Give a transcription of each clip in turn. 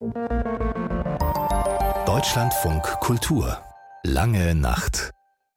Deutschlandfunk Kultur. Lange Nacht.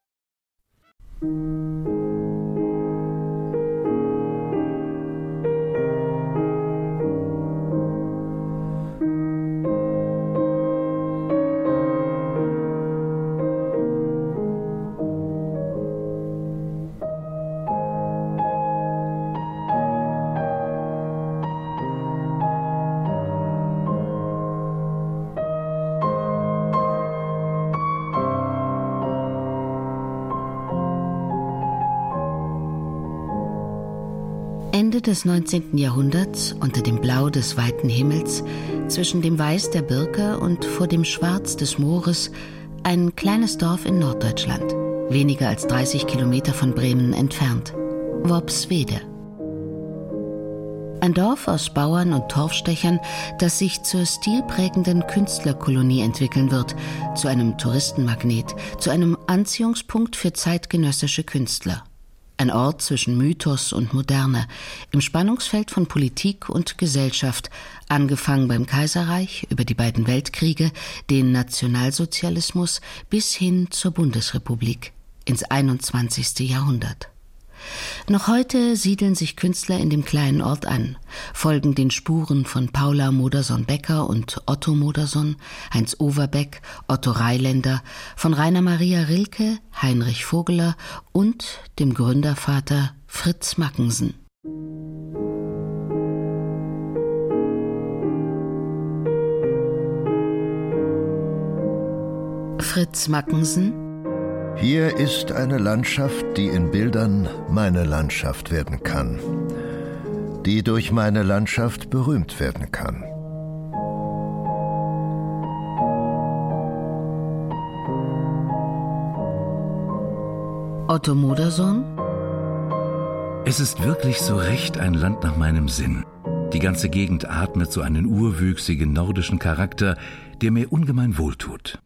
Ende des 19. Jahrhunderts, unter dem Blau des weiten Himmels, zwischen dem Weiß der Birke und vor dem Schwarz des Moores, ein kleines Dorf in Norddeutschland, weniger als 30 Kilometer von Bremen entfernt, Worpswede. Ein Dorf aus Bauern und Torfstechern, das sich zur stilprägenden Künstlerkolonie entwickeln wird, zu einem Touristenmagnet, zu einem Anziehungspunkt für zeitgenössische Künstler. Ein Ort zwischen Mythos und Moderne, im Spannungsfeld von Politik und Gesellschaft, angefangen beim Kaiserreich, über die beiden Weltkriege, den Nationalsozialismus bis hin zur Bundesrepublik, ins 21. Jahrhundert. Noch heute siedeln sich Künstler in dem kleinen Ort an, folgen den Spuren von Paula Modersohn-Becker und Otto Modersohn, Heinz Overbeck, Otto Reiländer, von Rainer Maria Rilke, Heinrich Vogeler und dem Gründervater Fritz Mackensen. Fritz Mackensen: Hier ist eine Landschaft, die in Bildern meine Landschaft werden kann, die durch meine Landschaft berühmt werden kann. Otto Modersohn: Es ist wirklich so recht ein Land nach meinem Sinn. Die ganze Gegend atmet so einen urwüchsigen nordischen Charakter, der mir ungemein wohltut.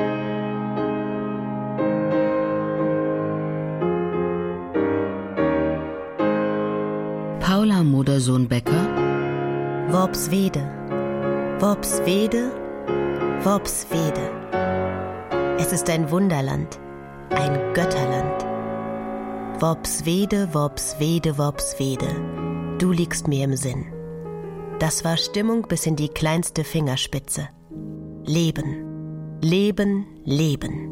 Paula Modersohn-Becker: Worpswede, Worpswede, Worpswede. Es ist ein Wunderland, ein Götterland. Worpswede, Worpswede, Worpswede, du liegst mir im Sinn. Das war Stimmung bis in die kleinste Fingerspitze. Leben, Leben, Leben.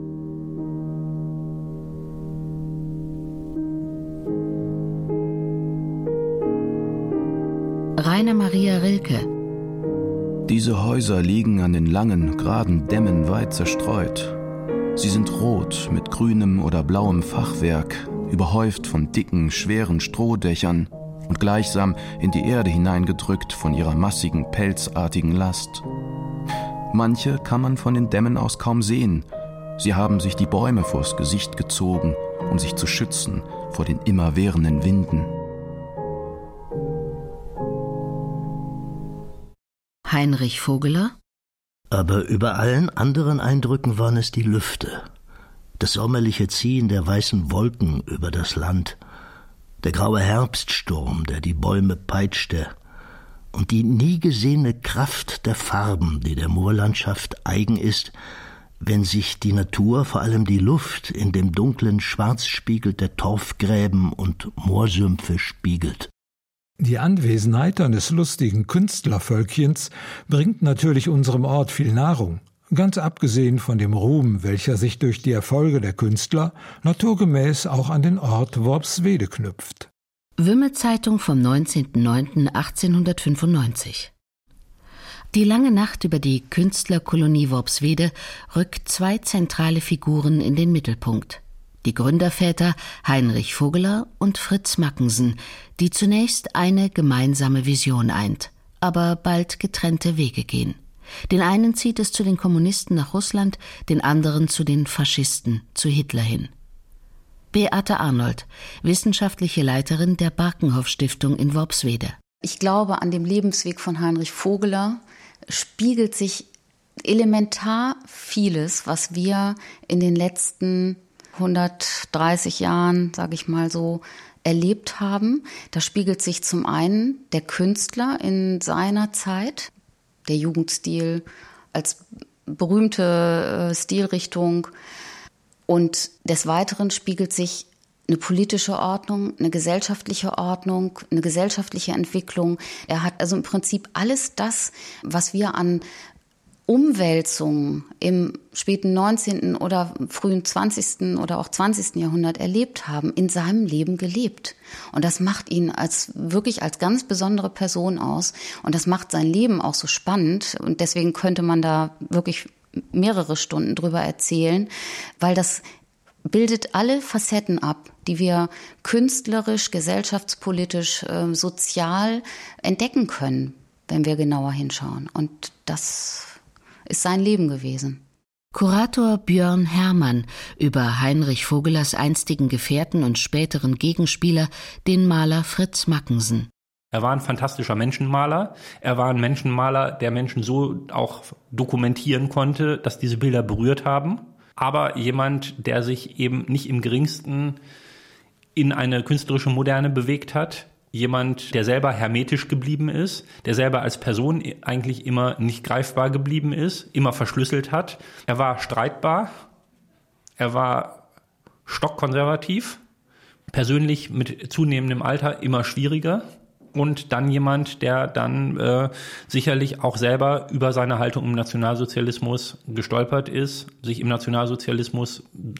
Rainer Maria Rilke: Diese Häuser liegen an den langen, geraden Dämmen weit zerstreut. Sie sind rot mit grünem oder blauem Fachwerk, überhäuft von dicken, schweren Strohdächern und gleichsam in die Erde hineingedrückt von ihrer massigen, pelzartigen Last. Manche kann man von den Dämmen aus kaum sehen. Sie haben sich die Bäume vors Gesicht gezogen, um sich zu schützen vor den immerwährenden Winden. Heinrich Vogeler: Aber über allen anderen Eindrücken waren es die Lüfte. Das sommerliche Ziehen der weißen Wolken über das Land, der graue Herbststurm, der die Bäume peitschte, und die nie gesehene Kraft der Farben, die der Moorlandschaft eigen ist, wenn sich die Natur, vor allem die Luft, in dem dunklen Schwarzspiegel der Torfgräben und Moorsümpfe spiegelt. Die Anwesenheit eines lustigen Künstlervölkchens bringt natürlich unserem Ort viel Nahrung, ganz abgesehen von dem Ruhm, welcher sich durch die Erfolge der Künstler naturgemäß auch an den Ort Worpswede knüpft. Wümme-Zeitung vom 19.09.1895. Die lange Nacht über die Künstlerkolonie Worpswede rückt zwei zentrale Figuren in den Mittelpunkt. Die Gründerväter Heinrich Vogeler und Fritz Mackensen, die zunächst eine gemeinsame Vision eint, aber bald getrennte Wege gehen. Den einen zieht es zu den Kommunisten nach Russland, den anderen zu den Faschisten, zu Hitler hin. Beate Arnold, wissenschaftliche Leiterin der Barkenhoff-Stiftung in Worpswede. Ich glaube, an dem Lebensweg von Heinrich Vogeler spiegelt sich elementar vieles, was wir in den letzten 130 Jahren, sage ich mal so, erlebt haben. Da spiegelt sich zum einen der Künstler in seiner Zeit, der Jugendstil als berühmte Stilrichtung. Und des Weiteren spiegelt sich eine politische Ordnung, eine gesellschaftliche Ordnung, eine gesellschaftliche Entwicklung. Er hat also im Prinzip alles das, was wir an Umwälzungen im späten 19. oder frühen 20. oder auch 20. Jahrhundert erlebt haben, in seinem Leben gelebt. Und das macht ihn wirklich als ganz besondere Person aus. Und das macht sein Leben auch so spannend. Und deswegen könnte man da wirklich mehrere Stunden drüber erzählen, weil das bildet alle Facetten ab, die wir künstlerisch, gesellschaftspolitisch, sozial entdecken können, wenn wir genauer hinschauen. Und das ist sein Leben gewesen. Kurator Björn Herrmann über Heinrich Vogelers einstigen Gefährten und späteren Gegenspieler, den Maler Fritz Mackensen. Er war ein fantastischer Menschenmaler. Er war ein Menschenmaler, der Menschen so auch dokumentieren konnte, dass diese Bilder berührt haben. Aber jemand, der sich eben nicht im Geringsten in eine künstlerische Moderne bewegt hat. Jemand, der selber hermetisch geblieben ist, der selber als Person eigentlich immer nicht greifbar geblieben ist, immer verschlüsselt hat. Er war streitbar. Er war stockkonservativ. Persönlich mit zunehmendem Alter immer schwieriger. Und dann jemand, der dann sicherlich auch selber über seine Haltung im Nationalsozialismus gestolpert ist, sich im Nationalsozialismus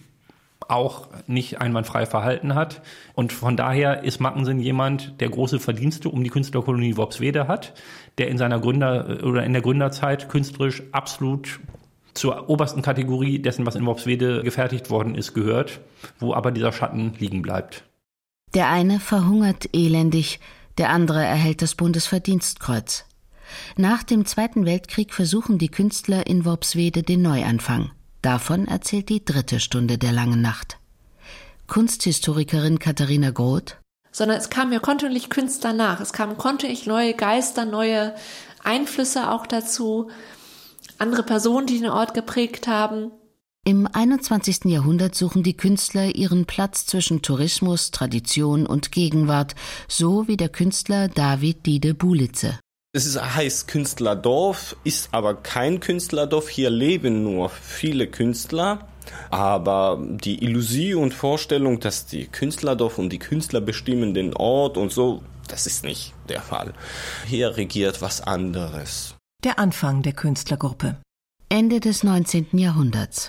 auch nicht einwandfrei verhalten hat. Und von daher ist Mackensen jemand, der große Verdienste um die Künstlerkolonie Worpswede hat, der in seiner in der Gründerzeit künstlerisch absolut zur obersten Kategorie dessen, was in Worpswede gefertigt worden ist, gehört, wo aber dieser Schatten liegen bleibt. Der eine verhungert elendig, der andere erhält das Bundesverdienstkreuz. Nach dem Zweiten Weltkrieg versuchen die Künstler in Worpswede den Neuanfang. Davon erzählt die 3. Stunde der langen Nacht. Kunsthistorikerin Katharina Groth. Sondern es kamen ja kontinuierlich Künstler nach. Es kamen kontinuierlich neue Geister, neue Einflüsse auch dazu, andere Personen, die den Ort geprägt haben. Im 21. Jahrhundert suchen die Künstler ihren Platz zwischen Tourismus, Tradition und Gegenwart, so wie der Künstler David Diede Bulitze. Es heißt Künstlerdorf, ist aber kein Künstlerdorf. Hier leben nur viele Künstler. Aber die Illusion und Vorstellung, dass die Künstlerdorf und die Künstler bestimmen den Ort und so, das ist nicht der Fall. Hier regiert was anderes. Der Anfang der Künstlergruppe. Ende des 19. Jahrhunderts.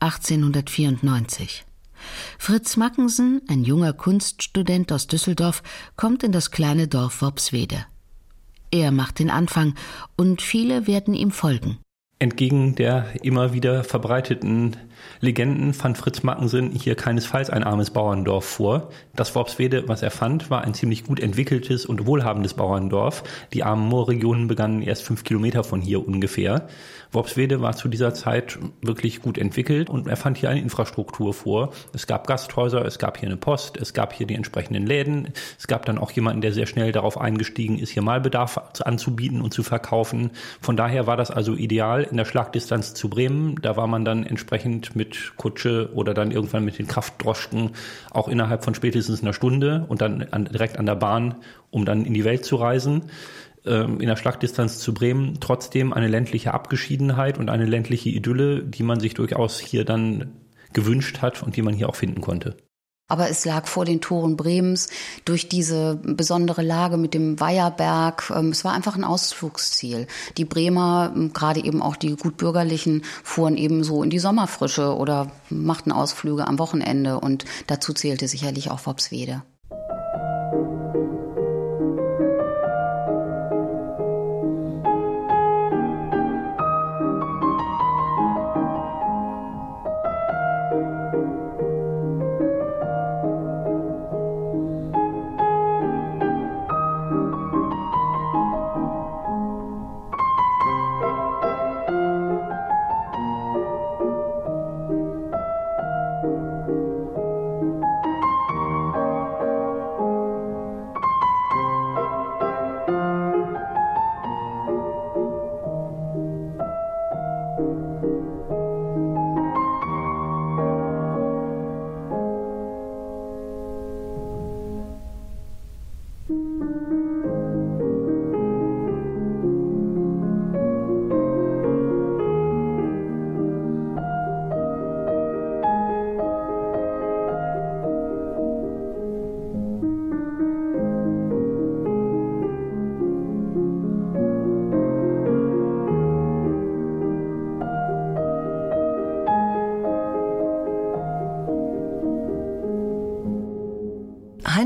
1894. Fritz Mackensen, ein junger Kunststudent aus Düsseldorf, kommt in das kleine Dorf Worpswede. Er macht den Anfang und viele werden ihm folgen. Entgegen der immer wieder verbreiteten Legenden fand Fritz Mackensen hier keinesfalls ein armes Bauerndorf vor. Das Worpswede, was er fand, war ein ziemlich gut entwickeltes und wohlhabendes Bauerndorf. Die armen Moorregionen begannen erst 5 Kilometer von hier ungefähr. Worpswede war zu dieser Zeit wirklich gut entwickelt und er fand hier eine Infrastruktur vor. Es gab Gasthäuser, es gab hier eine Post, es gab hier die entsprechenden Läden. Es gab dann auch jemanden, der sehr schnell darauf eingestiegen ist, hier Malbedarf anzubieten und zu verkaufen. Von daher war das also ideal in der Schlagdistanz zu Bremen. Da war man dann entsprechend mit Kutsche oder dann irgendwann mit den Kraftdroschken auch innerhalb von spätestens einer Stunde und dann direkt an der Bahn, um dann in die Welt zu reisen. In der Schlagdistanz zu Bremen trotzdem eine ländliche Abgeschiedenheit und eine ländliche Idylle, die man sich durchaus hier dann gewünscht hat und die man hier auch finden konnte. Aber es lag vor den Toren Bremens durch diese besondere Lage mit dem Weiherberg. Es war einfach ein Ausflugsziel. Die Bremer, gerade eben auch die Gutbürgerlichen, fuhren eben so in die Sommerfrische oder machten Ausflüge am Wochenende. Und dazu zählte sicherlich auch Worpswede.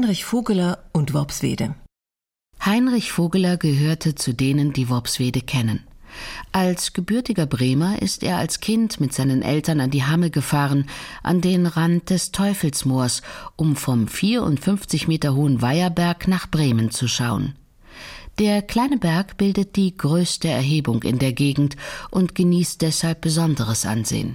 Heinrich Vogeler und Worpswede. Heinrich Vogeler gehörte zu denen, die Worpswede kennen. Als gebürtiger Bremer ist er als Kind mit seinen Eltern an die Hamme gefahren, an den Rand des Teufelsmoors, um vom 54 Meter hohen Weiherberg nach Bremen zu schauen. Der kleine Berg bildet die größte Erhebung in der Gegend und genießt deshalb besonderes Ansehen.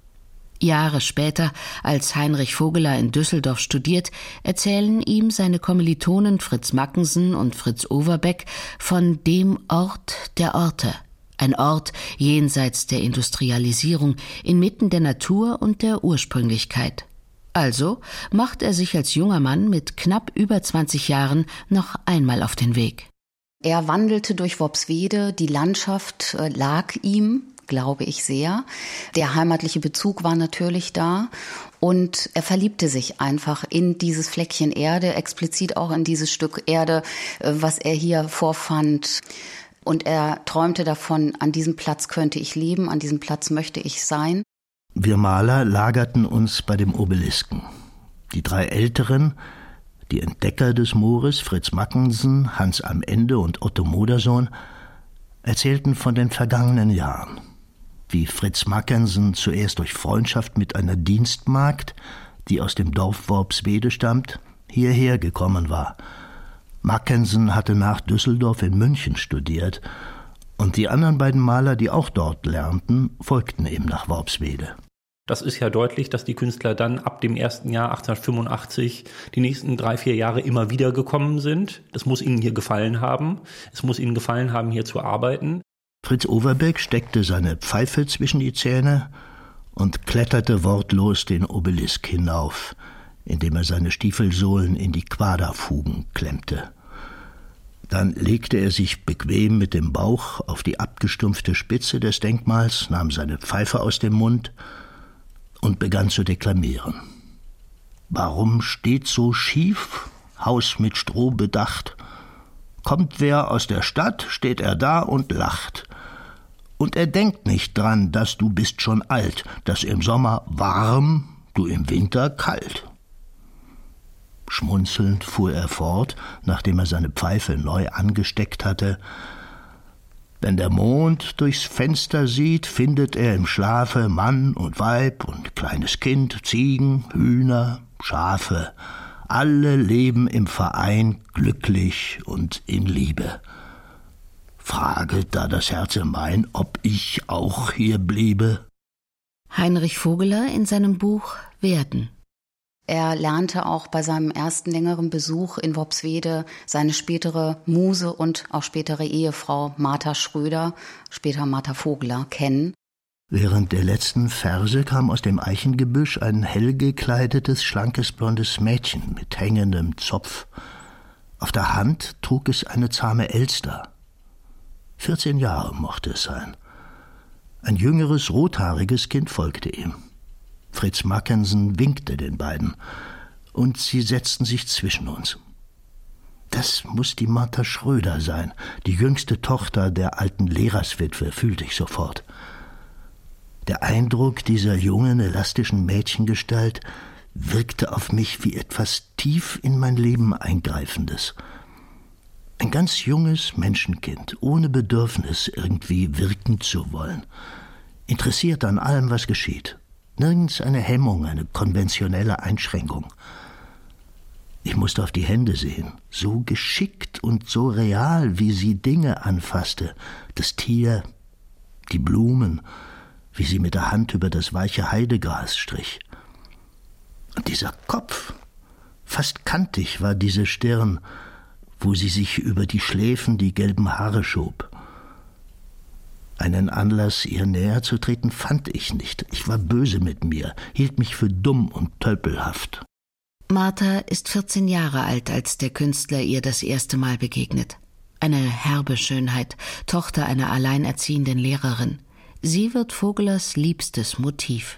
Jahre später, als Heinrich Vogeler in Düsseldorf studiert, erzählen ihm seine Kommilitonen Fritz Mackensen und Fritz Overbeck von dem Ort der Orte. Ein Ort jenseits der Industrialisierung, inmitten der Natur und der Ursprünglichkeit. Also macht er sich als junger Mann mit knapp über 20 Jahren noch einmal auf den Weg. Er wandelte durch Worpswede, die Landschaft lag ihm, glaube ich, sehr. Der heimatliche Bezug war natürlich da und er verliebte sich einfach in dieses Fleckchen Erde, explizit auch in dieses Stück Erde, was er hier vorfand. Und er träumte davon, an diesem Platz könnte ich leben, an diesem Platz möchte ich sein. Wir Maler lagerten uns bei dem Obelisken. Die 3 Älteren, die Entdecker des Moores, Fritz Mackensen, Hans am Ende und Otto Modersohn, erzählten von den vergangenen Jahren. Wie Fritz Mackensen zuerst durch Freundschaft mit einer Dienstmagd, die aus dem Dorf Worpswede stammt, hierher gekommen war. Mackensen hatte nach Düsseldorf in München studiert und die anderen beiden Maler, die auch dort lernten, folgten ihm nach Worpswede. Das ist ja deutlich, dass die Künstler dann ab dem ersten Jahr 1885 die nächsten 3-4 Jahre immer wieder gekommen sind. Es muss ihnen hier gefallen haben. Es muss ihnen gefallen haben, hier zu arbeiten. Fritz Overbeck steckte seine Pfeife zwischen die Zähne und kletterte wortlos den Obelisk hinauf, indem er seine Stiefelsohlen in die Quaderfugen klemmte. Dann legte er sich bequem mit dem Bauch auf die abgestumpfte Spitze des Denkmals, nahm seine Pfeife aus dem Mund und begann zu deklamieren. Warum steht so schief, Haus mit Stroh bedacht? Kommt wer aus der Stadt, steht er da und lacht. Und er denkt nicht dran, dass du bist schon alt, dass im Sommer warm, du im Winter kalt. Schmunzelnd fuhr er fort, nachdem er seine Pfeife neu angesteckt hatte. Wenn der Mond durchs Fenster sieht, findet er im Schlafe Mann und Weib und kleines Kind, Ziegen, Hühner, Schafe. Alle leben im Verein glücklich und in Liebe. Frage da das Herze mein, ob ich auch hier bliebe. Heinrich Vogeler in seinem Buch Werden. Er lernte auch bei seinem ersten längeren Besuch in Worpswede seine spätere Muse und auch spätere Ehefrau Martha Schröder, später Martha Vogeler, kennen. Während der letzten Verse kam aus dem Eichengebüsch ein hell gekleidetes, schlankes, blondes Mädchen mit hängendem Zopf. Auf der Hand trug es eine zahme Elster. 14 Jahre mochte es sein. Ein jüngeres, rothaariges Kind folgte ihm. Fritz Mackensen winkte den beiden, und sie setzten sich zwischen uns. Das muss die Martha Schröder sein, die jüngste Tochter der alten Lehrerswitwe, fühlte ich sofort. Der Eindruck dieser jungen, elastischen Mädchengestalt wirkte auf mich wie etwas tief in mein Leben Eingreifendes. Ein ganz junges Menschenkind, ohne Bedürfnis, irgendwie wirken zu wollen, interessiert an allem, was geschieht. Nirgends eine Hemmung, eine konventionelle Einschränkung. Ich musste auf die Hände sehen, so geschickt und so real, wie sie Dinge anfasste, das Tier, die Blumen, wie sie mit der Hand über das weiche Heidegras strich. Und dieser Kopf, fast kantig war diese Stirn, wo sie sich über die Schläfen die gelben Haare schob. Einen Anlass, ihr näher zu treten, fand ich nicht. Ich war böse mit mir, hielt mich für dumm und tölpelhaft. Martha ist 14 Jahre alt, als der Künstler ihr das erste Mal begegnet. Eine herbe Schönheit, Tochter einer alleinerziehenden Lehrerin. Sie wird Vogelers liebstes Motiv.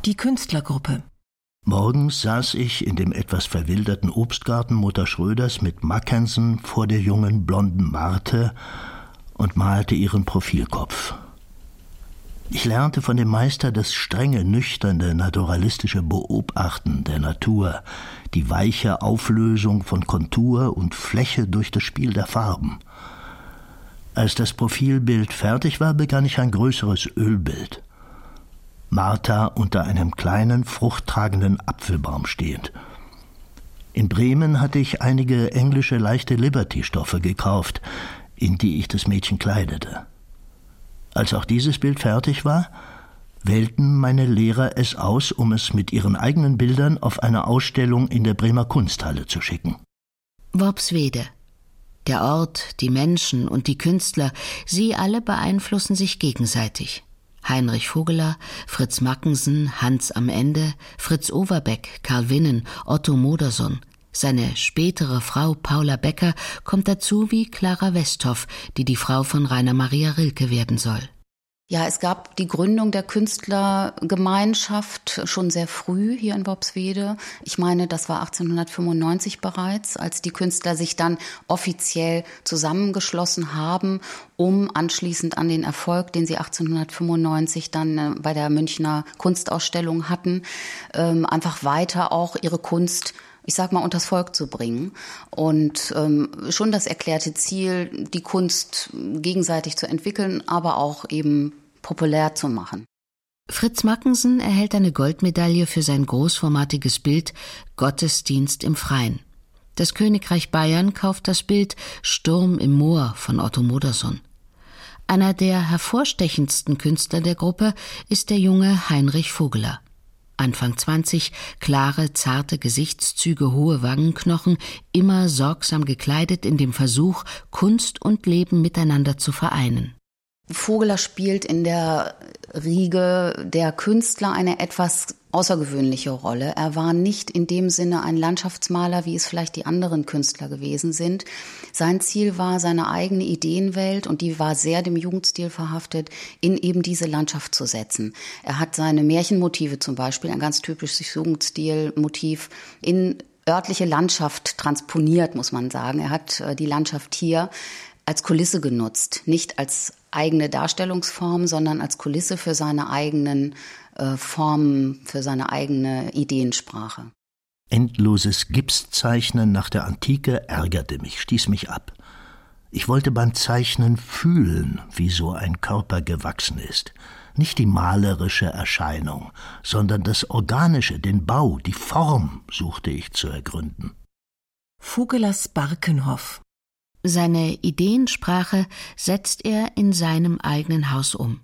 Die Künstlergruppe. Morgens saß ich in dem etwas verwilderten Obstgarten Mutter Schröders mit Mackensen vor der jungen, blonden Marthe und malte ihren Profilkopf. Ich lernte von dem Meister das strenge, nüchterne, naturalistische Beobachten der Natur, die weiche Auflösung von Kontur und Fläche durch das Spiel der Farben. Als das Profilbild fertig war, begann ich ein größeres Ölbild. Martha unter einem kleinen, fruchttragenden Apfelbaum stehend. In Bremen hatte ich einige englische leichte Liberty-Stoffe gekauft, in die ich das Mädchen kleidete. Als auch dieses Bild fertig war, wählten meine Lehrer es aus, um es mit ihren eigenen Bildern auf eine Ausstellung in der Bremer Kunsthalle zu schicken. Worpswede. Der Ort, die Menschen und die Künstler, sie alle beeinflussen sich gegenseitig. Heinrich Vogeler, Fritz Mackensen, Hans am Ende, Fritz Overbeck, Karl Winnen, Otto Modersohn. Seine spätere Frau Paula Becker kommt dazu wie Clara Westhoff, die Frau von Rainer Maria Rilke werden soll. Ja, es gab die Gründung der Künstlergemeinschaft schon sehr früh hier in Worpswede. Ich meine, das war 1895 bereits, als die Künstler sich dann offiziell zusammengeschlossen haben, um anschließend an den Erfolg, den sie 1895 dann bei der Münchner Kunstausstellung hatten, einfach weiter auch ihre Kunst, ich sag mal, unters Volk zu bringen. Und schon das erklärte Ziel, die Kunst gegenseitig zu entwickeln, aber auch eben populär zu machen. Fritz Mackensen erhält eine Goldmedaille für sein großformatiges Bild Gottesdienst im Freien. Das Königreich Bayern kauft das Bild Sturm im Moor von Otto Modersohn. Einer der hervorstechendsten Künstler der Gruppe ist der junge Heinrich Vogeler. Anfang 20, klare, zarte Gesichtszüge, hohe Wangenknochen, immer sorgsam gekleidet in dem Versuch, Kunst und Leben miteinander zu vereinen. Vogeler spielt in der Riege der Künstler eine etwas außergewöhnliche Rolle. Er war nicht in dem Sinne ein Landschaftsmaler, wie es vielleicht die anderen Künstler gewesen sind. Sein Ziel war seine eigene Ideenwelt, und die war sehr dem Jugendstil verhaftet, in eben diese Landschaft zu setzen. Er hat seine Märchenmotive zum Beispiel, ein ganz typisches Jugendstilmotiv, in örtliche Landschaft transponiert, muss man sagen. Er hat die Landschaft hier als Kulisse genutzt, nicht als eigene Darstellungsform, sondern als Kulisse für seine eigenen Formen, für seine eigene Ideensprache. Endloses Gipszeichnen nach der Antike ärgerte mich, stieß mich ab. Ich wollte beim Zeichnen fühlen, wie so ein Körper gewachsen ist. Nicht die malerische Erscheinung, sondern das Organische, den Bau, die Form suchte ich zu ergründen. Vogelers Barkenhof. Seine Ideensprache setzt er in seinem eigenen Haus um.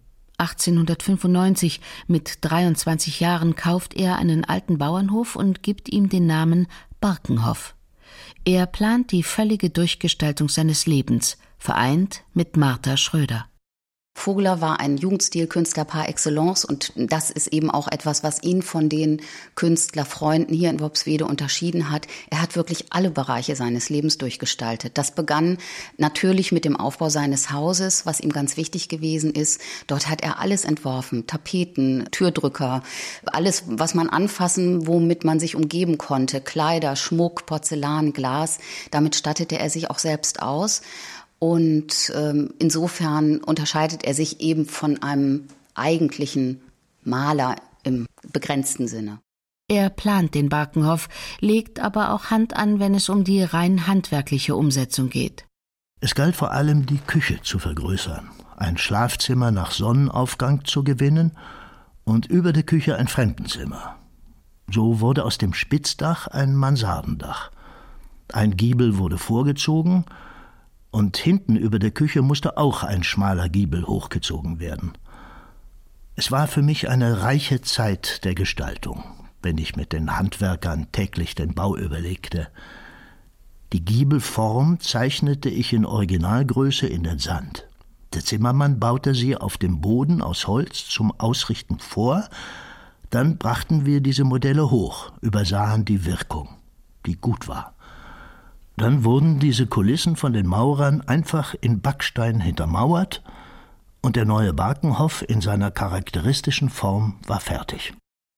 1895, mit 23 Jahren, kauft er einen alten Bauernhof und gibt ihm den Namen Barkenhof. Er plant die völlige Durchgestaltung seines Lebens, vereint mit Martha Schröder. Vogeler war ein Jugendstilkünstler par excellence, und das ist eben auch etwas, was ihn von den Künstlerfreunden hier in Worpswede unterschieden hat. Er hat wirklich alle Bereiche seines Lebens durchgestaltet. Das begann natürlich mit dem Aufbau seines Hauses, was ihm ganz wichtig gewesen ist. Dort hat er alles entworfen, Tapeten, Türdrücker, alles, was man anfassen, womit man sich umgeben konnte, Kleider, Schmuck, Porzellan, Glas. Damit stattete er sich auch selbst aus. Und insofern unterscheidet er sich eben von einem eigentlichen Maler im begrenzten Sinne. Er plant den Barkenhof, legt aber auch Hand an, wenn es um die rein handwerkliche Umsetzung geht. Es galt vor allem, die Küche zu vergrößern, ein Schlafzimmer nach Sonnenaufgang zu gewinnen und über der Küche ein Fremdenzimmer. So wurde aus dem Spitzdach ein Mansardendach. Ein Giebel wurde vorgezogen, und hinten über der Küche musste auch ein schmaler Giebel hochgezogen werden. Es war für mich eine reiche Zeit der Gestaltung, wenn ich mit den Handwerkern täglich den Bau überlegte. Die Giebelform zeichnete ich in Originalgröße in den Sand. Der Zimmermann baute sie auf dem Boden aus Holz zum Ausrichten vor. Dann brachten wir diese Modelle hoch, übersahen die Wirkung, die gut war. Dann wurden diese Kulissen von den Maurern einfach in Backstein hintermauert, und der neue Barkenhof in seiner charakteristischen Form war fertig.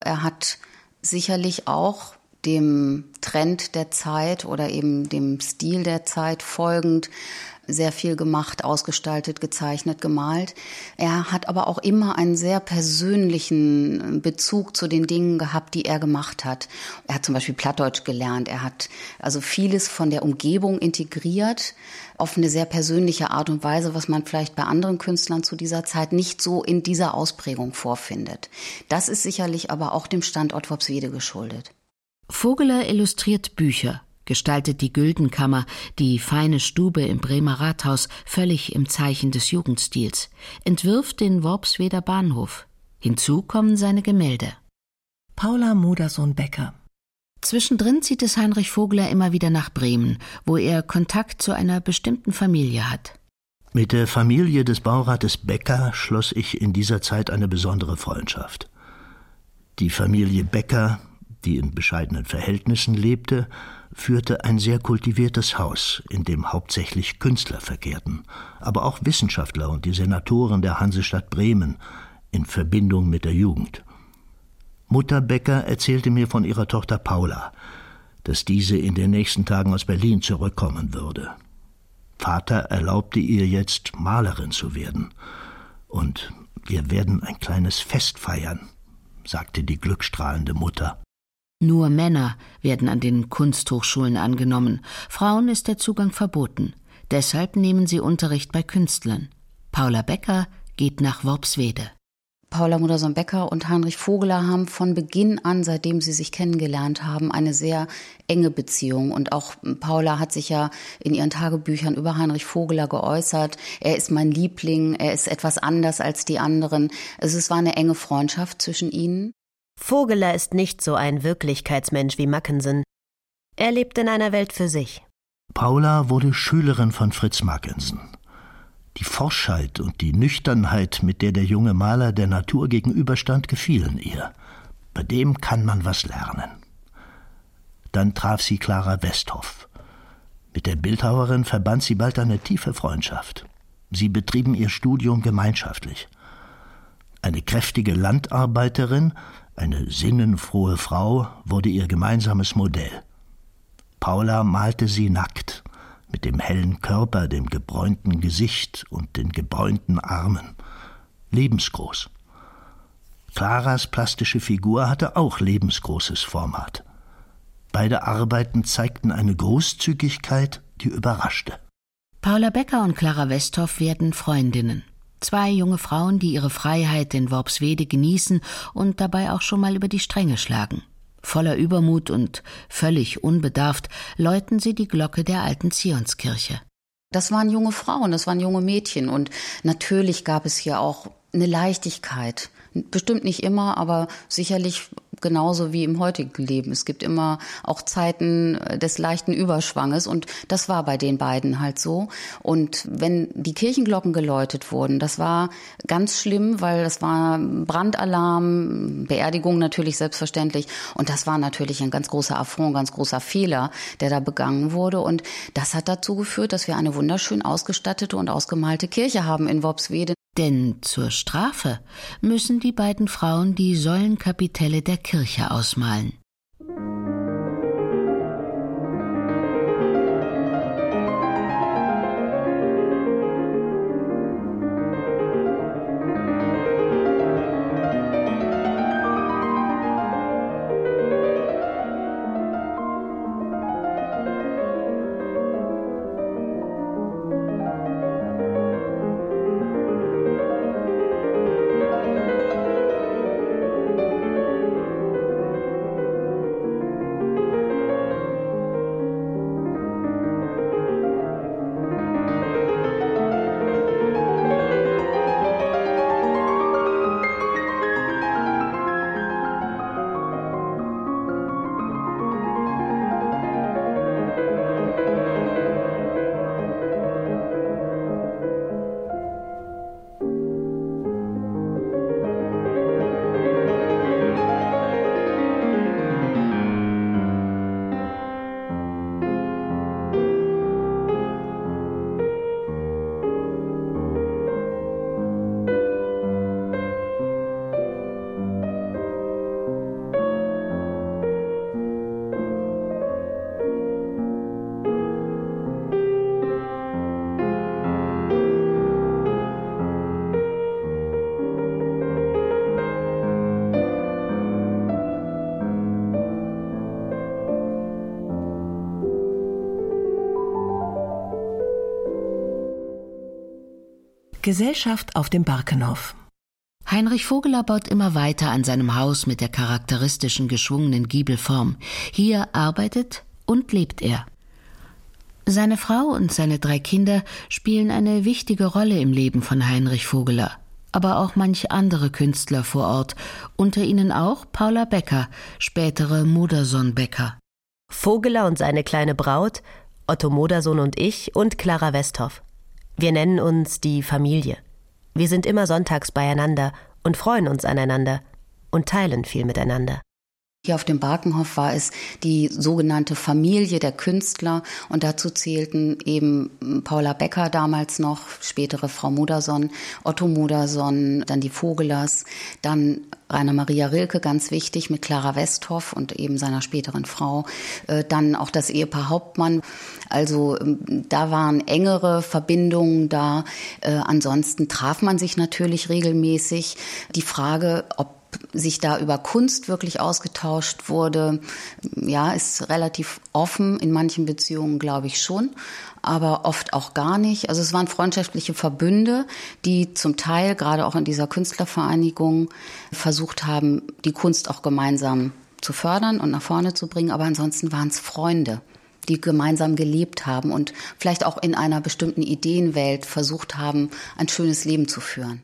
Er hat sicherlich auch dem Trend der Zeit oder eben dem Stil der Zeit folgend sehr viel gemacht, ausgestaltet, gezeichnet, gemalt. Er hat aber auch immer einen sehr persönlichen Bezug zu den Dingen gehabt, die er gemacht hat. Er hat zum Beispiel Plattdeutsch gelernt. Er hat also vieles von der Umgebung integriert auf eine sehr persönliche Art und Weise, was man vielleicht bei anderen Künstlern zu dieser Zeit nicht so in dieser Ausprägung vorfindet. Das ist sicherlich aber auch dem Standort Worpswede geschuldet. Vogeler illustriert Bücher, gestaltet die Güldenkammer, die feine Stube im Bremer Rathaus, völlig im Zeichen des Jugendstils, entwirft den Worpsweder Bahnhof. Hinzu kommen seine Gemälde. Paula Modersohn-Becker. Zwischendrin zieht es Heinrich Vogeler immer wieder nach Bremen, wo er Kontakt zu einer bestimmten Familie hat. Mit der Familie des Baurates Becker schloss ich in dieser Zeit eine besondere Freundschaft. Die Familie Becker, die in bescheidenen Verhältnissen lebte, führte ein sehr kultiviertes Haus, in dem hauptsächlich Künstler verkehrten, aber auch Wissenschaftler und die Senatoren der Hansestadt Bremen in Verbindung mit der Jugend. Mutter Becker erzählte mir von ihrer Tochter Paula, dass diese in den nächsten Tagen aus Berlin zurückkommen würde. Vater erlaubte ihr jetzt, Malerin zu werden. Und wir werden ein kleines Fest feiern, sagte die glückstrahlende Mutter. Nur Männer werden an den Kunsthochschulen angenommen. Frauen ist der Zugang verboten. Deshalb nehmen sie Unterricht bei Künstlern. Paula Becker geht nach Worpswede. Paula Modersohn-Becker und Heinrich Vogeler haben von Beginn an, seitdem sie sich kennengelernt haben, eine sehr enge Beziehung. Und auch Paula hat sich ja in ihren Tagebüchern über Heinrich Vogeler geäußert. Er ist mein Liebling, er ist etwas anders als die anderen. Also es war eine enge Freundschaft zwischen ihnen. Vogeler ist nicht so ein Wirklichkeitsmensch wie Mackensen. Er lebt in einer Welt für sich. Paula wurde Schülerin von Fritz Mackensen. Die Forschheit und die Nüchternheit, mit der der junge Maler der Natur gegenüberstand, gefielen ihr. Bei dem kann man was lernen. Dann traf sie Clara Westhoff. Mit der Bildhauerin verband sie bald eine tiefe Freundschaft. Sie betrieben ihr Studium gemeinschaftlich. Eine kräftige Landarbeiterin, eine sinnenfrohe Frau, wurde ihr gemeinsames Modell. Paula malte sie nackt, mit dem hellen Körper, dem gebräunten Gesicht und den gebräunten Armen. Lebensgroß. Claras plastische Figur hatte auch lebensgroßes Format. Beide Arbeiten zeigten eine Großzügigkeit, die überraschte. Paula Becker und Clara Westhoff werden Freundinnen. 2 junge Frauen, die ihre Freiheit in Worpswede genießen und dabei auch schon mal über die Stränge schlagen. Voller Übermut und völlig unbedarft läuten sie die Glocke der alten Zionskirche. Das waren junge Frauen, das waren junge Mädchen. Und natürlich gab es hier auch eine Leichtigkeit. Bestimmt nicht immer, aber sicherlich genauso wie im heutigen Leben. Es gibt immer auch Zeiten des leichten Überschwanges und das war bei den beiden halt so. Und wenn die Kirchenglocken geläutet wurden, das war ganz schlimm, weil das war Brandalarm, Beerdigung natürlich selbstverständlich und das war natürlich ein ganz großer Affront, ein ganz großer Fehler, der da begangen wurde und das hat dazu geführt, dass wir eine wunderschön ausgestattete und ausgemalte Kirche haben in Worpswede. Denn zur Strafe müssen die beiden Frauen die Säulenkapitelle der Kirche ausmalen. Gesellschaft auf dem Barkenhof. Heinrich Vogeler baut immer weiter an seinem Haus mit der charakteristischen geschwungenen Giebelform. Hier arbeitet und lebt er. Seine Frau und seine 3 Kinder spielen eine wichtige Rolle im Leben von Heinrich Vogeler, aber auch manch andere Künstler vor Ort, unter ihnen auch Paula Becker, spätere Modersohn-Becker. Vogeler und seine kleine Braut, Otto Modersohn und ich und Clara Westhoff. Wir nennen uns die Familie. Wir sind immer sonntags beieinander und freuen uns aneinander und teilen viel miteinander. Hier auf dem Barkenhof war es die sogenannte Familie der Künstler und dazu zählten eben Paula Becker damals noch, spätere Frau Modersohn, Otto Modersohn, dann die Vogelers, dann Rainer Maria Rilke, ganz wichtig, mit Clara Westhoff und eben seiner späteren Frau, dann auch das Ehepaar Hauptmann. Also da waren engere Verbindungen da. Ansonsten traf man sich natürlich regelmäßig. Die Frage, ob sich da über Kunst wirklich ausgetauscht wurde, ja, ist relativ offen. In manchen Beziehungen glaube ich schon, aber oft auch gar nicht. Also es waren freundschaftliche Verbünde, die zum Teil, gerade auch in dieser Künstlervereinigung, versucht haben, die Kunst auch gemeinsam zu fördern und nach vorne zu bringen. Aber ansonsten waren es Freunde, die gemeinsam gelebt haben und vielleicht auch in einer bestimmten Ideenwelt versucht haben, ein schönes Leben zu führen.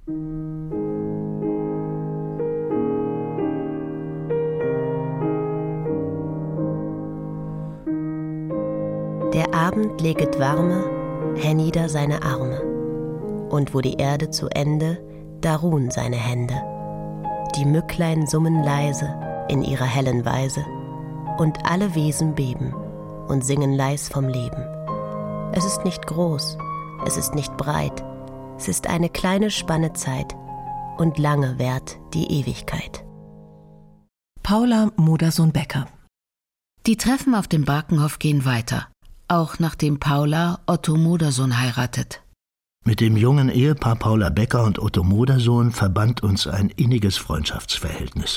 Der Abend leget warme, hernieder seine Arme, und wo die Erde zu Ende, da ruhen seine Hände. Die Mücklein summen leise in ihrer hellen Weise, und alle Wesen beben und singen leis vom Leben. Es ist nicht groß, es ist nicht breit, es ist eine kleine Spanne Zeit, und lange währt die Ewigkeit. Paula Modersohn-Becker. Die Treffen auf dem Barkenhof gehen weiter, auch nachdem Paula Otto Modersohn heiratet. Mit dem jungen Ehepaar Paula Becker und Otto Modersohn verband uns ein inniges Freundschaftsverhältnis.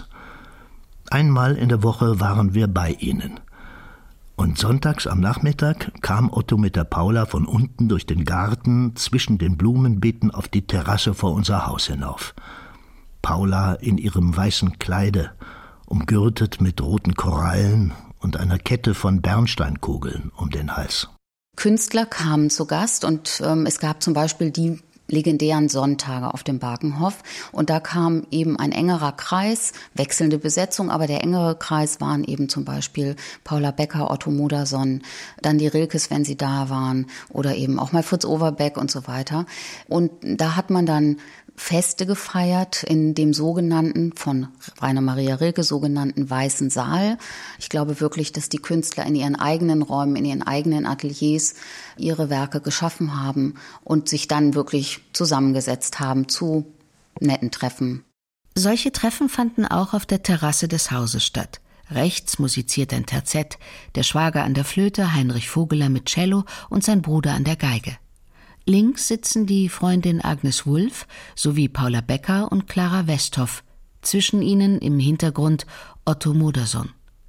Einmal in der Woche waren wir bei ihnen. Und sonntags am Nachmittag kam Otto mit der Paula von unten durch den Garten zwischen den Blumenbeeten auf die Terrasse vor unser Haus hinauf. Paula in ihrem weißen Kleide, umgürtet mit roten Korallen und einer Kette von Bernsteinkugeln um den Hals. Künstler kamen zu Gast und es gab zum Beispiel die legendären Sonntage auf dem Barkenhof und da kam eben ein engerer Kreis, wechselnde Besetzung, aber der engere Kreis waren eben zum Beispiel Paula Becker, Otto Modersohn, dann die Rilkes, wenn sie da waren oder eben auch mal Fritz Overbeck und so weiter. Und da hat man dann Feste gefeiert in dem sogenannten, von Rainer Maria Rilke sogenannten Weißen Saal. Ich glaube wirklich, dass die Künstler in ihren eigenen Räumen, in ihren eigenen Ateliers ihre Werke geschaffen haben und sich dann wirklich zusammengesetzt haben zu netten Treffen. Solche Treffen fanden auch auf der Terrasse des Hauses statt. Rechts musiziert ein Terzett, der Schwager an der Flöte, Heinrich Vogeler mit Cello und sein Bruder an der Geige. Links sitzen die Freundin Agnes Wulff sowie Paula Becker und Clara Westhoff, zwischen ihnen im Hintergrund Otto Modersohn.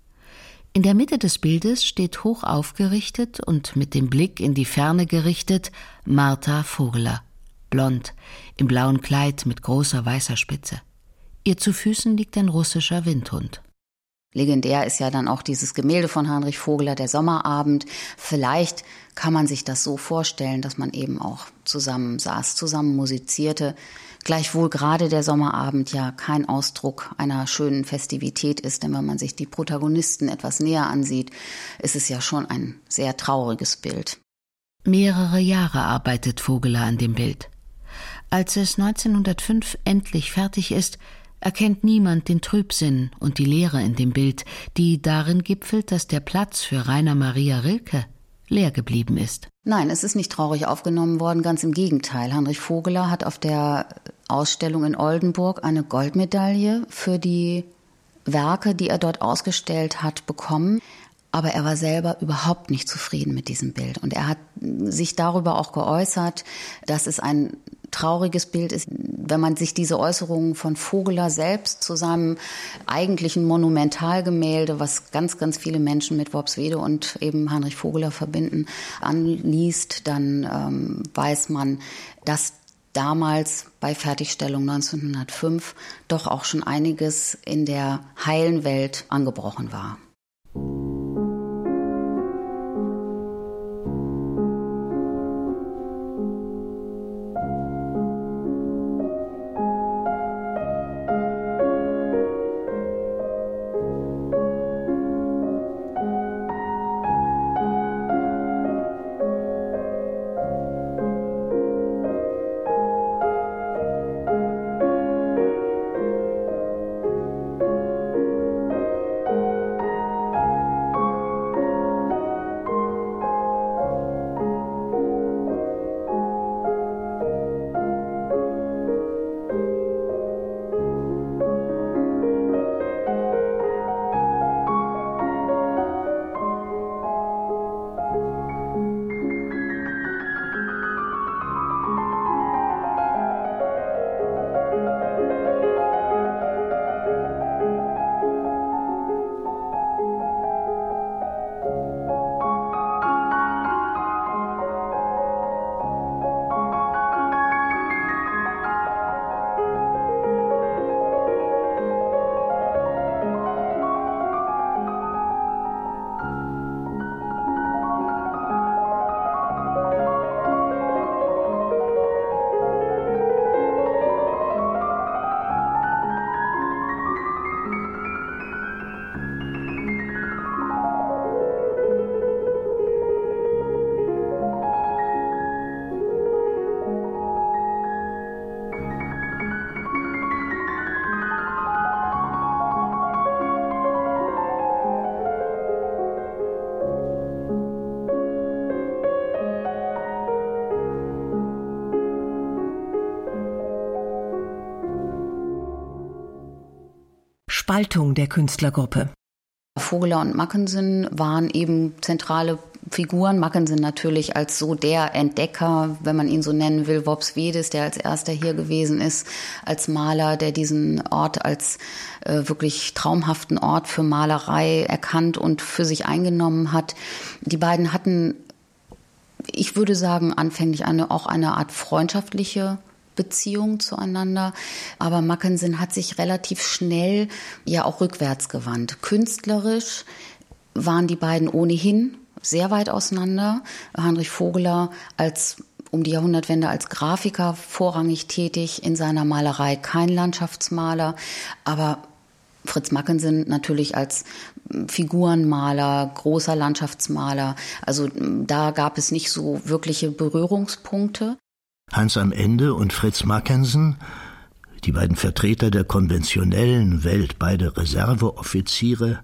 In der Mitte des Bildes steht hoch aufgerichtet und mit dem Blick in die Ferne gerichtet Martha Vogeler, blond, im blauen Kleid mit großer weißer Spitze. Ihr zu Füßen liegt ein russischer Windhund. Legendär ist ja dann auch dieses Gemälde von Heinrich Vogeler, der Sommerabend. Vielleicht kann man sich das so vorstellen, dass man eben auch zusammen saß, zusammen musizierte. Gleichwohl gerade der Sommerabend ja kein Ausdruck einer schönen Festivität ist, denn wenn man sich die Protagonisten etwas näher ansieht, ist es ja schon ein sehr trauriges Bild. Mehrere Jahre arbeitet Vogeler an dem Bild. Als es 1905 endlich fertig ist, erkennt niemand den Trübsinn und die Leere in dem Bild, die darin gipfelt, dass der Platz für Rainer Maria Rilke leer geblieben ist. Nein, es ist nicht traurig aufgenommen worden, ganz im Gegenteil. Heinrich Vogeler hat auf der Ausstellung in Oldenburg eine Goldmedaille für die Werke, die er dort ausgestellt hat, bekommen. Aber er war selber überhaupt nicht zufrieden mit diesem Bild. Und er hat sich darüber auch geäußert, dass es ein trauriges Bild ist, wenn man sich diese Äußerungen von Vogeler selbst zu seinem eigentlichen Monumentalgemälde, was ganz, ganz viele Menschen mit Worpswede und eben Heinrich Vogeler verbinden, anliest, dann weiß man, dass damals bei Fertigstellung 1905 doch auch schon einiges in der heilen Welt angebrochen war. Spaltung der Künstlergruppe. Vogeler und Mackensen waren eben zentrale Figuren. Mackensen natürlich als so der Entdecker, wenn man ihn so nennen will, Worpswedis, der als erster hier gewesen ist, als Maler, der diesen Ort als wirklich traumhaften Ort für Malerei erkannt und für sich eingenommen hat. Die beiden hatten, ich würde sagen, anfänglich auch eine Art freundschaftliche Beziehung zueinander. Aber Mackensen hat sich relativ schnell ja auch rückwärts gewandt. Künstlerisch waren die beiden ohnehin sehr weit auseinander. Heinrich Vogeler um die Jahrhundertwende als Grafiker vorrangig tätig, in seiner Malerei kein Landschaftsmaler, aber Fritz Mackensen natürlich als Figurenmaler, großer Landschaftsmaler. Also da gab es nicht so wirkliche Berührungspunkte. Hans am Ende und Fritz Mackensen, die beiden Vertreter der konventionellen Welt, beide Reserveoffiziere,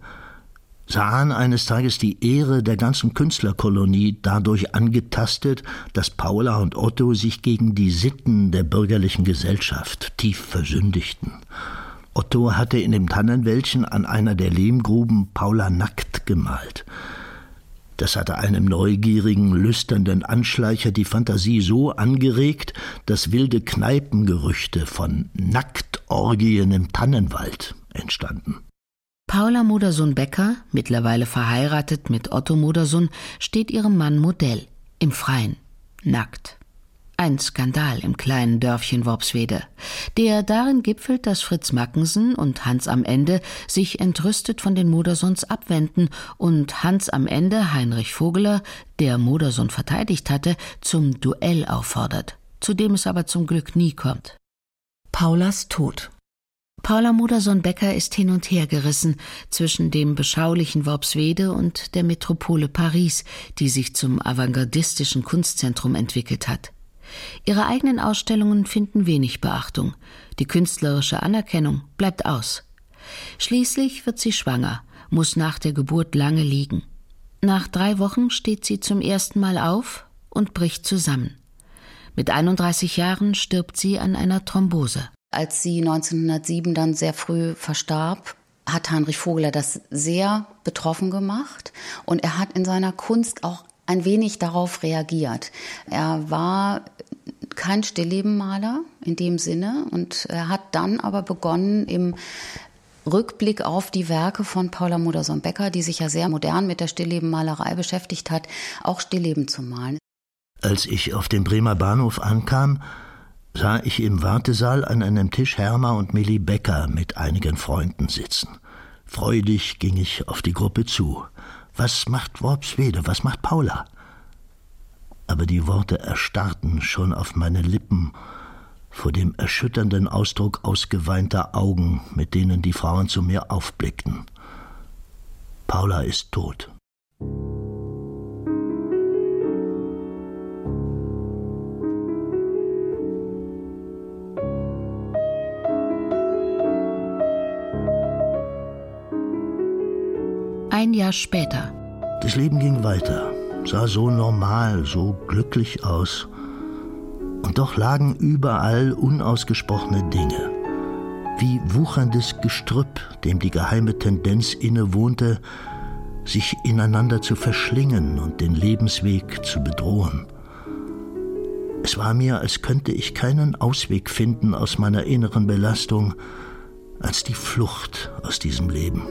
sahen eines Tages die Ehre der ganzen Künstlerkolonie dadurch angetastet, dass Paula und Otto sich gegen die Sitten der bürgerlichen Gesellschaft tief versündigten. Otto hatte in dem Tannenwäldchen an einer der Lehmgruben Paula nackt gemalt. Das hatte einem neugierigen, lüsternden Anschleicher die Fantasie so angeregt, dass wilde Kneipengerüchte von Nacktorgien im Tannenwald entstanden. Paula Modersohn-Becker, mittlerweile verheiratet mit Otto Modersohn, steht ihrem Mann Modell, im Freien, nackt. Ein Skandal im kleinen Dörfchen Worpswede, der darin gipfelt, dass Fritz Mackensen und Hans am Ende sich entrüstet von den Modersohns abwenden und Hans am Ende Heinrich Vogeler, der Modersohn verteidigt hatte, zum Duell auffordert, zu dem es aber zum Glück nie kommt. Paulas Tod. Paula Modersohn-Becker ist hin und her gerissen zwischen dem beschaulichen Worpswede und der Metropole Paris, die sich zum avantgardistischen Kunstzentrum entwickelt hat. Ihre eigenen Ausstellungen finden wenig Beachtung. Die künstlerische Anerkennung bleibt aus. Schließlich wird sie schwanger, muss nach der Geburt lange liegen. Nach 3 Wochen steht sie zum ersten Mal auf und bricht zusammen. Mit 31 Jahren stirbt sie an einer Thrombose. Als sie 1907 dann sehr früh verstarb, hat Heinrich Vogeler das sehr betroffen gemacht und er hat in seiner Kunst auch ein wenig darauf reagiert. Er war kein Stilllebenmaler in dem Sinne und er hat dann aber begonnen, im Rückblick auf die Werke von Paula Modersohn-Becker, die sich ja sehr modern mit der Stilllebenmalerei beschäftigt hat, auch Stillleben zu malen. Als ich auf dem Bremer Bahnhof ankam, sah ich im Wartesaal an einem Tisch Herma und Milli Becker mit einigen Freunden sitzen. Freudig ging ich auf die Gruppe zu. Was macht Worpswede? Was macht Paula? Aber die Worte erstarrten schon auf meine Lippen vor dem erschütternden Ausdruck ausgeweinter Augen, mit denen die Frauen zu mir aufblickten. Paula ist tot. Ein Jahr später. Das Leben ging weiter, sah so normal, so glücklich aus. Und doch lagen überall unausgesprochene Dinge. Wie wucherndes Gestrüpp, dem die geheime Tendenz innewohnte, sich ineinander zu verschlingen und den Lebensweg zu bedrohen. Es war mir, als könnte ich keinen Ausweg finden aus meiner inneren Belastung, als die Flucht aus diesem Leben.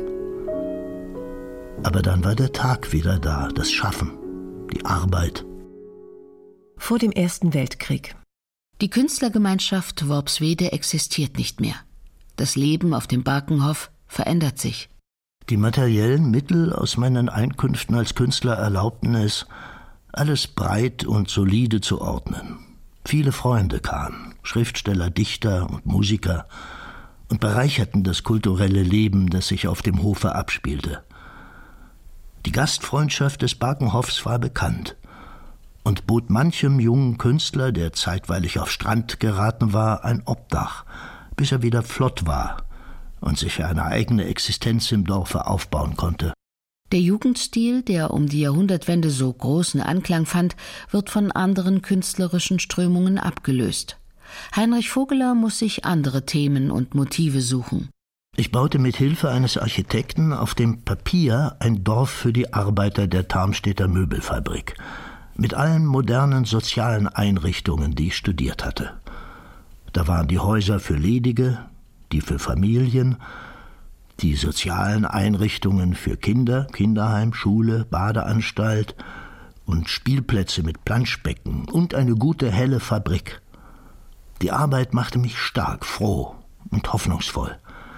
Aber dann war der Tag wieder da, das Schaffen, die Arbeit. Vor dem Ersten Weltkrieg. Die Künstlergemeinschaft Worpswede existiert nicht mehr. Das Leben auf dem Barkenhof verändert sich. Die materiellen Mittel aus meinen Einkünften als Künstler erlaubten es, alles breit und solide zu ordnen. Viele Freunde kamen, Schriftsteller, Dichter und Musiker, und bereicherten das kulturelle Leben, das sich auf dem Hofe abspielte. Die Gastfreundschaft des Barkenhofs war bekannt und bot manchem jungen Künstler, der zeitweilig auf Strand geraten war, ein Obdach, bis er wieder flott war und sich eine eigene Existenz im Dorfe aufbauen konnte. Der Jugendstil, der um die Jahrhundertwende so großen Anklang fand, wird von anderen künstlerischen Strömungen abgelöst. Heinrich Vogeler muss sich andere Themen und Motive suchen. Ich baute mit Hilfe eines Architekten auf dem Papier ein Dorf für die Arbeiter der Tarmstedter Möbelfabrik, mit allen modernen sozialen Einrichtungen, die ich studiert hatte. Da waren die Häuser für Ledige, die für Familien, die sozialen Einrichtungen für Kinder, Kinderheim, Schule, Badeanstalt und Spielplätze mit Planschbecken und eine gute, helle Fabrik. Die Arbeit machte mich stark, froh und hoffnungsvoll.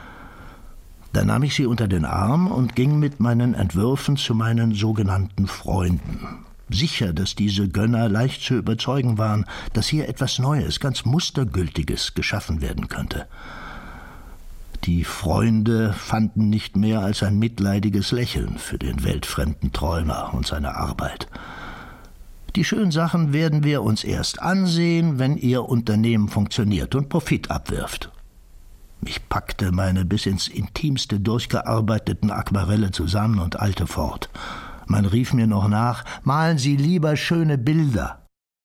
Da nahm ich sie unter den Arm und ging mit meinen Entwürfen zu meinen sogenannten Freunden. Sicher, dass diese Gönner leicht zu überzeugen waren, dass hier etwas Neues, ganz Mustergültiges geschaffen werden könnte. Die Freunde fanden nicht mehr als ein mitleidiges Lächeln für den weltfremden Träumer und seine Arbeit. Die schönen Sachen werden wir uns erst ansehen, wenn Ihr Unternehmen funktioniert und Profit abwirft. Ich packte meine bis ins Intimste durchgearbeiteten Aquarelle zusammen und eilte fort. Man rief mir noch nach: Malen Sie lieber schöne Bilder.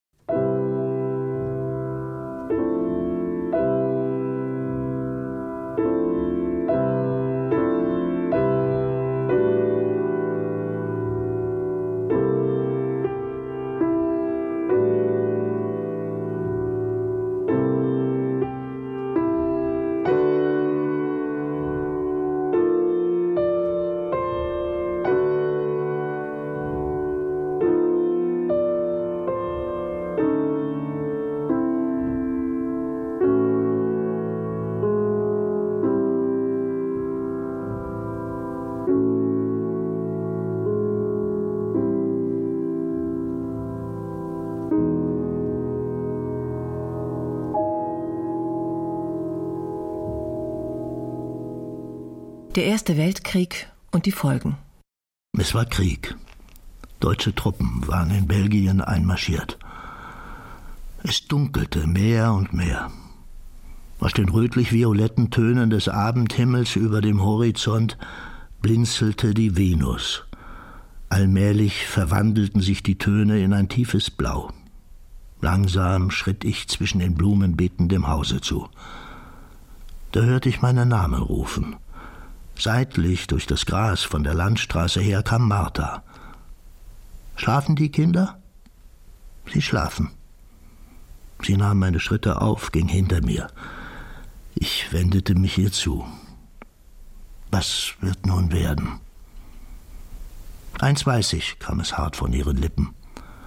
Der Erste Weltkrieg und die Folgen. Es war Krieg. Deutsche Truppen waren in Belgien einmarschiert. Es dunkelte mehr und mehr. Aus den rötlich-violetten Tönen des Abendhimmels über dem Horizont blinzelte die Venus. Allmählich verwandelten sich die Töne in ein tiefes Blau. Langsam schritt ich zwischen den Blumenbeeten dem Hause zu. Da hörte ich meinen Namen rufen. Seitlich durch das Gras von der Landstraße her kam Martha. »Schlafen die Kinder?« »Sie schlafen.« Sie nahm meine Schritte auf, ging hinter mir. Ich wendete mich ihr zu. Was wird nun werden? »Eins weiß ich«, kam es hart von ihren Lippen.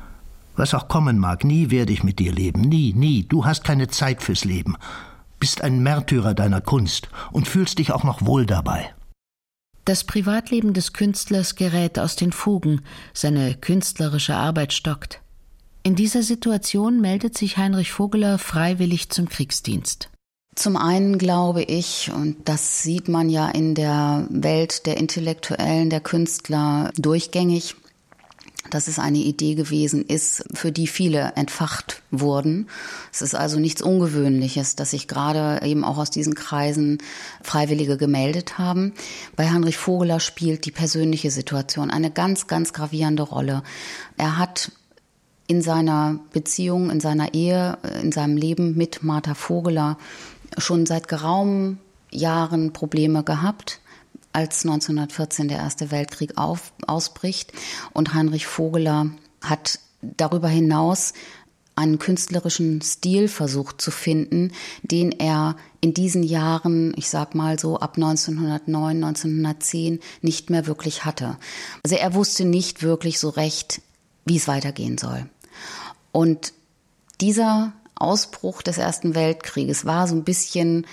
Was auch kommen mag, nie werde ich mit dir leben. Nie, nie. Du hast keine Zeit fürs Leben. Bist ein Märtyrer deiner Kunst und fühlst dich auch noch wohl dabei. Das Privatleben des Künstlers gerät aus den Fugen, seine künstlerische Arbeit stockt. In dieser Situation meldet sich Heinrich Vogeler freiwillig zum Kriegsdienst. Zum einen glaube ich, und das sieht man ja in der Welt der Intellektuellen, der Künstler durchgängig, dass es eine Idee gewesen ist, für die viele entfacht wurden. Es ist also nichts Ungewöhnliches, dass sich gerade eben auch aus diesen Kreisen Freiwillige gemeldet haben. Bei Heinrich Vogeler spielt die persönliche Situation eine ganz, ganz gravierende Rolle. Er hat in seiner Beziehung, in seiner Ehe, in seinem Leben mit Martha Vogeler schon seit geraumen Jahren Probleme gehabt, als 1914 der Erste Weltkrieg ausbricht. Und Heinrich Vogeler hat darüber hinaus einen künstlerischen Stil versucht zu finden, den er in diesen Jahren, ich sag mal so ab 1909, 1910, nicht mehr wirklich hatte. Also er wusste nicht wirklich so recht, wie es weitergehen soll. Und dieser Ausbruch des Ersten Weltkrieges war so ein bisschen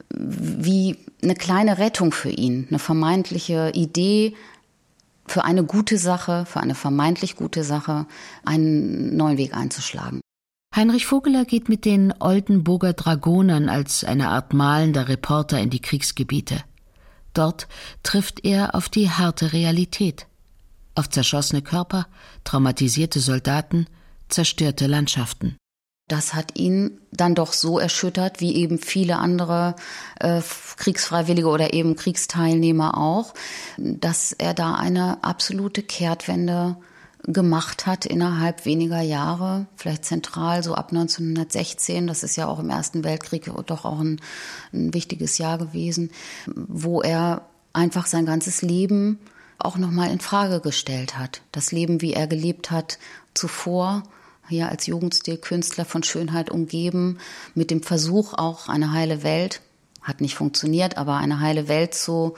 wie eine kleine Rettung für ihn, eine vermeintliche Idee für eine gute Sache, für eine vermeintlich gute Sache, einen neuen Weg einzuschlagen. Heinrich Vogeler geht mit den Oldenburger Dragonern als eine Art malender Reporter in die Kriegsgebiete. Dort trifft er auf die harte Realität, auf zerschossene Körper, traumatisierte Soldaten, zerstörte Landschaften. Das hat ihn dann doch so erschüttert, wie eben viele andere Kriegsfreiwillige oder eben Kriegsteilnehmer auch, dass er da eine absolute Kehrtwende gemacht hat innerhalb weniger Jahre, vielleicht zentral so ab 1916, das ist ja auch im Ersten Weltkrieg doch auch ein wichtiges Jahr gewesen, wo er einfach sein ganzes Leben auch nochmal in Frage gestellt hat. Das Leben, wie er gelebt hat zuvor, hier als Jugendstilkünstler von Schönheit umgeben, mit dem Versuch auch eine heile Welt, hat nicht funktioniert, aber eine heile Welt zu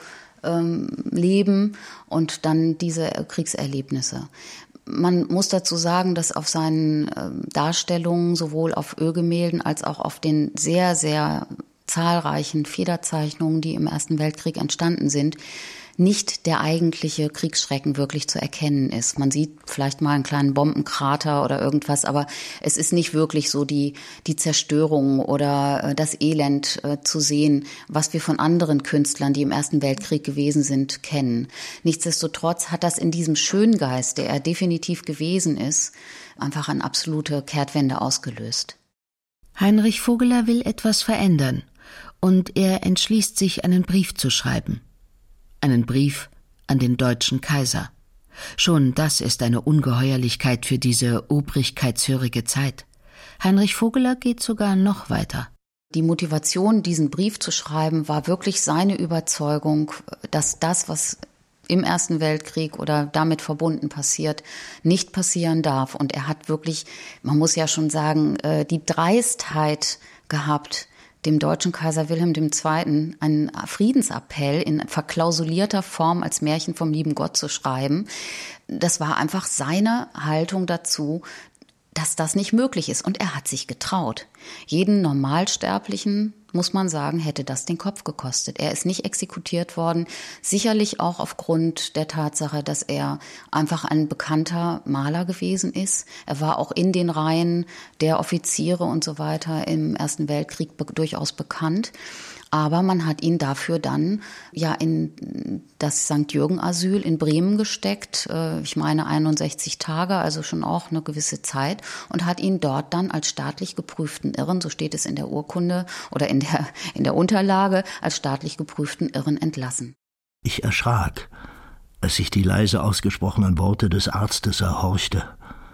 leben und dann diese Kriegserlebnisse. Man muss dazu sagen, dass auf seinen Darstellungen, sowohl auf Ölgemälden als auch auf den sehr, sehr zahlreichen Federzeichnungen, die im Ersten Weltkrieg entstanden sind, nicht der eigentliche Kriegsschrecken wirklich zu erkennen ist. Man sieht vielleicht mal einen kleinen Bombenkrater oder irgendwas, aber es ist nicht wirklich so die Zerstörung oder das Elend zu sehen, was wir von anderen Künstlern, die im Ersten Weltkrieg gewesen sind, kennen. Nichtsdestotrotz hat das in diesem Schöngeist, der er definitiv gewesen ist, einfach eine absolute Kehrtwende ausgelöst. Heinrich Vogeler will etwas verändern und er entschließt sich, einen Brief zu schreiben. Einen Brief an den deutschen Kaiser. Schon das ist eine Ungeheuerlichkeit für diese obrigkeitshörige Zeit. Heinrich Vogeler geht sogar noch weiter. Die Motivation, diesen Brief zu schreiben, war wirklich seine Überzeugung, dass das, was im Ersten Weltkrieg oder damit verbunden passiert, nicht passieren darf. Und er hat wirklich, man muss ja schon sagen, die Dreistheit gehabt, dem deutschen Kaiser Wilhelm II. Einen Friedensappell in verklausulierter Form als Märchen vom lieben Gott zu schreiben. Das war einfach seine Haltung dazu, dass das nicht möglich ist. Und er hat sich getraut. Jeden Normalsterblichen, muss man sagen, hätte das den Kopf gekostet. Er ist nicht exekutiert worden, sicherlich auch aufgrund der Tatsache, dass er einfach ein bekannter Maler gewesen ist. Er war auch in den Reihen der Offiziere und so weiter im Ersten Weltkrieg durchaus bekannt. Aber man hat ihn dafür dann ja in das St. Jürgen-Asyl in Bremen gesteckt, ich meine 61 Tage, also schon auch eine gewisse Zeit, und hat ihn dort dann als staatlich geprüften Irren, so steht es in der Urkunde oder in der Unterlage, als staatlich geprüften Irren entlassen. Ich erschrak, als ich die leise ausgesprochenen Worte des Arztes erhorchte.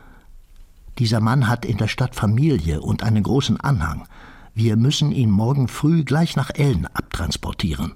Dieser Mann hat in der Stadt Familie und einen großen Anhang. Wir müssen ihn morgen früh gleich nach Elln abtransportieren.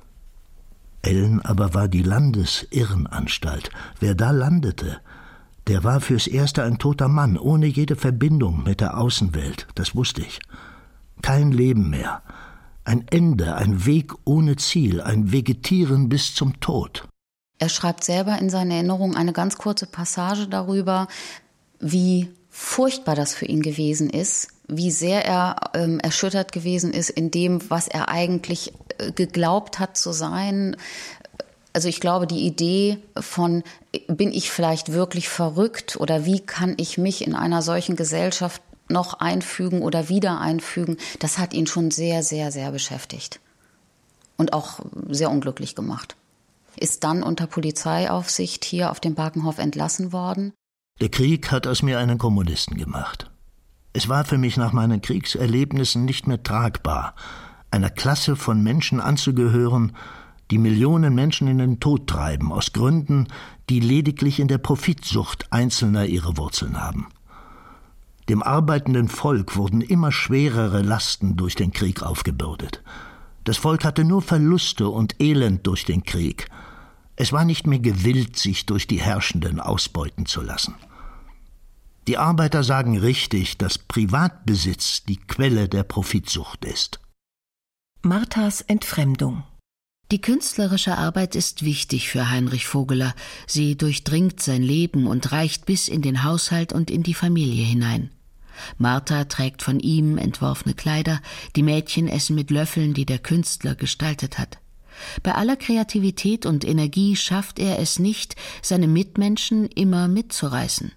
Elln aber war die Landesirrenanstalt. Wer da landete, der war fürs Erste ein toter Mann, ohne jede Verbindung mit der Außenwelt, das wusste ich. Kein Leben mehr, ein Ende, ein Weg ohne Ziel, ein Vegetieren bis zum Tod. Er schreibt selber in seiner Erinnerung eine ganz kurze Passage darüber, wie furchtbar das für ihn gewesen ist, wie sehr er erschüttert gewesen ist in dem, was er eigentlich geglaubt hat zu sein. Also ich glaube, die Idee von, bin ich vielleicht wirklich verrückt oder wie kann ich mich in einer solchen Gesellschaft noch einfügen oder wieder einfügen, das hat ihn schon sehr, sehr, sehr beschäftigt und auch sehr unglücklich gemacht. Ist dann unter Polizeiaufsicht hier auf dem Barkenhof entlassen worden. Der Krieg hat aus mir einen Kommunisten gemacht. Es war für mich nach meinen Kriegserlebnissen nicht mehr tragbar, einer Klasse von Menschen anzugehören, die Millionen Menschen in den Tod treiben, aus Gründen, die lediglich in der Profitsucht Einzelner ihre Wurzeln haben. Dem arbeitenden Volk wurden immer schwerere Lasten durch den Krieg aufgebürdet. Das Volk hatte nur Verluste und Elend durch den Krieg. Es war nicht mehr gewillt, sich durch die Herrschenden ausbeuten zu lassen. Die Arbeiter sagen richtig, dass Privatbesitz die Quelle der Profitsucht ist. Marthas Entfremdung. Die künstlerische Arbeit ist wichtig für Heinrich Vogeler. Sie durchdringt sein Leben und reicht bis in den Haushalt und in die Familie hinein. Martha trägt von ihm entworfene Kleider, die Mädchen essen mit Löffeln, die der Künstler gestaltet hat. Bei aller Kreativität und Energie schafft er es nicht, seine Mitmenschen immer mitzureißen.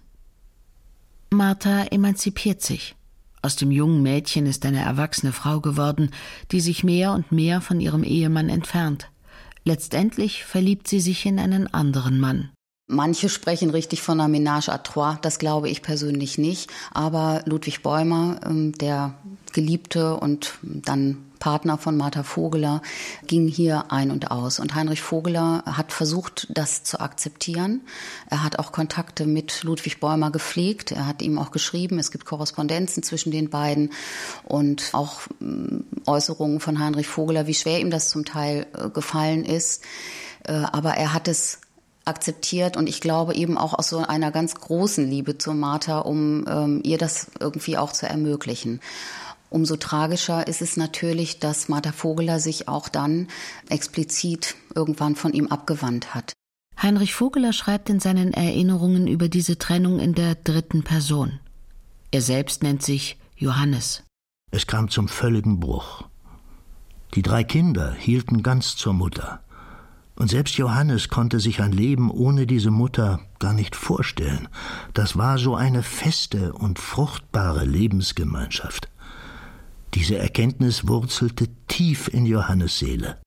Martha emanzipiert sich. Aus dem jungen Mädchen ist eine erwachsene Frau geworden, die sich mehr und mehr von ihrem Ehemann entfernt. Letztendlich verliebt sie sich in einen anderen Mann. Manche sprechen richtig von einer Ménage à trois, das glaube ich persönlich nicht. Aber Ludwig Bäumer, der Geliebte und dann Partner von Martha Vogeler, ging hier ein und aus. Und Heinrich Vogeler hat versucht, das zu akzeptieren. Er hat auch Kontakte mit Ludwig Bäumer gepflegt. Er hat ihm auch geschrieben, es gibt Korrespondenzen zwischen den beiden und auch Äußerungen von Heinrich Vogeler, wie schwer ihm das zum Teil gefallen ist. Aber er hat es akzeptiert und ich glaube eben auch aus so einer ganz großen Liebe zur Martha, um ihr das irgendwie auch zu ermöglichen. Umso tragischer ist es natürlich, dass Martha Vogeler sich auch dann explizit irgendwann von ihm abgewandt hat. Heinrich Vogeler schreibt in seinen Erinnerungen über diese Trennung in der 3. Person. Er selbst nennt sich Johannes. Es kam zum völligen Bruch. Die 3 Kinder hielten ganz zur Mutter. Und selbst Johannes konnte sich ein Leben ohne diese Mutter gar nicht vorstellen. Das war so eine feste und fruchtbare Lebensgemeinschaft. Diese Erkenntnis wurzelte tief in Johannes' Seele.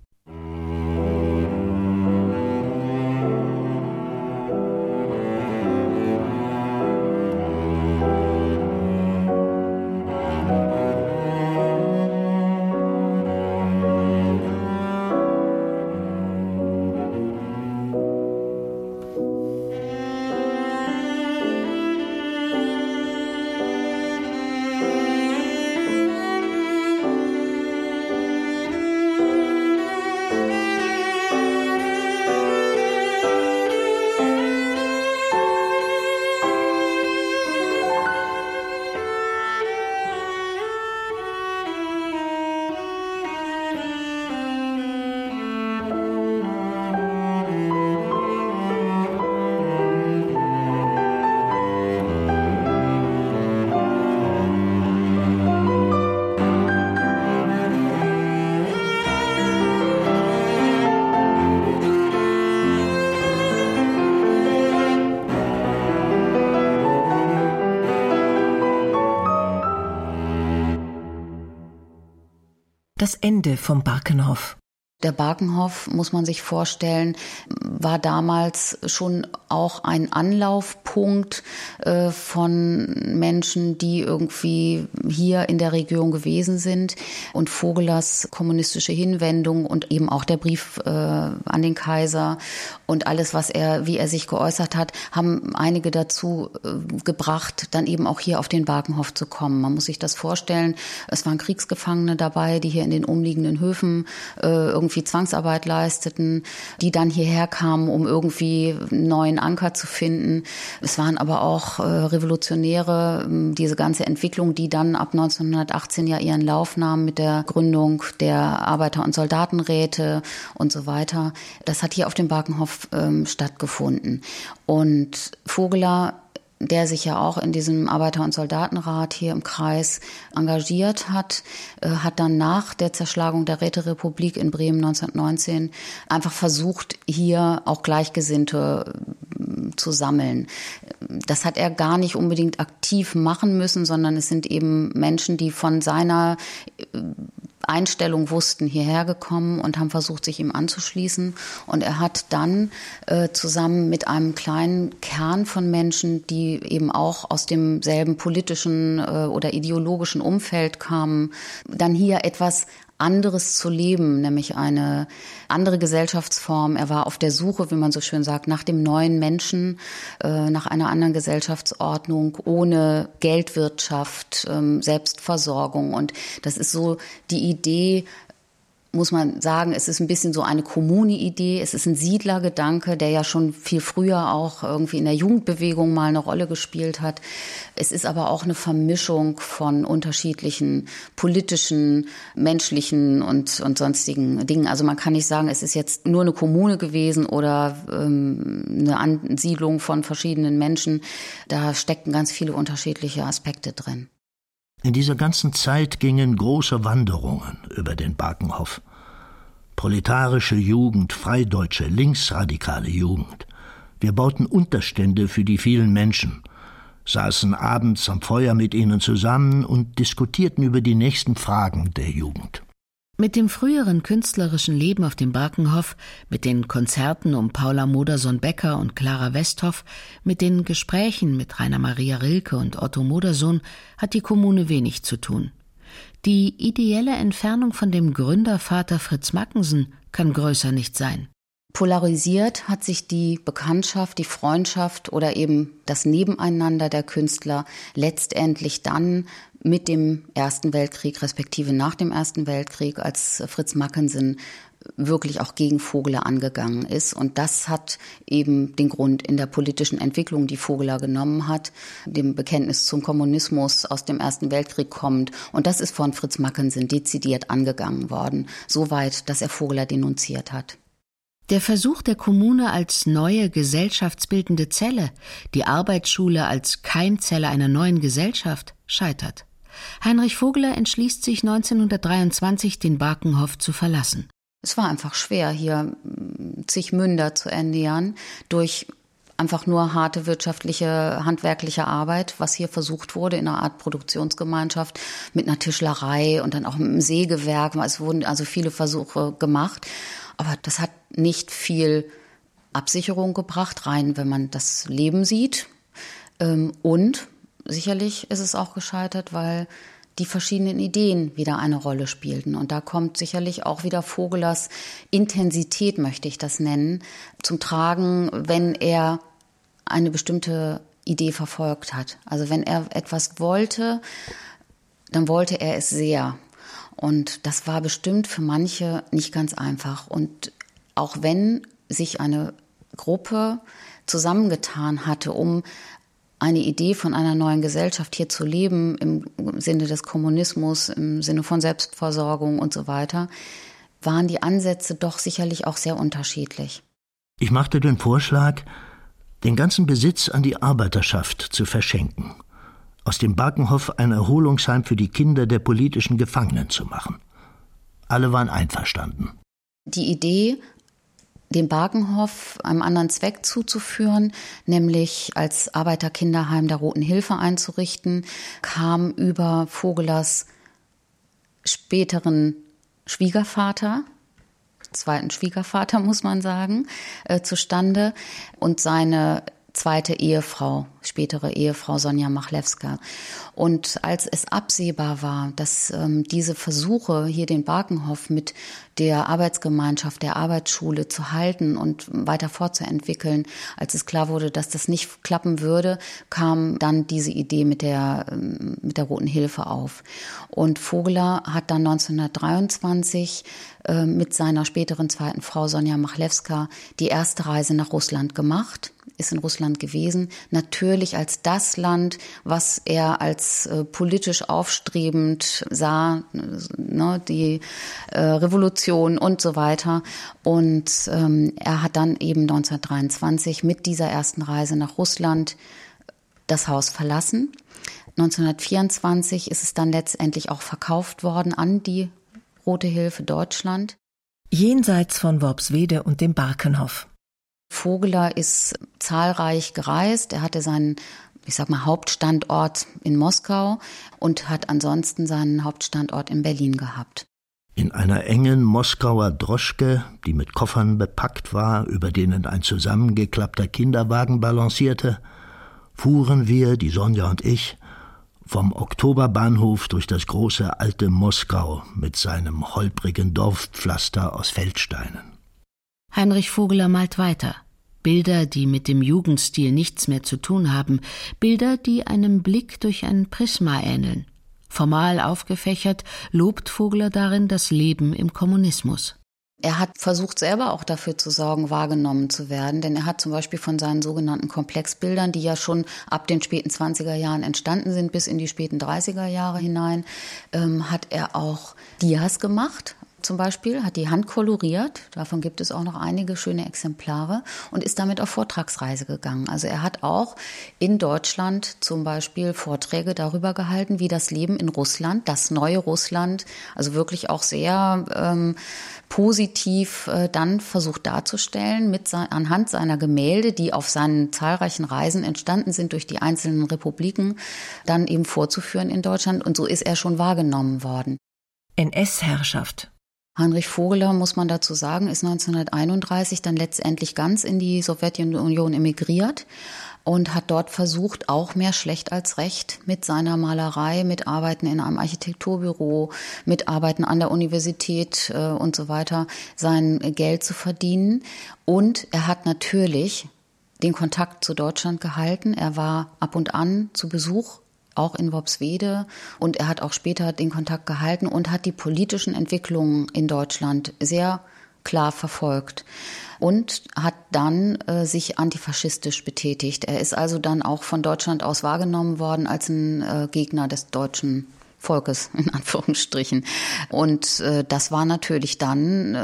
Das Ende vom Barkenhof. Der Barkenhof, muss man sich vorstellen, war damals schon auch ein Anlaufpunkt von Menschen, die irgendwie hier in der Region gewesen sind. Und Vogelers kommunistische Hinwendung und eben auch der Brief an den Kaiser und alles, wie er sich geäußert hat, haben einige dazu gebracht, dann eben auch hier auf den Barkenhof zu kommen. Man muss sich das vorstellen, es waren Kriegsgefangene dabei, die hier in den umliegenden Höfen irgendwie Zwangsarbeit leisteten, die dann hierher kamen, um irgendwie einen neuen Anker zu finden. Es waren aber auch Revolutionäre, diese ganze Entwicklung, die dann ab 1918 ja ihren Lauf nahm mit der Gründung der Arbeiter- und Soldatenräte und so weiter. Das hat hier auf dem Barkenhof stattgefunden. Und Vogeler der sich ja auch in diesem Arbeiter- und Soldatenrat hier im Kreis engagiert hat, hat dann nach der Zerschlagung der Räterepublik in Bremen 1919 einfach versucht, hier auch Gleichgesinnte zu sammeln. Das hat er gar nicht unbedingt aktiv machen müssen, sondern es sind eben Menschen, die von seiner Einstellung wussten, hierher gekommen und haben versucht, sich ihm anzuschließen. Und er hat dann zusammen mit einem kleinen Kern von Menschen, die eben auch aus demselben politischen oder ideologischen Umfeld kamen, dann hier etwas anderes zu leben, nämlich eine andere Gesellschaftsform. Er war auf der Suche, wie man so schön sagt, nach dem neuen Menschen, nach einer anderen Gesellschaftsordnung, ohne Geldwirtschaft, Selbstversorgung. Und das ist so die Idee, muss man sagen, es ist ein bisschen so eine Kommune-Idee, es ist ein Siedlergedanke, der ja schon viel früher auch irgendwie in der Jugendbewegung mal eine Rolle gespielt hat. Es ist aber auch eine Vermischung von unterschiedlichen politischen, menschlichen und sonstigen Dingen. Also man kann nicht sagen, es ist jetzt nur eine Kommune gewesen oder eine Ansiedlung von verschiedenen Menschen. Da stecken ganz viele unterschiedliche Aspekte drin. In dieser ganzen Zeit gingen große Wanderungen über den Bakenhof. Proletarische Jugend, freideutsche, linksradikale Jugend. Wir bauten Unterstände für die vielen Menschen, saßen abends am Feuer mit ihnen zusammen und diskutierten über die nächsten Fragen der Jugend. Mit dem früheren künstlerischen Leben auf dem Bakenhof, mit den Konzerten um Paula Modersohn-Becker und Clara Westhoff, mit den Gesprächen mit Rainer Maria Rilke und Otto Modersohn hat die Kommune wenig zu tun. Die ideelle Entfernung von dem Gründervater Fritz Mackensen kann größer nicht sein. Polarisiert hat sich die Bekanntschaft, die Freundschaft oder eben das Nebeneinander der Künstler letztendlich dann mit dem Ersten Weltkrieg, respektive nach dem Ersten Weltkrieg, als Fritz Mackensen wirklich auch gegen Vogeler angegangen ist. Und das hat eben den Grund in der politischen Entwicklung, die Vogeler genommen hat, dem Bekenntnis zum Kommunismus aus dem Ersten Weltkrieg kommt. Und das ist von Fritz Mackensen dezidiert angegangen worden, soweit, dass er Vogeler denunziert hat. Der Versuch der Kommune als neue gesellschaftsbildende Zelle, die Arbeitsschule als Keimzelle einer neuen Gesellschaft, scheitert. Heinrich Vogeler entschließt sich 1923, den Bakenhof zu verlassen. Es war einfach schwer, hier zig Münder zu ernähren durch einfach nur harte wirtschaftliche, handwerkliche Arbeit, was hier versucht wurde in einer Art Produktionsgemeinschaft mit einer Tischlerei und dann auch mit einem Sägewerk. Es wurden also viele Versuche gemacht, aber das hat nicht viel Absicherung gebracht, rein wenn man das Leben sieht. Und sicherlich ist es auch gescheitert, weil die verschiedenen Ideen wieder eine Rolle spielten. Und da kommt sicherlich auch wieder Vogelers Intensität, möchte ich das nennen, zum Tragen, wenn er eine bestimmte Idee verfolgt hat. Also wenn er etwas wollte, dann wollte er es sehr. Und das war bestimmt für manche nicht ganz einfach. Und auch wenn sich eine Gruppe zusammengetan hatte, um eine Idee von einer neuen Gesellschaft hier zu leben, im Sinne des Kommunismus, im Sinne von Selbstversorgung und so weiter, waren die Ansätze doch sicherlich auch sehr unterschiedlich. Ich machte den Vorschlag, den ganzen Besitz an die Arbeiterschaft zu verschenken, aus dem Bakenhof ein Erholungsheim für die Kinder der politischen Gefangenen zu machen. Alle waren einverstanden. Die Idee, den Bakenhof einem anderen Zweck zuzuführen, nämlich als Arbeiterkinderheim der Roten Hilfe einzurichten, kam über Vogelers späteren Schwiegervater, zweiten Schwiegervater muss man sagen, zustande und seine zweite Ehefrau, spätere Ehefrau Sonja Machlewska. Und als es absehbar war, dass diese Versuche, hier den Bakenhof mit der Arbeitsgemeinschaft, der Arbeitsschule zu halten und weiter fortzuentwickeln, als es klar wurde, dass das nicht klappen würde, kam dann diese Idee mit der Roten Hilfe auf. Und Vogeler hat dann 1923 mit seiner späteren zweiten Frau Sonja Machlewska die erste Reise nach Russland gemacht, ist in Russland gewesen, natürlich als das Land, was er als politisch aufstrebend sah, ne, die Revolution und so weiter. Und er hat dann eben 1923 mit dieser ersten Reise nach Russland das Haus verlassen. 1924 ist es dann letztendlich auch verkauft worden an die Rote Hilfe Deutschland. Jenseits von Worpswede und dem Barkenhof. Vogeler ist zahlreich gereist. Er hatte seinen, Hauptstandort in Moskau und hat ansonsten seinen Hauptstandort in Berlin gehabt. In einer engen Moskauer Droschke, die mit Koffern bepackt war, über denen ein zusammengeklappter Kinderwagen balancierte, fuhren wir, die Sonja und ich, vom Oktoberbahnhof durch das große alte Moskau mit seinem holprigen Dorfpflaster aus Feldsteinen. Heinrich Vogeler malt weiter. Bilder, die mit dem Jugendstil nichts mehr zu tun haben. Bilder, die einem Blick durch ein Prisma ähneln. Formal aufgefächert lobt Vogeler darin das Leben im Kommunismus. Er hat versucht, selber auch dafür zu sorgen, wahrgenommen zu werden. Denn er hat zum Beispiel von seinen sogenannten Komplexbildern, die ja schon ab den späten 20er Jahren entstanden sind, bis in die späten 30er Jahre hinein, hat er auch Dias gemacht. Zum Beispiel, hat die Hand koloriert, davon gibt es auch noch einige schöne Exemplare, und ist damit auf Vortragsreise gegangen. Also er hat auch in Deutschland zum Beispiel Vorträge darüber gehalten, wie das Leben in Russland, das neue Russland, also wirklich auch sehr positiv dann versucht darzustellen, anhand seiner Gemälde, die auf seinen zahlreichen Reisen entstanden sind durch die einzelnen Republiken, dann eben vorzuführen in Deutschland. Und so ist er schon wahrgenommen worden. NS-Herrschaft. Heinrich Vogeler, muss man dazu sagen, ist 1931 dann letztendlich ganz in die Sowjetunion emigriert und hat dort versucht, auch mehr schlecht als recht mit seiner Malerei, mit Arbeiten in einem Architekturbüro, mit Arbeiten an der Universität und so weiter, sein Geld zu verdienen. Und er hat natürlich den Kontakt zu Deutschland gehalten. Er war ab und an zu Besuch, auch in Worpswede, und er hat auch später den Kontakt gehalten und hat die politischen Entwicklungen in Deutschland sehr klar verfolgt und hat dann sich antifaschistisch betätigt. Er ist also dann auch von Deutschland aus wahrgenommen worden als ein Gegner des deutschen Volkes, in Anführungsstrichen. Und das war natürlich dann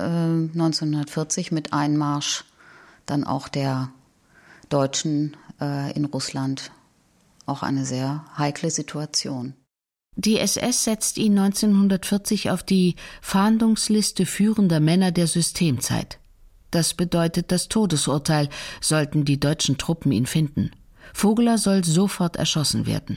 1940 mit Einmarsch dann auch der Deutschen in Russland auch eine sehr heikle Situation. Die SS setzt ihn 1940 auf die Fahndungsliste führender Männer der Systemzeit. Das bedeutet das Todesurteil, sollten die deutschen Truppen ihn finden. Vogeler soll sofort erschossen werden.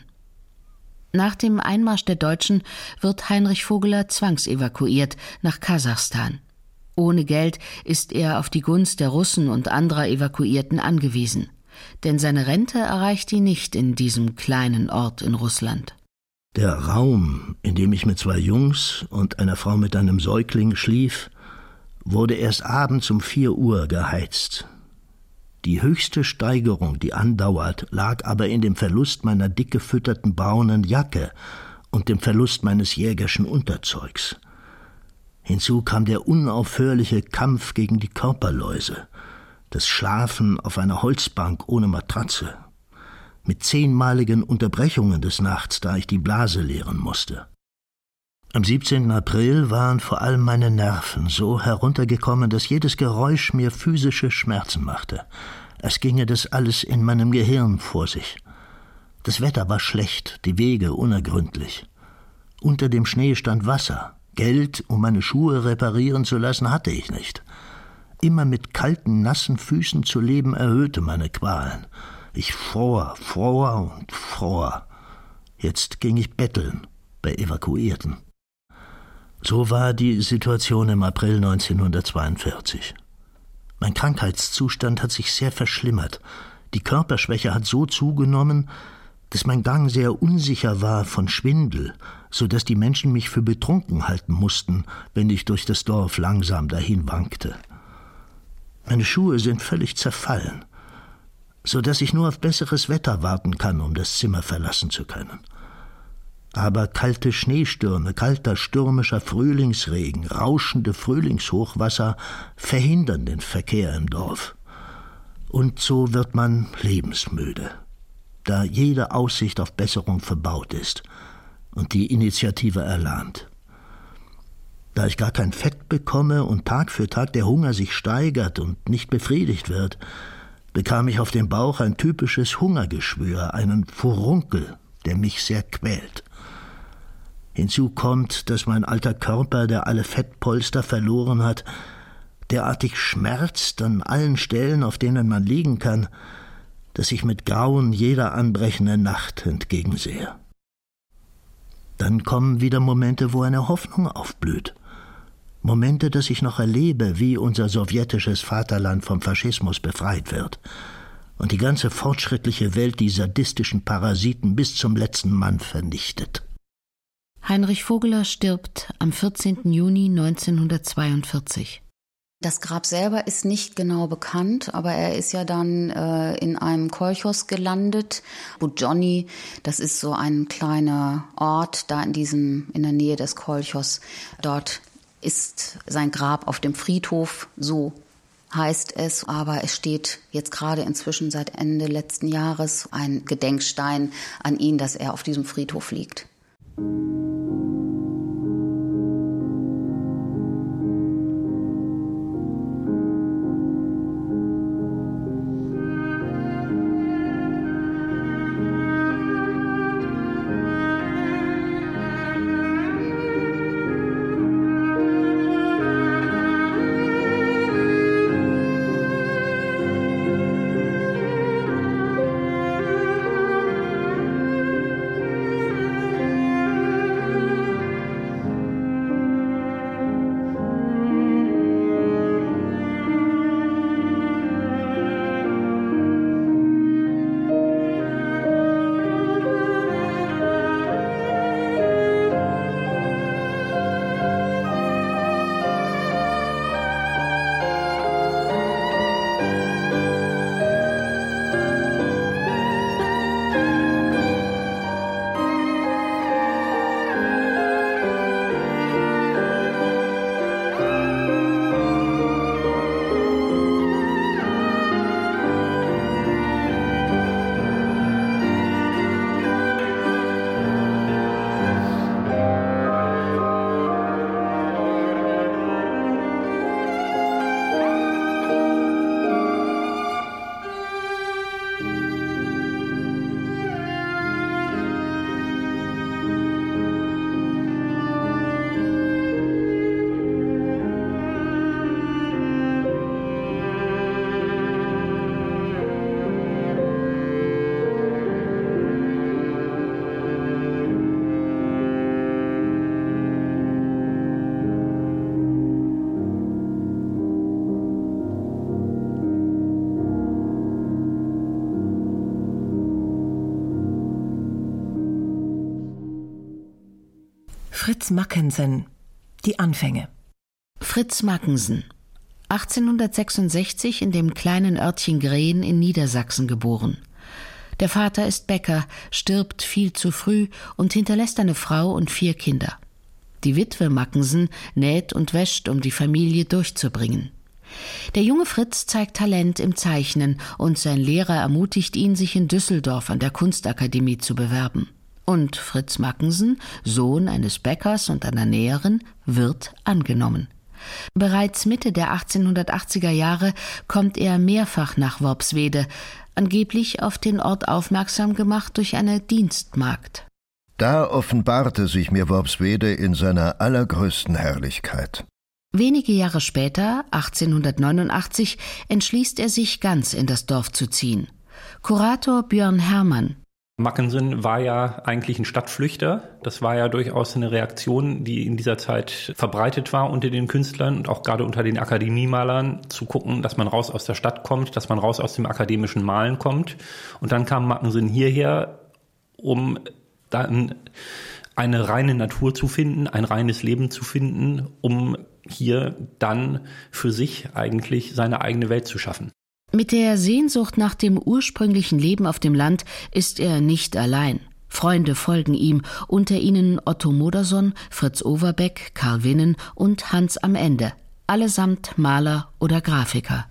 Nach dem Einmarsch der Deutschen wird Heinrich Vogeler zwangsevakuiert nach Kasachstan. Ohne Geld ist er auf die Gunst der Russen und anderer Evakuierten angewiesen. Denn seine Rente erreicht ihn nicht in diesem kleinen Ort in Russland. Der Raum, in dem ich mit 2 Jungs und einer Frau mit einem Säugling schlief, wurde erst abends um 4 Uhr geheizt. Die höchste Steigerung, die andauert, lag aber in dem Verlust meiner dick gefütterten braunen Jacke und dem Verlust meines jägerschen Unterzeugs. Hinzu kam der unaufhörliche Kampf gegen die Körperläuse, das Schlafen auf einer Holzbank ohne Matratze, mit 10-maligen Unterbrechungen des Nachts, da ich die Blase leeren musste. Am 17. April waren vor allem meine Nerven so heruntergekommen, dass jedes Geräusch mir physische Schmerzen machte. Es ginge das alles in meinem Gehirn vor sich. Das Wetter war schlecht, die Wege unergründlich. Unter dem Schnee stand Wasser. Geld, um meine Schuhe reparieren zu lassen, hatte ich nicht. Immer mit kalten, nassen Füßen zu leben, erhöhte meine Qualen. Ich fror und fror. Jetzt ging ich betteln bei Evakuierten. So war die Situation im April 1942. Mein Krankheitszustand hat sich sehr verschlimmert. Die Körperschwäche hat so zugenommen, dass mein Gang sehr unsicher war von Schwindel, so dass die Menschen mich für betrunken halten mussten, wenn ich durch das Dorf langsam dahin wankte. Meine Schuhe sind völlig zerfallen, so dass ich nur auf besseres Wetter warten kann, um das Zimmer verlassen zu können. Aber kalte Schneestürme, kalter stürmischer Frühlingsregen, rauschende Frühlingshochwasser verhindern den Verkehr im Dorf. Und so wird man lebensmüde, da jede Aussicht auf Besserung verbaut ist und die Initiative erlahmt. Da ich gar kein Fett bekomme und Tag für Tag der Hunger sich steigert und nicht befriedigt wird, bekam ich auf dem Bauch ein typisches Hungergeschwür, einen Furunkel, der mich sehr quält. Hinzu kommt, dass mein alter Körper, der alle Fettpolster verloren hat, derartig schmerzt an allen Stellen, auf denen man liegen kann, dass ich mit Grauen jeder anbrechenden Nacht entgegensehe. Dann kommen wieder Momente, wo eine Hoffnung aufblüht. Momente, dass ich noch erlebe, wie unser sowjetisches Vaterland vom Faschismus befreit wird und die ganze fortschrittliche Welt die sadistischen Parasiten bis zum letzten Mann vernichtet. Heinrich Vogeler stirbt am 14. Juni 1942. Das Grab selber ist nicht genau bekannt, aber er ist ja dann in einem Kolchos gelandet. Budjonni, das ist so ein kleiner Ort da in der Nähe des Kolchos. Dort ist sein Grab auf dem Friedhof, so heißt es, aber es steht jetzt gerade inzwischen seit Ende letzten Jahres ein Gedenkstein an ihn, dass er auf diesem Friedhof liegt. Fritz Mackensen, die Anfänge. Fritz Mackensen, 1866 in dem kleinen Örtchen Green in Niedersachsen geboren. Der Vater ist Bäcker, stirbt viel zu früh und hinterlässt eine Frau und 4 Kinder. Die Witwe Mackensen näht und wäscht, um die Familie durchzubringen. Der junge Fritz zeigt Talent im Zeichnen und sein Lehrer ermutigt ihn, sich in Düsseldorf an der Kunstakademie zu bewerben. Und Fritz Mackensen, Sohn eines Bäckers und einer Näherin, wird angenommen. Bereits Mitte der 1880er Jahre kommt er mehrfach nach Worpswede, angeblich auf den Ort aufmerksam gemacht durch eine Dienstmagd. Da offenbarte sich mir Worpswede in seiner allergrößten Herrlichkeit. Wenige Jahre später, 1889, entschließt er sich, ganz in das Dorf zu ziehen. Kurator Björn Herrmann. Mackensen war ja eigentlich ein Stadtflüchter. Das war ja durchaus eine Reaktion, die in dieser Zeit verbreitet war unter den Künstlern und auch gerade unter den Akademiemalern, zu gucken, dass man raus aus der Stadt kommt, dass man raus aus dem akademischen Malen kommt. Und dann kam Mackensen hierher, um dann eine reine Natur zu finden, ein reines Leben zu finden, um hier dann für sich eigentlich seine eigene Welt zu schaffen. Mit der Sehnsucht nach dem ursprünglichen Leben auf dem Land ist er nicht allein. Freunde folgen ihm, unter ihnen Otto Modersohn, Fritz Overbeck, Karl Winnen und Hans am Ende, allesamt Maler oder Grafiker.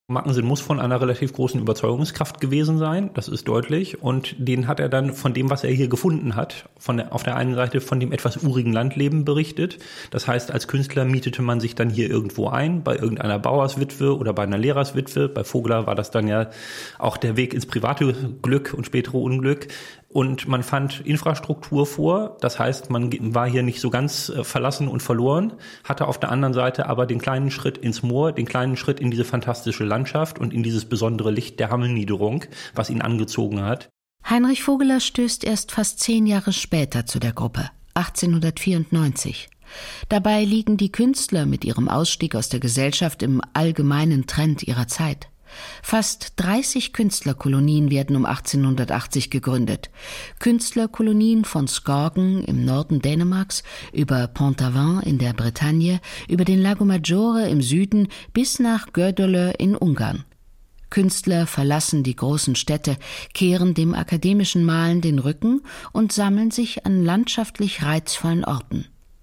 Mackensen muss von einer relativ großen Überzeugungskraft gewesen sein, das ist deutlich. Und den hat er dann von dem, was er hier gefunden hat, auf der einen Seite von dem etwas urigen Landleben berichtet. Das heißt, als Künstler mietete man sich dann hier irgendwo ein, bei irgendeiner Bauerswitwe oder bei einer Lehrerswitwe. Bei Vogler war das dann ja auch der Weg ins private Glück und spätere Unglück. Und man fand Infrastruktur vor, das heißt, man war hier nicht so ganz verlassen und verloren, hatte auf der anderen Seite aber den kleinen Schritt ins Moor, den kleinen Schritt in diese fantastische Landschaft und in dieses besondere Licht der Hammelniederung, was ihn angezogen hat. Heinrich Vogeler stößt erst fast 10 Jahre später zu der Gruppe, 1894. Dabei liegen die Künstler mit ihrem Ausstieg aus der Gesellschaft im allgemeinen Trend ihrer Zeit. Fast 30 Künstlerkolonien werden um 1880 gegründet. Künstlerkolonien von Skogn im Norden Dänemarks, über Pont-Aven in der Bretagne, über den Lago Maggiore im Süden bis nach Gödöllő in Ungarn. Künstler verlassen die großen Städte, kehren dem akademischen Malen den Rücken und sammeln sich an landschaftlich reizvollen Orten.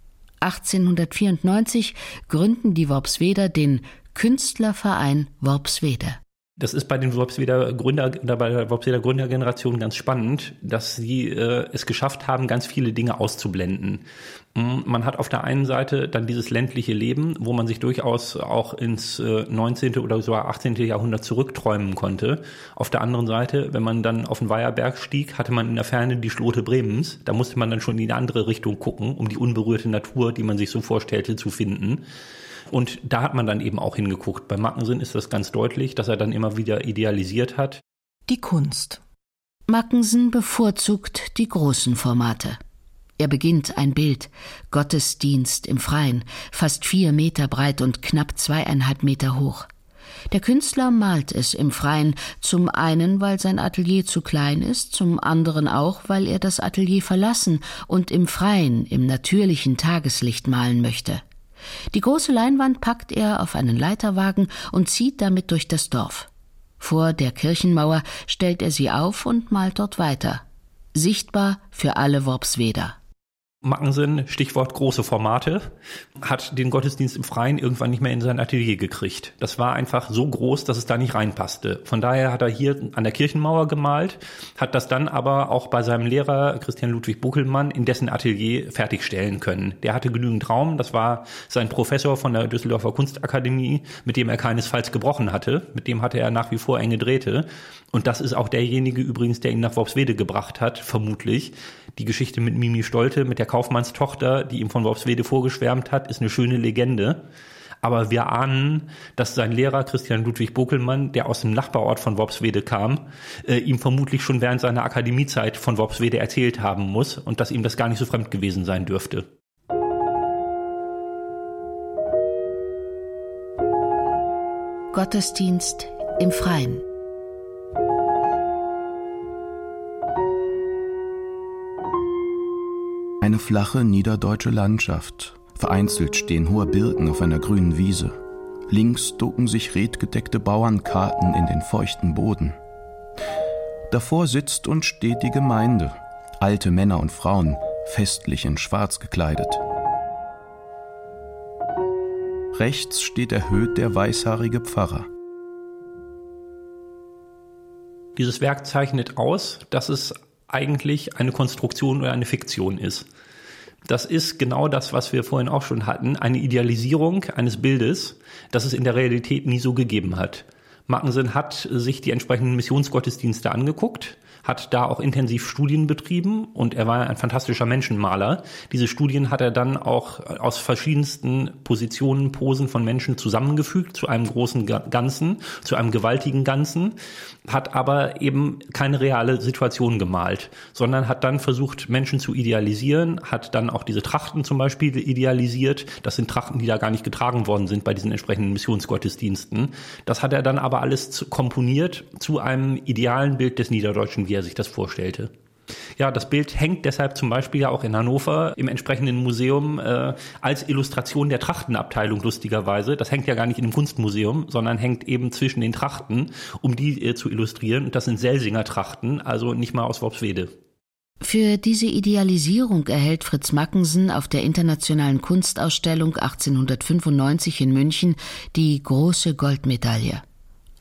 1894 gründen die Worpsweder den Künstlerverein Worpswede. Das ist bei den Worpsweder bei der Worpsweder Gründergeneration ganz spannend, dass sie es geschafft haben, ganz viele Dinge auszublenden. Man hat auf der einen Seite dann dieses ländliche Leben, wo man sich durchaus auch ins 19. oder sogar 18. Jahrhundert zurückträumen konnte. Auf der anderen Seite, wenn man dann auf den Weiherberg stieg, hatte man in der Ferne die Schlote Bremens. Da musste man dann schon in eine andere Richtung gucken, um die unberührte Natur, die man sich so vorstellte, zu finden. Und da hat man dann eben auch hingeguckt. Bei Mackensen ist das ganz deutlich, dass er dann immer wieder idealisiert hat. Die Kunst. Mackensen bevorzugt die großen Formate. Er beginnt ein Bild, Gottesdienst im Freien, fast 4 Meter breit und knapp 2,5 Meter hoch. Der Künstler malt es im Freien, zum einen, weil sein Atelier zu klein ist, zum anderen auch, weil er das Atelier verlassen und im Freien, im natürlichen Tageslicht malen möchte. Die große Leinwand packt er auf einen Leiterwagen und zieht damit durch das Dorf. Vor der Kirchenmauer stellt er sie auf und malt dort weiter. Sichtbar für alle Worpsweder. Mackensen, Stichwort große Formate, hat den Gottesdienst im Freien irgendwann nicht mehr in sein Atelier gekriegt. Das war einfach so groß, dass es da nicht reinpasste. Von daher hat er hier an der Kirchenmauer gemalt, hat das dann aber auch bei seinem Lehrer Christian Ludwig Buckelmann in dessen Atelier fertigstellen können. Der hatte genügend Raum, das war sein Professor von der Düsseldorfer Kunstakademie, mit dem er keinesfalls gebrochen hatte. Mit dem hatte er nach wie vor enge Drähte. Und das ist auch derjenige übrigens, der ihn nach Worpswede gebracht hat, vermutlich. Die Geschichte mit Mimi Stolte, mit der Kaufmannstochter, die ihm von Worpswede vorgeschwärmt hat, ist eine schöne Legende. Aber wir ahnen, dass sein Lehrer Christian Ludwig Buckelmann, der aus dem Nachbarort von Worpswede kam, ihm vermutlich schon während seiner Akademiezeit von Worpswede erzählt haben muss und dass ihm das gar nicht so fremd gewesen sein dürfte. Gottesdienst im Freien. Eine flache niederdeutsche Landschaft. Vereinzelt stehen hohe Birken auf einer grünen Wiese. Links ducken sich redgedeckte Bauernkarten in den feuchten Boden. Davor sitzt und steht die Gemeinde. Alte Männer und Frauen, festlich in Schwarz gekleidet. Rechts steht erhöht der weißhaarige Pfarrer. Dieses Werk zeichnet aus, dass es eigentlich eine Konstruktion oder eine Fiktion ist. Das ist genau das, was wir vorhin auch schon hatten, eine Idealisierung eines Bildes, das es in der Realität nie so gegeben hat. Mackensen hat sich die entsprechenden Missionsgottesdienste angeguckt, hat da auch intensiv Studien betrieben und er war ein fantastischer Menschenmaler. Diese Studien hat er dann auch aus verschiedensten Positionen, Posen von Menschen zusammengefügt zu einem großen Ganzen, zu einem gewaltigen Ganzen, hat aber eben keine reale Situation gemalt, sondern hat dann versucht, Menschen zu idealisieren, hat dann auch diese Trachten zum Beispiel idealisiert. Das sind Trachten, die da gar nicht getragen worden sind bei diesen entsprechenden Missionsgottesdiensten. Das hat er dann aber alles komponiert zu einem idealen Bild des Niederdeutschen, wie er sich das vorstellte. Ja, das Bild hängt deshalb zum Beispiel ja auch in Hannover im entsprechenden Museum als Illustration der Trachtenabteilung lustigerweise. Das hängt ja gar nicht in einem Kunstmuseum, sondern hängt eben zwischen den Trachten, um die zu illustrieren. Und das sind Selsinger Trachten, also nicht mal aus Worpswede. Für diese Idealisierung erhält Fritz Mackensen auf der Internationalen Kunstausstellung 1895 in München die Große Goldmedaille.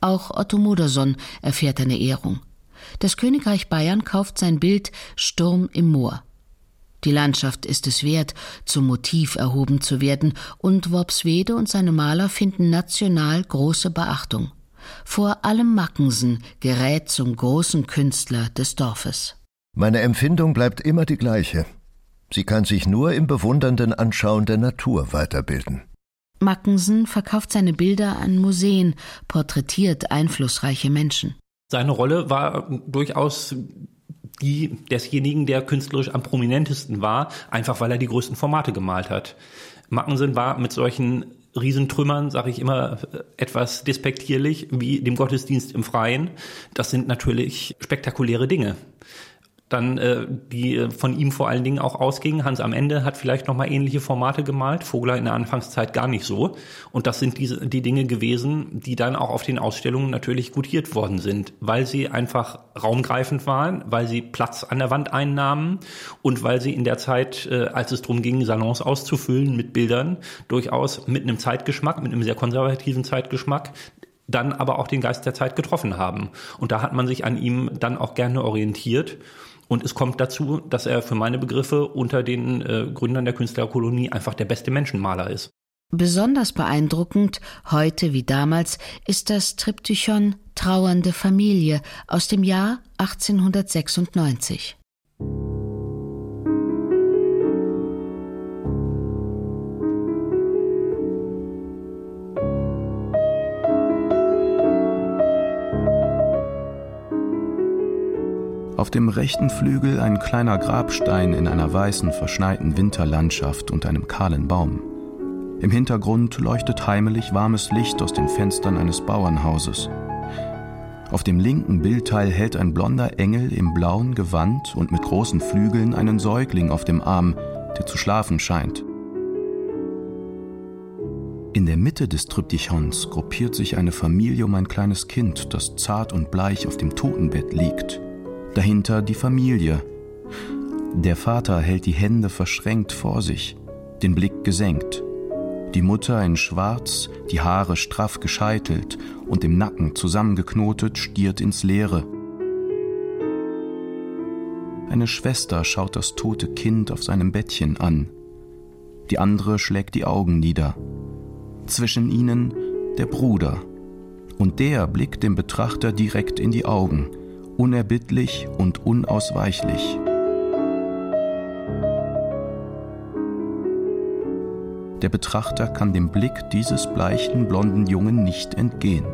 Auch Otto Modersohn erfährt eine Ehrung. Das Königreich Bayern kauft sein Bild »Sturm im Moor«. Die Landschaft ist es wert, zum Motiv erhoben zu werden, und Worpswede und seine Maler finden national große Beachtung. Vor allem Mackensen gerät zum großen Künstler des Dorfes. Meine Empfindung bleibt immer die gleiche. Sie kann sich nur im bewundernden Anschauen der Natur weiterbilden. Mackensen verkauft seine Bilder an Museen, porträtiert einflussreiche Menschen. Seine Rolle war durchaus die desjenigen, der künstlerisch am prominentesten war, einfach weil er die größten Formate gemalt hat. Mackensen war mit solchen Riesentrümmern, sage ich immer etwas despektierlich, wie dem Gottesdienst im Freien. Das sind natürlich spektakuläre Dinge. Dann die von ihm vor allen Dingen auch ausgingen. Hans am Ende hat vielleicht nochmal ähnliche Formate gemalt, Vogler in der Anfangszeit gar nicht so. Und das sind die Dinge gewesen, die dann auch auf den Ausstellungen natürlich gutiert worden sind, weil sie einfach raumgreifend waren, weil sie Platz an der Wand einnahmen und weil sie in der Zeit, als es darum ging, Salons auszufüllen mit Bildern, durchaus mit einem Zeitgeschmack, mit einem sehr konservativen Zeitgeschmack, dann aber auch den Geist der Zeit getroffen haben. Und da hat man sich an ihm dann auch gerne orientiert. Und es kommt dazu, dass er für meine Begriffe unter den Gründern der Künstlerkolonie einfach der beste Menschenmaler ist. Besonders beeindruckend, heute wie damals, ist das Triptychon »Trauernde Familie« aus dem Jahr 1896. Auf dem rechten Flügel ein kleiner Grabstein in einer weißen, verschneiten Winterlandschaft unter einem kahlen Baum. Im Hintergrund leuchtet heimelig warmes Licht aus den Fenstern eines Bauernhauses. Auf dem linken Bildteil hält ein blonder Engel im blauen Gewand und mit großen Flügeln einen Säugling auf dem Arm, der zu schlafen scheint. In der Mitte des Triptychons gruppiert sich eine Familie um ein kleines Kind, das zart und bleich auf dem Totenbett liegt. Dahinter die Familie. Der Vater hält die Hände verschränkt vor sich, den Blick gesenkt. Die Mutter in Schwarz, die Haare straff gescheitelt und im Nacken zusammengeknotet, stiert ins Leere. Eine Schwester schaut das tote Kind auf seinem Bettchen an. Die andere schlägt die Augen nieder. Zwischen ihnen der Bruder. Und der blickt dem Betrachter direkt in die Augen, unerbittlich und unausweichlich. Der Betrachter kann dem Blick dieses bleichen, blonden Jungen nicht entgehen.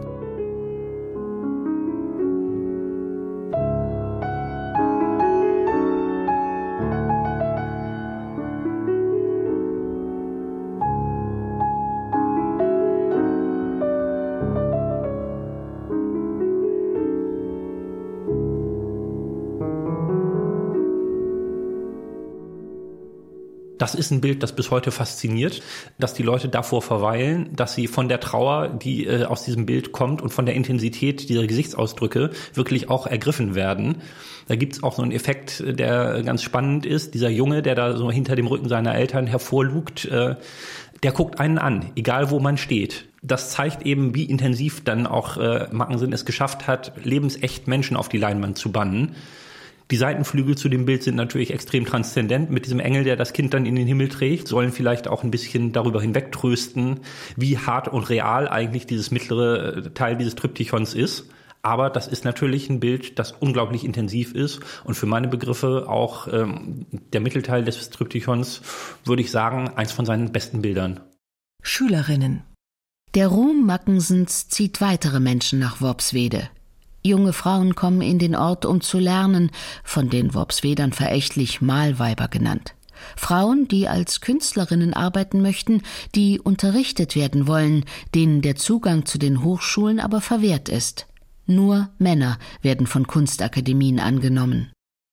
Das ist ein Bild, das bis heute fasziniert, dass die Leute davor verweilen, dass sie von der Trauer, die aus diesem Bild kommt und von der Intensität dieser Gesichtsausdrücke wirklich auch ergriffen werden. Da gibt's auch so einen Effekt, der ganz spannend ist. Dieser Junge, der da so hinter dem Rücken seiner Eltern hervorlugt, der guckt einen an, egal wo man steht. Das zeigt eben, wie intensiv dann auch Mackensen es geschafft hat, lebensecht Menschen auf die Leinwand zu bannen. Die Seitenflügel zu dem Bild sind natürlich extrem transzendent. Mit diesem Engel, der das Kind dann in den Himmel trägt, sollen vielleicht auch ein bisschen darüber hinwegtrösten, wie hart und real eigentlich dieses mittlere Teil dieses Triptychons ist. Aber das ist natürlich ein Bild, das unglaublich intensiv ist und für meine Begriffe auch der Mittelteil des Triptychons, würde ich sagen, eins von seinen besten Bildern. Schülerinnen. Der Ruhm Mackensens zieht weitere Menschen nach Worpswede. Junge Frauen kommen in den Ort, um zu lernen, von den Worpswedern verächtlich Malweiber genannt. Frauen, die als Künstlerinnen arbeiten möchten, die unterrichtet werden wollen, denen der Zugang zu den Hochschulen aber verwehrt ist. Nur Männer werden von Kunstakademien angenommen.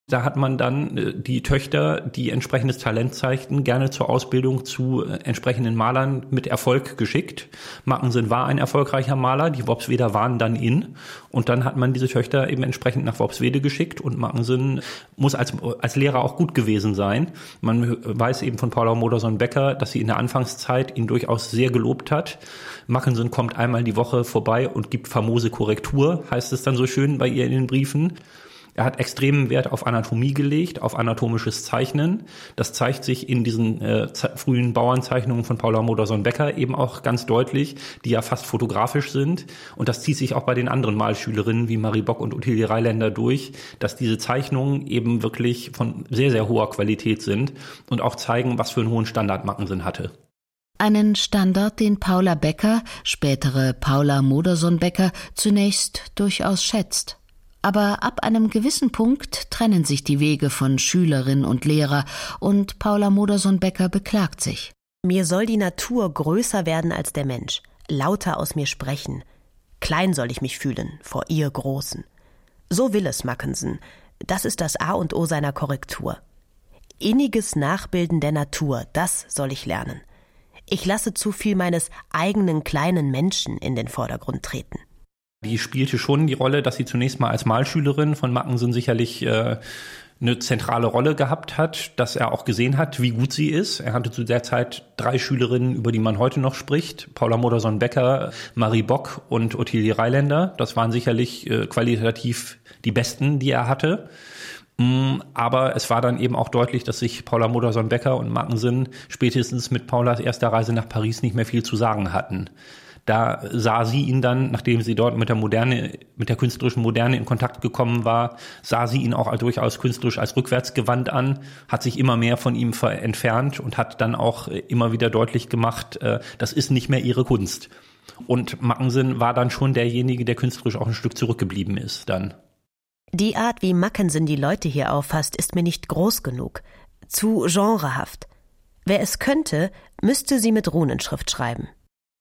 Da hat man dann die Töchter, die entsprechendes Talent zeigten, gerne zur Ausbildung zu entsprechenden Malern mit Erfolg geschickt. Mackensen war ein erfolgreicher Maler, die Worpsweder waren dann in. Und dann hat man diese Töchter eben entsprechend nach Worpswede geschickt. Und Mackensen muss als Lehrer auch gut gewesen sein. Man weiß eben von Paula Modersohn-Becker, dass sie in der Anfangszeit ihn durchaus sehr gelobt hat. Mackensen kommt einmal die Woche vorbei und gibt famose Korrektur, heißt es dann so schön bei ihr in den Briefen. Er hat extremen Wert auf Anatomie gelegt, auf anatomisches Zeichnen. Das zeigt sich in diesen frühen Bauernzeichnungen von Paula Modersohn-Becker eben auch ganz deutlich, die ja fast fotografisch sind. Und das zieht sich auch bei den anderen Malschülerinnen wie Marie Bock und Ottilie Reiländer durch, dass diese Zeichnungen eben wirklich von sehr, sehr hoher Qualität sind und auch zeigen, was für einen hohen Standard Mackensen hatte. Einen Standard, den Paula Becker, spätere Paula Modersohn-Becker, zunächst durchaus schätzt. Aber ab einem gewissen Punkt trennen sich die Wege von Schülerin und Lehrer und Paula Modersohn-Becker beklagt sich. Mir soll die Natur größer werden als der Mensch, lauter aus mir sprechen. Klein soll ich mich fühlen vor ihr Großen. So will es Mackensen. Das ist das A und O seiner Korrektur. Inniges Nachbilden der Natur, das soll ich lernen. Ich lasse zu viel meines eigenen kleinen Menschen in den Vordergrund treten. Die spielte schon die Rolle, dass sie zunächst mal als Malschülerin von Mackensen sicherlich eine zentrale Rolle gehabt hat, dass er auch gesehen hat, wie gut sie ist. Er hatte zu der Zeit 3 Schülerinnen, über die man heute noch spricht. Paula Modersohn-Becker, Marie Bock und Ottilie Reiländer. Das waren sicherlich qualitativ die besten, die er hatte. Aber es war dann eben auch deutlich, dass sich Paula Modersohn-Becker und Mackensen spätestens mit Paulas erster Reise nach Paris nicht mehr viel zu sagen hatten. Da sah sie ihn dann, nachdem sie dort mit der künstlerischen Moderne in Kontakt gekommen war, sah sie ihn auch durchaus künstlerisch als rückwärtsgewandt an, hat sich immer mehr von ihm entfernt und hat dann auch immer wieder deutlich gemacht, das ist nicht mehr ihre Kunst. Und Mackensen war dann schon derjenige, der künstlerisch auch ein Stück zurückgeblieben ist dann. Die Art, wie Mackensen die Leute hier auffasst, ist mir nicht groß genug, zu genrehaft. Wer es könnte, müsste sie mit Runenschrift schreiben.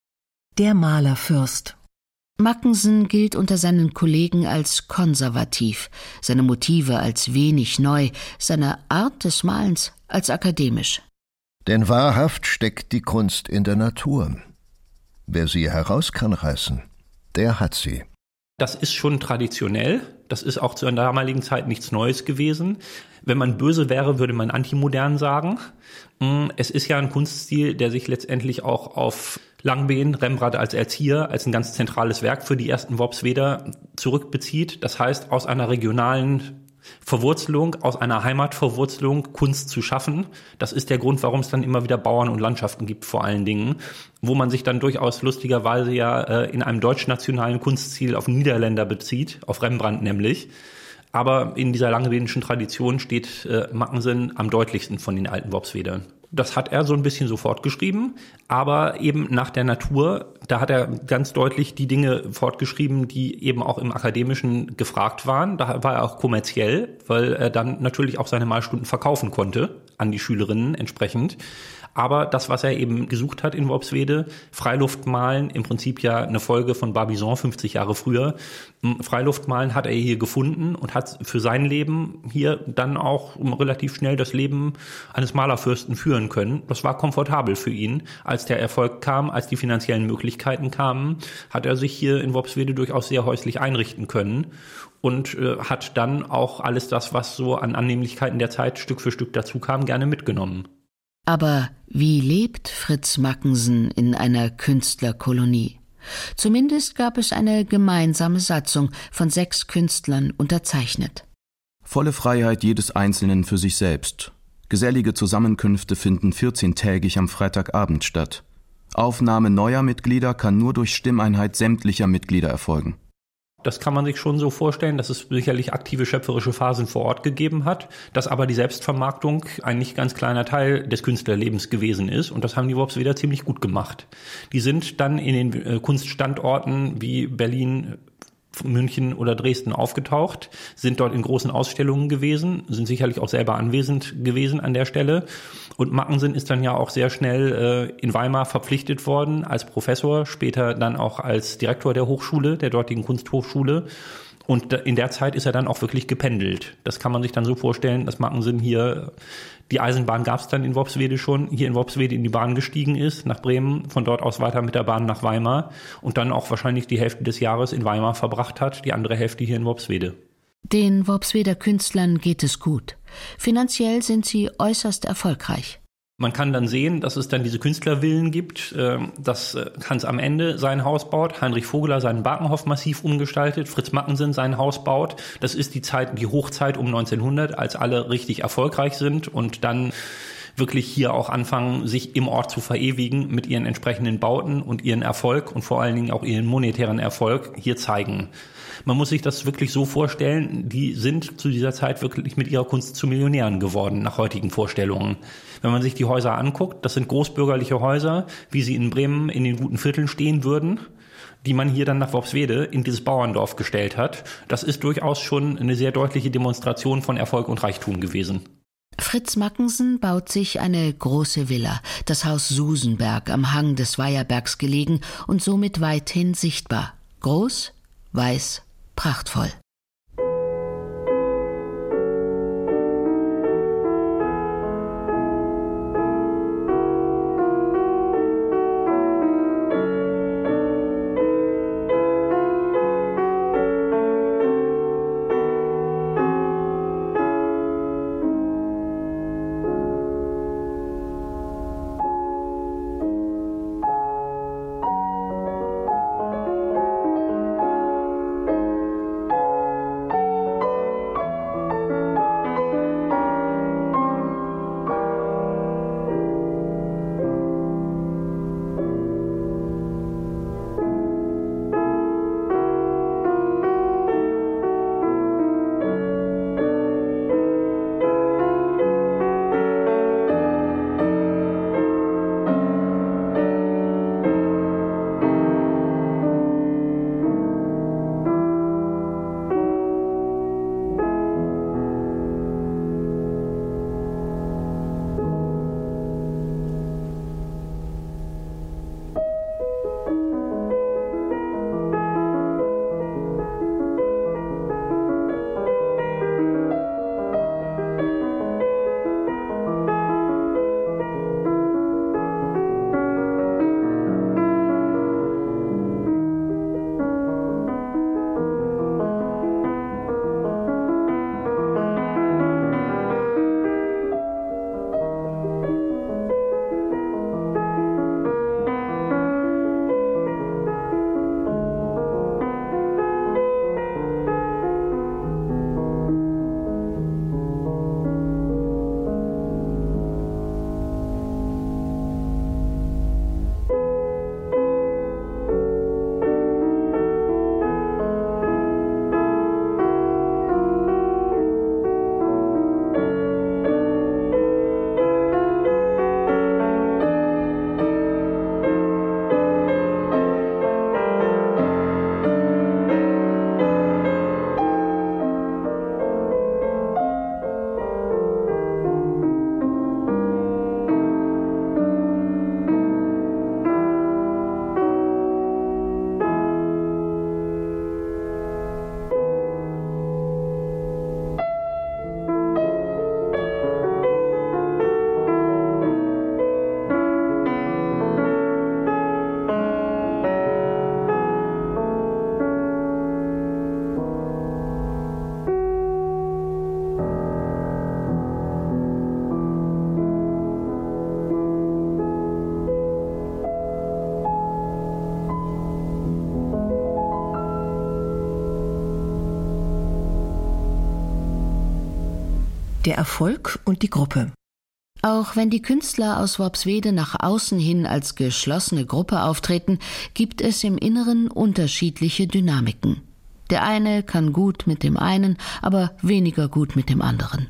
Der Malerfürst. Mackensen gilt unter seinen Kollegen als konservativ, seine Motive als wenig neu, seine Art des Malens als akademisch. Denn wahrhaft steckt die Kunst in der Natur. Wer sie heraus kann reißen, der hat sie. Das ist schon traditionell. Das ist auch zu einer damaligen Zeit nichts Neues gewesen. Wenn man böse wäre, würde man antimodern sagen. Es ist ja ein Kunststil, der sich letztendlich auch auf Langbehn, Rembrandt als Erzieher, als ein ganz zentrales Werk für die ersten Worpsweder zurückbezieht. Das heißt, aus einer regionalen Verwurzelung, aus einer Heimatverwurzelung Kunst zu schaffen. Das ist der Grund, warum es dann immer wieder Bauern und Landschaften gibt, vor allen Dingen, wo man sich dann durchaus lustigerweise ja in einem deutsch-nationalen Kunststil auf einen Niederländer bezieht, auf Rembrandt nämlich. Aber in dieser langbähnischen Tradition steht Mackensen am deutlichsten von den alten Worpswedern. Das hat er so ein bisschen so fortgeschrieben, aber eben nach der Natur, da hat er ganz deutlich die Dinge fortgeschrieben, die eben auch im Akademischen gefragt waren. Da war er auch kommerziell, weil er dann natürlich auch seine Malstunden verkaufen konnte an die Schülerinnen entsprechend. Aber das, was er eben gesucht hat in Worpswede, Freiluftmalen, im Prinzip ja eine Folge von Barbizon 50 Jahre früher, Freiluftmalen hat er hier gefunden und hat für sein Leben hier dann auch relativ schnell das Leben eines Malerfürsten führen können. Das war komfortabel für ihn. Als der Erfolg kam, als die finanziellen Möglichkeiten kamen, hat er sich hier in Worpswede durchaus sehr häuslich einrichten können und hat dann auch alles das, was so an Annehmlichkeiten der Zeit Stück für Stück dazu kam, gerne mitgenommen. Aber wie lebt Fritz Mackensen in einer Künstlerkolonie? Zumindest gab es eine gemeinsame Satzung von 6 Künstlern unterzeichnet. Volle Freiheit jedes Einzelnen für sich selbst. Gesellige Zusammenkünfte finden 14-tägig am Freitagabend statt. Aufnahme neuer Mitglieder kann nur durch Stimmeinheit sämtlicher Mitglieder erfolgen. Das kann man sich schon so vorstellen, dass es sicherlich aktive schöpferische Phasen vor Ort gegeben hat, dass aber die Selbstvermarktung ein nicht ganz kleiner Teil des Künstlerlebens gewesen ist. Und das haben die Worpsweder ziemlich gut gemacht. Die sind dann in den Kunststandorten wie Berlin, München oder Dresden aufgetaucht, sind dort in großen Ausstellungen gewesen, sind sicherlich auch selber anwesend gewesen an der Stelle. Und Mackensen ist dann ja auch sehr schnell in Weimar verpflichtet worden als Professor, später dann auch als Direktor der Hochschule, der dortigen Kunsthochschule. Und in der Zeit ist er dann auch wirklich gependelt. Das kann man sich dann so vorstellen, dass Mackensen hier, die Eisenbahn gab es dann in Worpswede schon, hier in Worpswede in die Bahn gestiegen ist, nach Bremen, von dort aus weiter mit der Bahn nach Weimar und dann auch wahrscheinlich die Hälfte des Jahres in Weimar verbracht hat, die andere Hälfte hier in Worpswede. Den Worpsweder Künstlern geht es gut. Finanziell sind sie äußerst erfolgreich. Man kann dann sehen, dass es dann diese Künstlervillen gibt, dass Hans am Ende sein Haus baut, Heinrich Vogeler seinen Bakenhof-Massiv umgestaltet, Fritz Mackensen sein Haus baut. Das ist die Hochzeit um 1900, als alle richtig erfolgreich sind und dann wirklich hier auch anfangen, sich im Ort zu verewigen mit ihren entsprechenden Bauten und ihren Erfolg und vor allen Dingen auch ihren monetären Erfolg hier zeigen. Man muss sich das wirklich so vorstellen, die sind zu dieser Zeit wirklich mit ihrer Kunst zu Millionären geworden, nach heutigen Vorstellungen. Wenn man sich die Häuser anguckt, das sind großbürgerliche Häuser, wie sie in Bremen in den guten Vierteln stehen würden, die man hier dann nach Worpswede in dieses Bauerndorf gestellt hat. Das ist durchaus schon eine sehr deutliche Demonstration von Erfolg und Reichtum gewesen. Fritz Mackensen baut sich eine große Villa, das Haus Susenberg, am Hang des Weiherbergs gelegen und somit weithin sichtbar. Groß, weiß, prachtvoll. Der Erfolg und die Gruppe. Auch wenn die Künstler aus Worpswede nach außen hin als geschlossene Gruppe auftreten, gibt es im Inneren unterschiedliche Dynamiken. Der eine kann gut mit dem einen, aber weniger gut mit dem anderen.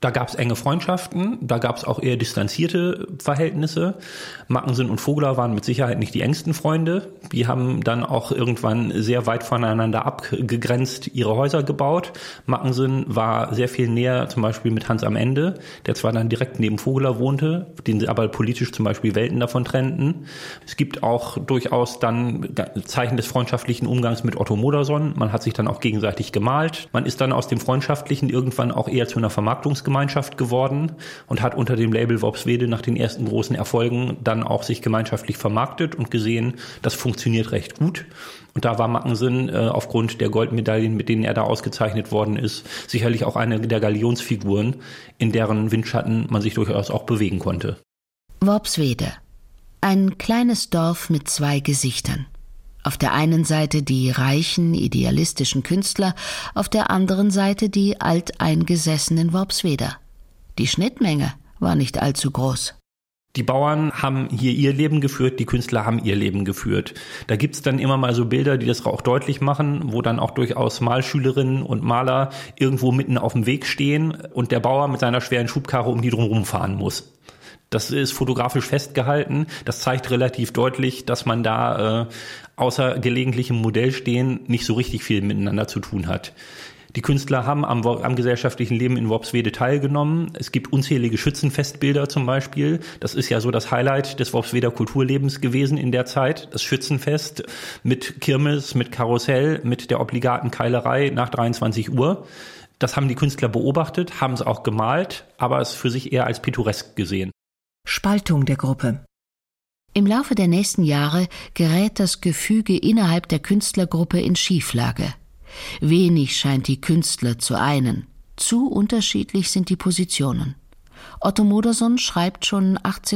Da gab es enge Freundschaften, da gab es auch eher distanzierte Verhältnisse. Mackensen und Vogler waren mit Sicherheit nicht die engsten Freunde. Die haben dann auch irgendwann sehr weit voneinander abgegrenzt ihre Häuser gebaut. Mackensen war sehr viel näher zum Beispiel mit Hans am Ende, der zwar dann direkt neben Vogler wohnte, den sie aber politisch zum Beispiel Welten davon trennten. Es gibt auch durchaus dann Zeichen des freundschaftlichen Umgangs mit Otto Modersohn. Man hat sich dann auch gegenseitig gemalt. Man ist dann aus dem Freundschaftlichen irgendwann auch eher zu einer Vermarktungsgemeinschaft geworden und hat unter dem Label Worpswede nach den ersten großen Erfolgen dann auch sich gemeinschaftlich vermarktet und gesehen, das funktioniert recht gut. Und da war Mackensen aufgrund der Goldmedaillen, mit denen er da ausgezeichnet worden ist, sicherlich auch eine der Galionsfiguren, in deren Windschatten man sich durchaus auch bewegen konnte. Worpswede. Ein kleines Dorf mit 2 Gesichtern. Auf der einen Seite die reichen, idealistischen Künstler, auf der anderen Seite die alteingesessenen Worpsweder. Die Schnittmenge war nicht allzu groß. Die Bauern haben hier ihr Leben geführt, die Künstler haben ihr Leben geführt. Da gibt's dann immer mal so Bilder, die das auch deutlich machen, wo dann auch durchaus Malschülerinnen und Maler irgendwo mitten auf dem Weg stehen und der Bauer mit seiner schweren Schubkarre um die drumherum fahren muss. Das ist fotografisch festgehalten. Das zeigt relativ deutlich, dass man da außer gelegentlichem Modellstehen nicht so richtig viel miteinander zu tun hat. Die Künstler haben am gesellschaftlichen Leben in Worpswede teilgenommen. Es gibt unzählige Schützenfestbilder zum Beispiel. Das ist ja so das Highlight des Worpsweder Kulturlebens gewesen in der Zeit. Das Schützenfest mit Kirmes, mit Karussell, mit der obligaten Keilerei nach 23 Uhr. Das haben die Künstler beobachtet, haben es auch gemalt, aber es für sich eher als pittoresk gesehen. Spaltung der Gruppe. Im Laufe der nächsten Jahre gerät das Gefüge innerhalb der Künstlergruppe in Schieflage. Wenig scheint die Künstler zu einen. Zu unterschiedlich sind die Positionen. Otto Modersohn schreibt schon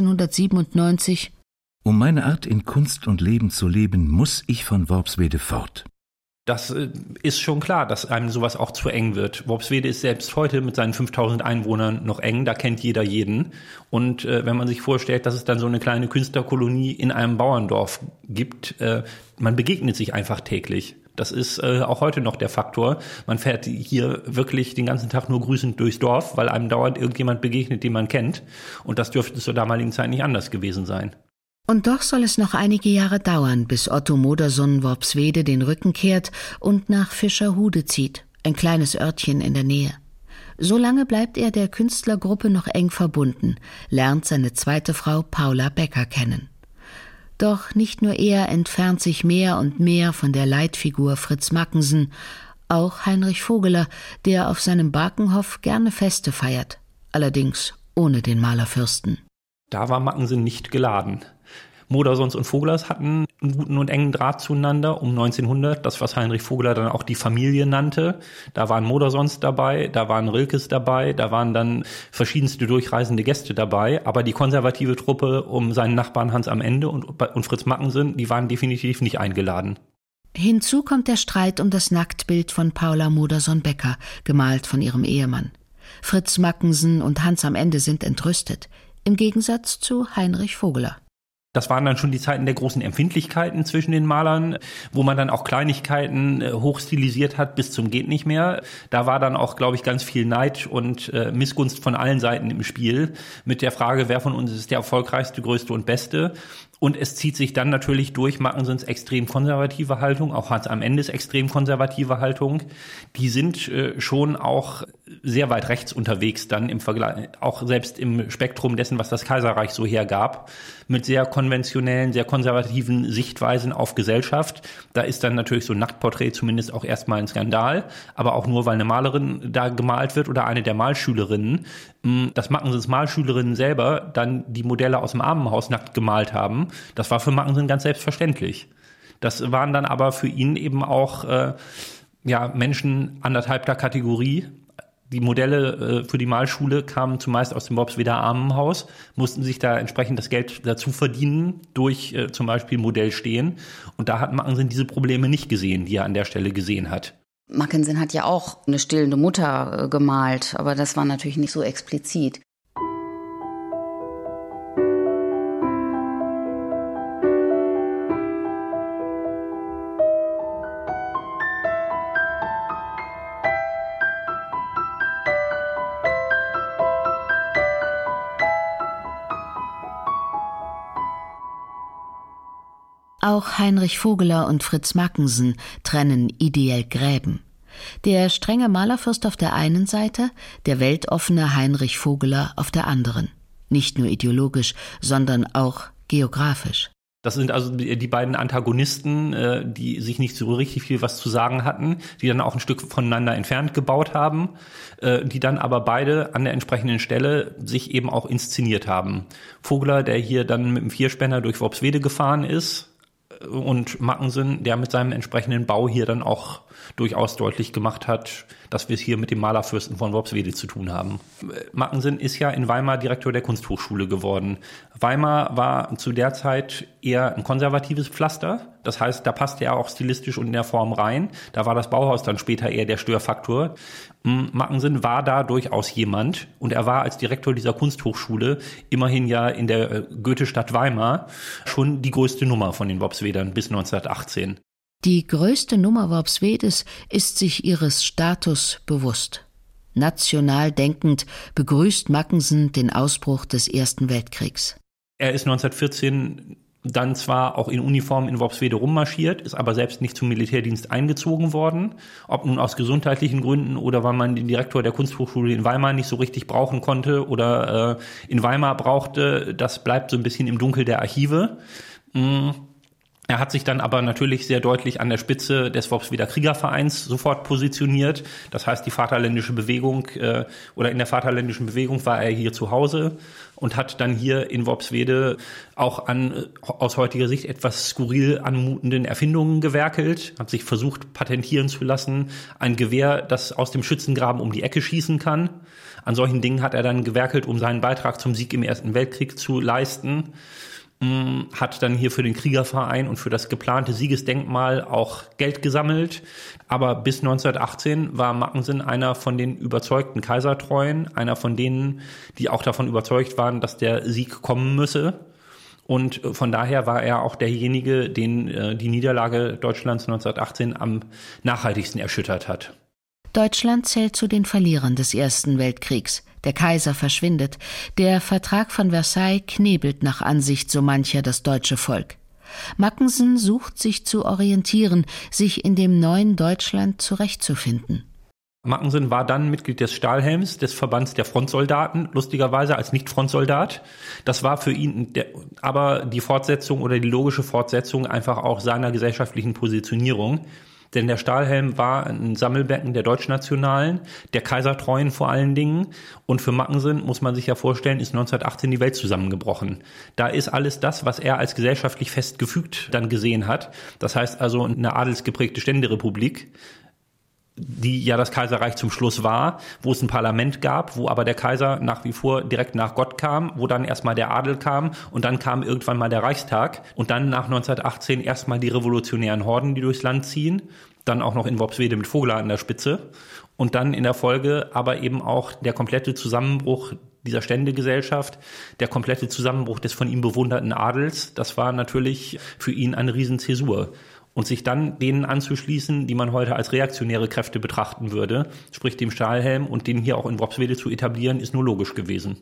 1897: Um meine Art in Kunst und Leben zu leben, muss ich von Worpswede fort. Das ist schon klar, dass einem sowas auch zu eng wird. Worpswede ist selbst heute mit seinen 5000 Einwohnern noch eng, da kennt jeder jeden. Und wenn man sich vorstellt, dass es dann so eine kleine Künstlerkolonie in einem Bauerndorf gibt, man begegnet sich einfach täglich. Das ist auch heute noch der Faktor. Man fährt hier wirklich den ganzen Tag nur grüßend durchs Dorf, weil einem dauernd irgendjemand begegnet, den man kennt. Und das dürfte zur damaligen Zeit nicht anders gewesen sein. Und doch soll es noch einige Jahre dauern, bis Otto Modersohn Worpswede den Rücken kehrt und nach Fischerhude zieht, ein kleines Örtchen in der Nähe. So lange bleibt er der Künstlergruppe noch eng verbunden, lernt seine zweite Frau Paula Becker kennen. Doch nicht nur er entfernt sich mehr und mehr von der Leitfigur Fritz Mackensen, auch Heinrich Vogeler, der auf seinem Barkenhof gerne Feste feiert, allerdings ohne den Malerfürsten. Da war Mackensen nicht geladen. Modersohns und Voglers hatten einen guten und engen Draht zueinander um 1900, das was Heinrich Vogeler dann auch die Familie nannte. Da waren Modersohns dabei, da waren Rilkes dabei, da waren dann verschiedenste durchreisende Gäste dabei, aber die konservative Truppe um seinen Nachbarn Hans am Ende und Fritz Mackensen, die waren definitiv nicht eingeladen. Hinzu kommt der Streit um das Nacktbild von Paula Modersohn-Becker, gemalt von ihrem Ehemann. Fritz Mackensen und Hans am Ende sind entrüstet, im Gegensatz zu Heinrich Vogeler. Das waren dann schon die Zeiten der großen Empfindlichkeiten zwischen den Malern, wo man dann auch Kleinigkeiten hochstilisiert hat bis zum geht nicht mehr. Da war dann auch, glaube ich, ganz viel Neid und Missgunst von allen Seiten im Spiel mit der Frage, wer von uns ist der erfolgreichste, größte und beste. Und es zieht sich dann natürlich durch Mackensens extrem konservative Haltung, auch Hans am Endes extrem konservative Haltung. Die sind schon auch sehr weit rechts unterwegs dann im Vergleich, auch selbst im Spektrum dessen, was das Kaiserreich so hergab, mit sehr konventionellen, sehr konservativen Sichtweisen auf Gesellschaft. Da ist dann natürlich so ein Nacktporträt zumindest auch erstmal ein Skandal, aber auch nur, weil eine Malerin da gemalt wird oder eine der Malschülerinnen. Dass Mackensens Malschülerinnen selber dann die Modelle aus dem Armenhaus nackt gemalt haben, das war für Mackensen ganz selbstverständlich. Das waren dann aber für ihn eben auch Menschen anderthalbter Kategorie. Die Modelle für die Malschule kamen zumeist aus dem Worpsweder Armenhaus, mussten sich da entsprechend das Geld dazu verdienen durch zum Beispiel Modellstehen. Und da hat Mackensen diese Probleme nicht gesehen, die er an der Stelle gesehen hat. Mackensen hat ja auch eine stillende Mutter gemalt, aber das war natürlich nicht so explizit. Auch Heinrich Vogeler und Fritz Mackensen trennen ideell Gräben. Der strenge Malerfürst auf der einen Seite, der weltoffene Heinrich Vogeler auf der anderen. Nicht nur ideologisch, sondern auch geografisch. Das sind also die beiden Antagonisten, die sich nicht so richtig viel was zu sagen hatten, die dann auch ein Stück voneinander entfernt gebaut haben, die dann aber beide an der entsprechenden Stelle sich eben auch inszeniert haben. Vogeler, der hier dann mit dem Vierspänner durch Worpswede gefahren ist, und Mackensen, der mit seinem entsprechenden Bau hier dann auch durchaus deutlich gemacht hat, dass wir es hier mit dem Malerfürsten von Worpswede zu tun haben. Mackensen ist ja in Weimar Direktor der Kunsthochschule geworden. Weimar war zu der Zeit eher ein konservatives Pflaster. Das heißt, da passte er auch stilistisch und in der Form rein. Da war das Bauhaus dann später eher der Störfaktor. Mackensen war da durchaus jemand und er war als Direktor dieser Kunsthochschule immerhin ja in der Goethestadt Weimar schon die größte Nummer von den Worpswedern bis 1918. Die größte Nummer Worpswedes ist sich ihres Status bewusst. National denkend begrüßt Mackensen den Ausbruch des Ersten Weltkriegs. Er ist 1914 dann zwar auch in Uniform in Worpswede rummarschiert, ist aber selbst nicht zum Militärdienst eingezogen worden. Ob nun aus gesundheitlichen Gründen oder weil man den Direktor der Kunsthochschule in Weimar nicht so richtig brauchen konnte oder in Weimar brauchte, das bleibt so ein bisschen im Dunkel der Archive. Er hat sich dann aber natürlich sehr deutlich an der Spitze des Worpsweder Kriegervereins sofort positioniert. Das heißt, die Vaterländische Bewegung oder in der Vaterländischen Bewegung war er hier zu Hause und hat dann hier in Worpswede auch an aus heutiger Sicht etwas skurril anmutenden Erfindungen gewerkelt, hat sich versucht patentieren zu lassen, ein Gewehr, das aus dem Schützengraben um die Ecke schießen kann. An solchen Dingen hat er dann gewerkelt, um seinen Beitrag zum Sieg im Ersten Weltkrieg zu leisten. Hat dann hier für den Kriegerverein und für das geplante Siegesdenkmal auch Geld gesammelt. Aber bis 1918 war Mackensen einer von den überzeugten Kaisertreuen, einer von denen, die auch davon überzeugt waren, dass der Sieg kommen müsse. Und von daher war er auch derjenige, den die Niederlage Deutschlands 1918 am nachhaltigsten erschüttert hat. Deutschland zählt zu den Verlierern des Ersten Weltkriegs. Der Kaiser verschwindet. Der Vertrag von Versailles knebelt nach Ansicht so mancher das deutsche Volk. Mackensen sucht sich zu orientieren, sich in dem neuen Deutschland zurechtzufinden. Mackensen war dann Mitglied des Stahlhelms, des Verbands der Frontsoldaten, lustigerweise als Nicht-Frontsoldat. Das war für ihn aber die Fortsetzung oder die logische Fortsetzung einfach auch seiner gesellschaftlichen Positionierung. Denn der Stahlhelm war ein Sammelbecken der Deutschnationalen, der Kaisertreuen vor allen Dingen. Und für Mackensen, muss man sich ja vorstellen, ist 1918 die Welt zusammengebrochen. Da ist alles das, was er als gesellschaftlich festgefügt dann gesehen hat. Das heißt also eine adelsgeprägte Ständerepublik, die ja das Kaiserreich zum Schluss war, wo es ein Parlament gab, wo aber der Kaiser nach wie vor direkt nach Gott kam, wo dann erstmal der Adel kam und dann kam irgendwann mal der Reichstag und dann nach 1918 erstmal die revolutionären Horden, die durchs Land ziehen, dann auch noch in Worpswede mit Vogeler an der Spitze und dann in der Folge aber eben auch der komplette Zusammenbruch dieser Ständegesellschaft, der komplette Zusammenbruch des von ihm bewunderten Adels. Das war natürlich für ihn eine Riesenzäsur. Und sich dann denen anzuschließen, die man heute als reaktionäre Kräfte betrachten würde, sprich dem Stahlhelm und den hier auch in Worpswede zu etablieren, ist nur logisch gewesen.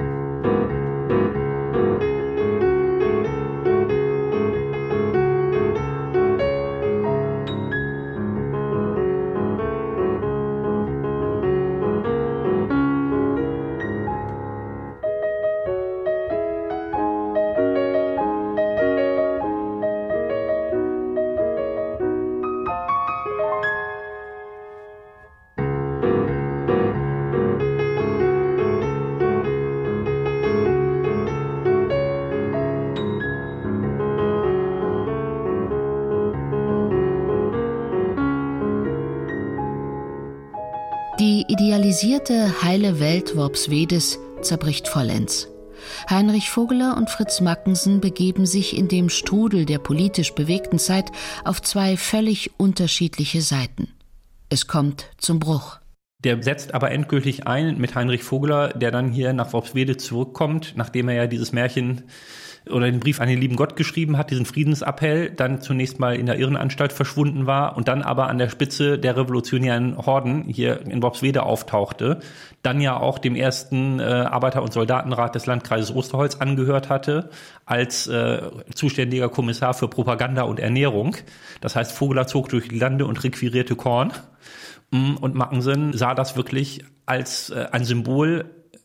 Die idealisierte heile Welt Worpswedes zerbricht vollends. Heinrich Vogeler und Fritz Mackensen begeben sich in dem Strudel der politisch bewegten Zeit auf zwei völlig unterschiedliche Seiten. Es kommt zum Bruch. Der setzt aber endgültig ein mit Heinrich Vogeler, der dann hier nach Worpswede zurückkommt, nachdem er ja dieses Märchen oder den Brief an den lieben Gott geschrieben hat, diesen Friedensappell, dann zunächst mal in der Irrenanstalt verschwunden war und dann aber an der Spitze der revolutionären Horden hier in Worpswede auftauchte, dann ja auch dem ersten Arbeiter- und Soldatenrat des Landkreises Osterholz angehört hatte, als zuständiger Kommissar für Propaganda und Ernährung. Das heißt, Vogeler zog durch die Lande und requirierte Korn. Und Mackensen sah das wirklich als ein Symbol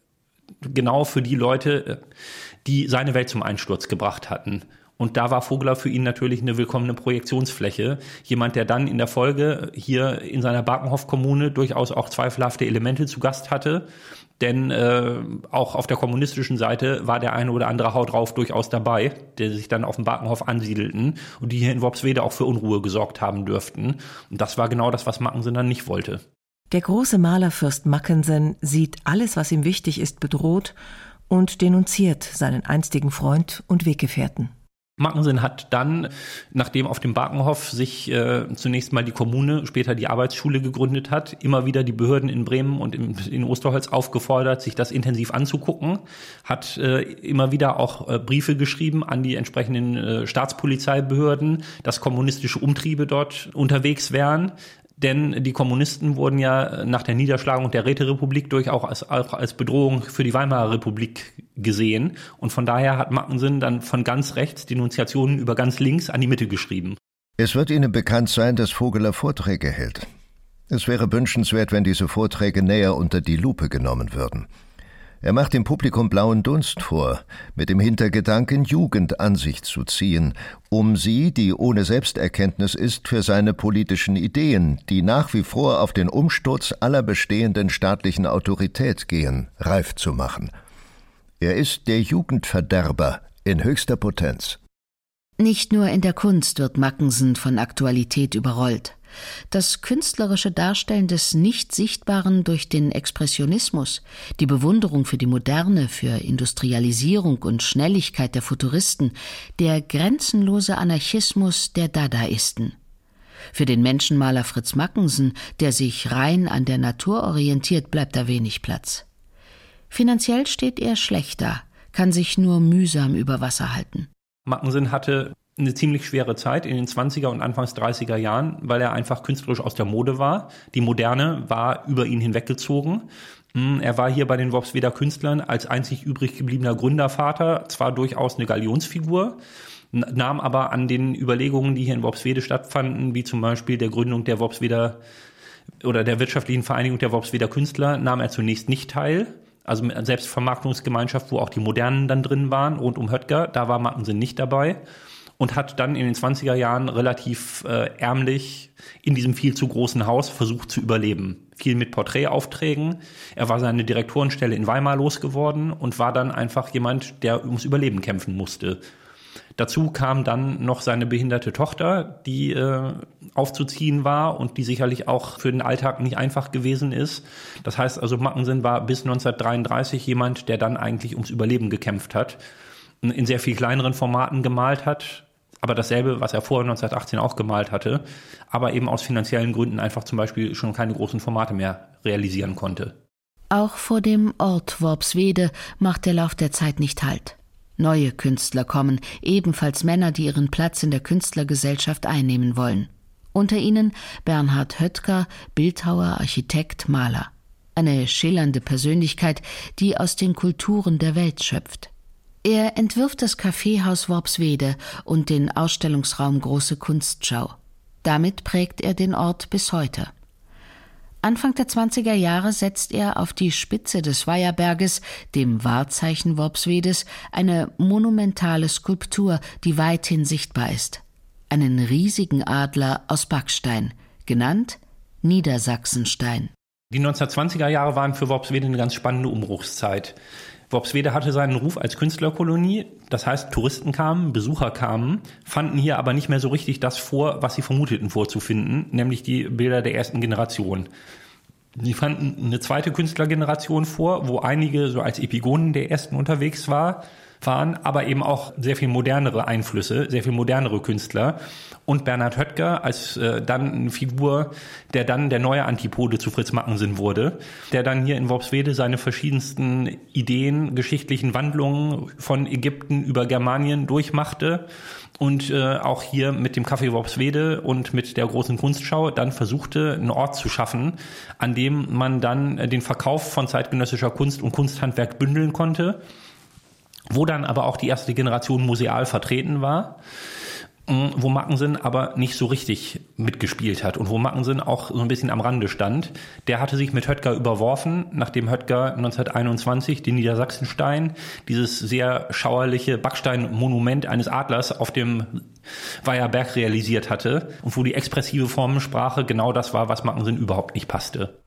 genau für die Leute, die seine Welt zum Einsturz gebracht hatten. Und da war Vogeler für ihn natürlich eine willkommene Projektionsfläche. Jemand, der dann in der Folge hier in seiner Bakenhof-Kommune durchaus auch zweifelhafte Elemente zu Gast hatte. Denn auch auf der kommunistischen Seite war der eine oder andere Haut drauf durchaus dabei, der sich dann auf dem Bakenhof ansiedelten und die hier in Worpswede auch für Unruhe gesorgt haben dürften. Und das war genau das, was Mackensen dann nicht wollte. Der große Malerfürst Mackensen sieht alles, was ihm wichtig ist, bedroht und denunziert seinen einstigen Freund und Weggefährten. Mackensen hat dann, nachdem auf dem Bakenhof sich zunächst mal die Kommune, später die Arbeitsschule gegründet hat, immer wieder die Behörden in Bremen und in Osterholz aufgefordert, sich das intensiv anzugucken, hat immer wieder auch Briefe geschrieben an die entsprechenden Staatspolizeibehörden, dass kommunistische Umtriebe dort unterwegs wären. Denn die Kommunisten wurden ja nach der Niederschlagung der Räterepublik durchaus auch als Bedrohung für die Weimarer Republik gesehen. Und von daher hat Mackensen dann von ganz rechts Denunziationen über ganz links an die Mitte geschrieben. Es wird Ihnen bekannt sein, dass Vogeler Vorträge hält. Es wäre wünschenswert, wenn diese Vorträge näher unter die Lupe genommen würden. Er macht dem Publikum blauen Dunst vor, mit dem Hintergedanken, Jugend an sich zu ziehen, um sie, die ohne Selbsterkenntnis ist, für seine politischen Ideen, die nach wie vor auf den Umsturz aller bestehenden staatlichen Autorität gehen, reif zu machen. Er ist der Jugendverderber in höchster Potenz. Nicht nur in der Kunst wird Mackensen von Aktualität überrollt. Das künstlerische Darstellen des Nicht-Sichtbaren durch den Expressionismus, die Bewunderung für die Moderne, für Industrialisierung und Schnelligkeit der Futuristen, der grenzenlose Anarchismus der Dadaisten. Für den Menschenmaler Fritz Mackensen, der sich rein an der Natur orientiert, bleibt da wenig Platz. Finanziell steht er schlecht da, kann sich nur mühsam über Wasser halten. Mackensen hatte eine ziemlich schwere Zeit in den 20er und Anfangs 30er Jahren, weil er einfach künstlerisch aus der Mode war. Die Moderne war über ihn hinweggezogen. Er war hier bei den Worpsweder Künstlern als einzig übrig gebliebener Gründervater zwar durchaus eine Galionsfigur, nahm aber an den Überlegungen, die hier in Worpswede stattfanden, wie zum Beispiel der Gründung der Worpsweder oder der wirtschaftlichen Vereinigung der Worpsweder Künstler, nahm er zunächst nicht teil. Also mit einer Selbstvermarktungsgemeinschaft, wo auch die Modernen dann drin waren, rund um Höttger, da war Mackensen nicht dabei. Und hat dann in den 20er Jahren relativ ärmlich in diesem viel zu großen Haus versucht zu überleben. Viel mit Porträtaufträgen. Er war seine Direktorenstelle in Weimar losgeworden und war dann einfach jemand, der ums Überleben kämpfen musste. Dazu kam dann noch seine behinderte Tochter, die aufzuziehen war und die sicherlich auch für den Alltag nicht einfach gewesen ist. Das heißt also, Mackensen war bis 1933 jemand, der dann eigentlich ums Überleben gekämpft hat, in sehr viel kleineren Formaten gemalt hat, aber dasselbe, was er vorher 1918 auch gemalt hatte, aber eben aus finanziellen Gründen einfach zum Beispiel schon keine großen Formate mehr realisieren konnte. Auch vor dem Ort Worpswede macht der Lauf der Zeit nicht Halt. Neue Künstler kommen, ebenfalls Männer, die ihren Platz in der Künstlergesellschaft einnehmen wollen. Unter ihnen Bernhard Höttger, Bildhauer, Architekt, Maler. Eine schillernde Persönlichkeit, die aus den Kulturen der Welt schöpft. Er entwirft das Kaffeehaus Worpswede und den Ausstellungsraum Große Kunstschau. Damit prägt er den Ort bis heute. Anfang der 20er Jahre setzt er auf die Spitze des Weiherberges, dem Wahrzeichen Worpswedes, eine monumentale Skulptur, die weithin sichtbar ist. Einen riesigen Adler aus Backstein, genannt Niedersachsenstein. Die 1920er Jahre waren für Worpswede eine ganz spannende Umbruchszeit. Worpswede hatte seinen Ruf als Künstlerkolonie, das heißt Touristen kamen, Besucher kamen, fanden hier aber nicht mehr so richtig das vor, was sie vermuteten vorzufinden, nämlich die Bilder der ersten Generation. Sie fanden eine zweite Künstlergeneration vor, wo einige so als Epigonen der ersten unterwegs war, waren, aber eben auch sehr viel modernere Einflüsse, sehr viel modernere Künstler. Und Bernhard Höttger als dann eine Figur, der dann der neue Antipode zu Fritz Mackensen wurde, der dann hier in Worpswede seine verschiedensten Ideen, geschichtlichen Wandlungen von Ägypten über Germanien durchmachte und auch hier mit dem Café Worpswede und mit der großen Kunstschau dann versuchte, einen Ort zu schaffen, an dem man dann den Verkauf von zeitgenössischer Kunst und Kunsthandwerk bündeln konnte, wo dann aber auch die erste Generation museal vertreten war, wo Mackensen aber nicht so richtig mitgespielt hat und wo Mackensen auch so ein bisschen am Rande stand. Der hatte sich mit Höttger überworfen, nachdem Höttger 1921 den Niedersachsenstein, dieses sehr schauerliche Backsteinmonument eines Adlers auf dem Weiher Berg realisiert hatte und wo die expressive Formensprache genau das war, was Mackensen überhaupt nicht passte.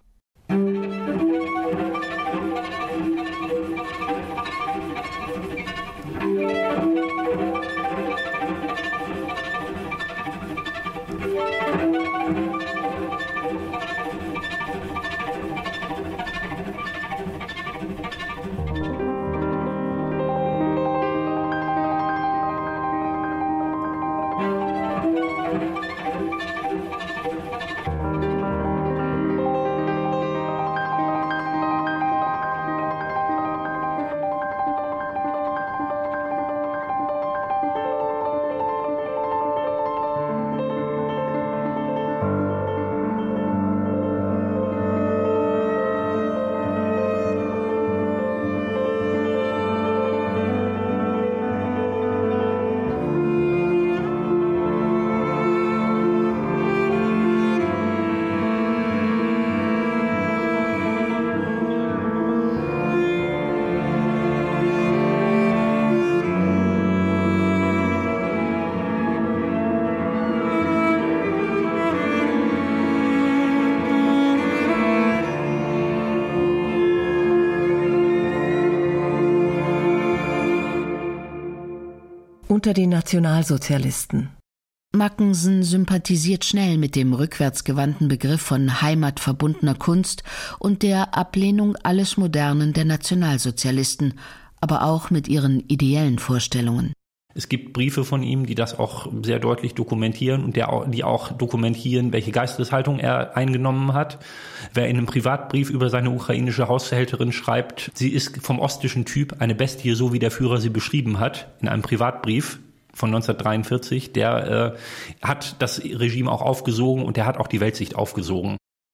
Unter den Nationalsozialisten. Mackensen sympathisiert schnell mit dem rückwärtsgewandten Begriff von heimatverbundener Kunst und der Ablehnung alles Modernen der Nationalsozialisten, aber auch mit ihren ideellen Vorstellungen. Es gibt Briefe von ihm, die das auch sehr deutlich dokumentieren und die auch dokumentieren, welche Geisteshaltung er eingenommen hat. Wer in einem Privatbrief über seine ukrainische Haushälterin schreibt, sie ist vom ostischen Typ eine Bestie, so wie der Führer sie beschrieben hat, in einem Privatbrief von 1943, der hat das Regime auch aufgesogen und der hat auch die Weltsicht aufgesogen.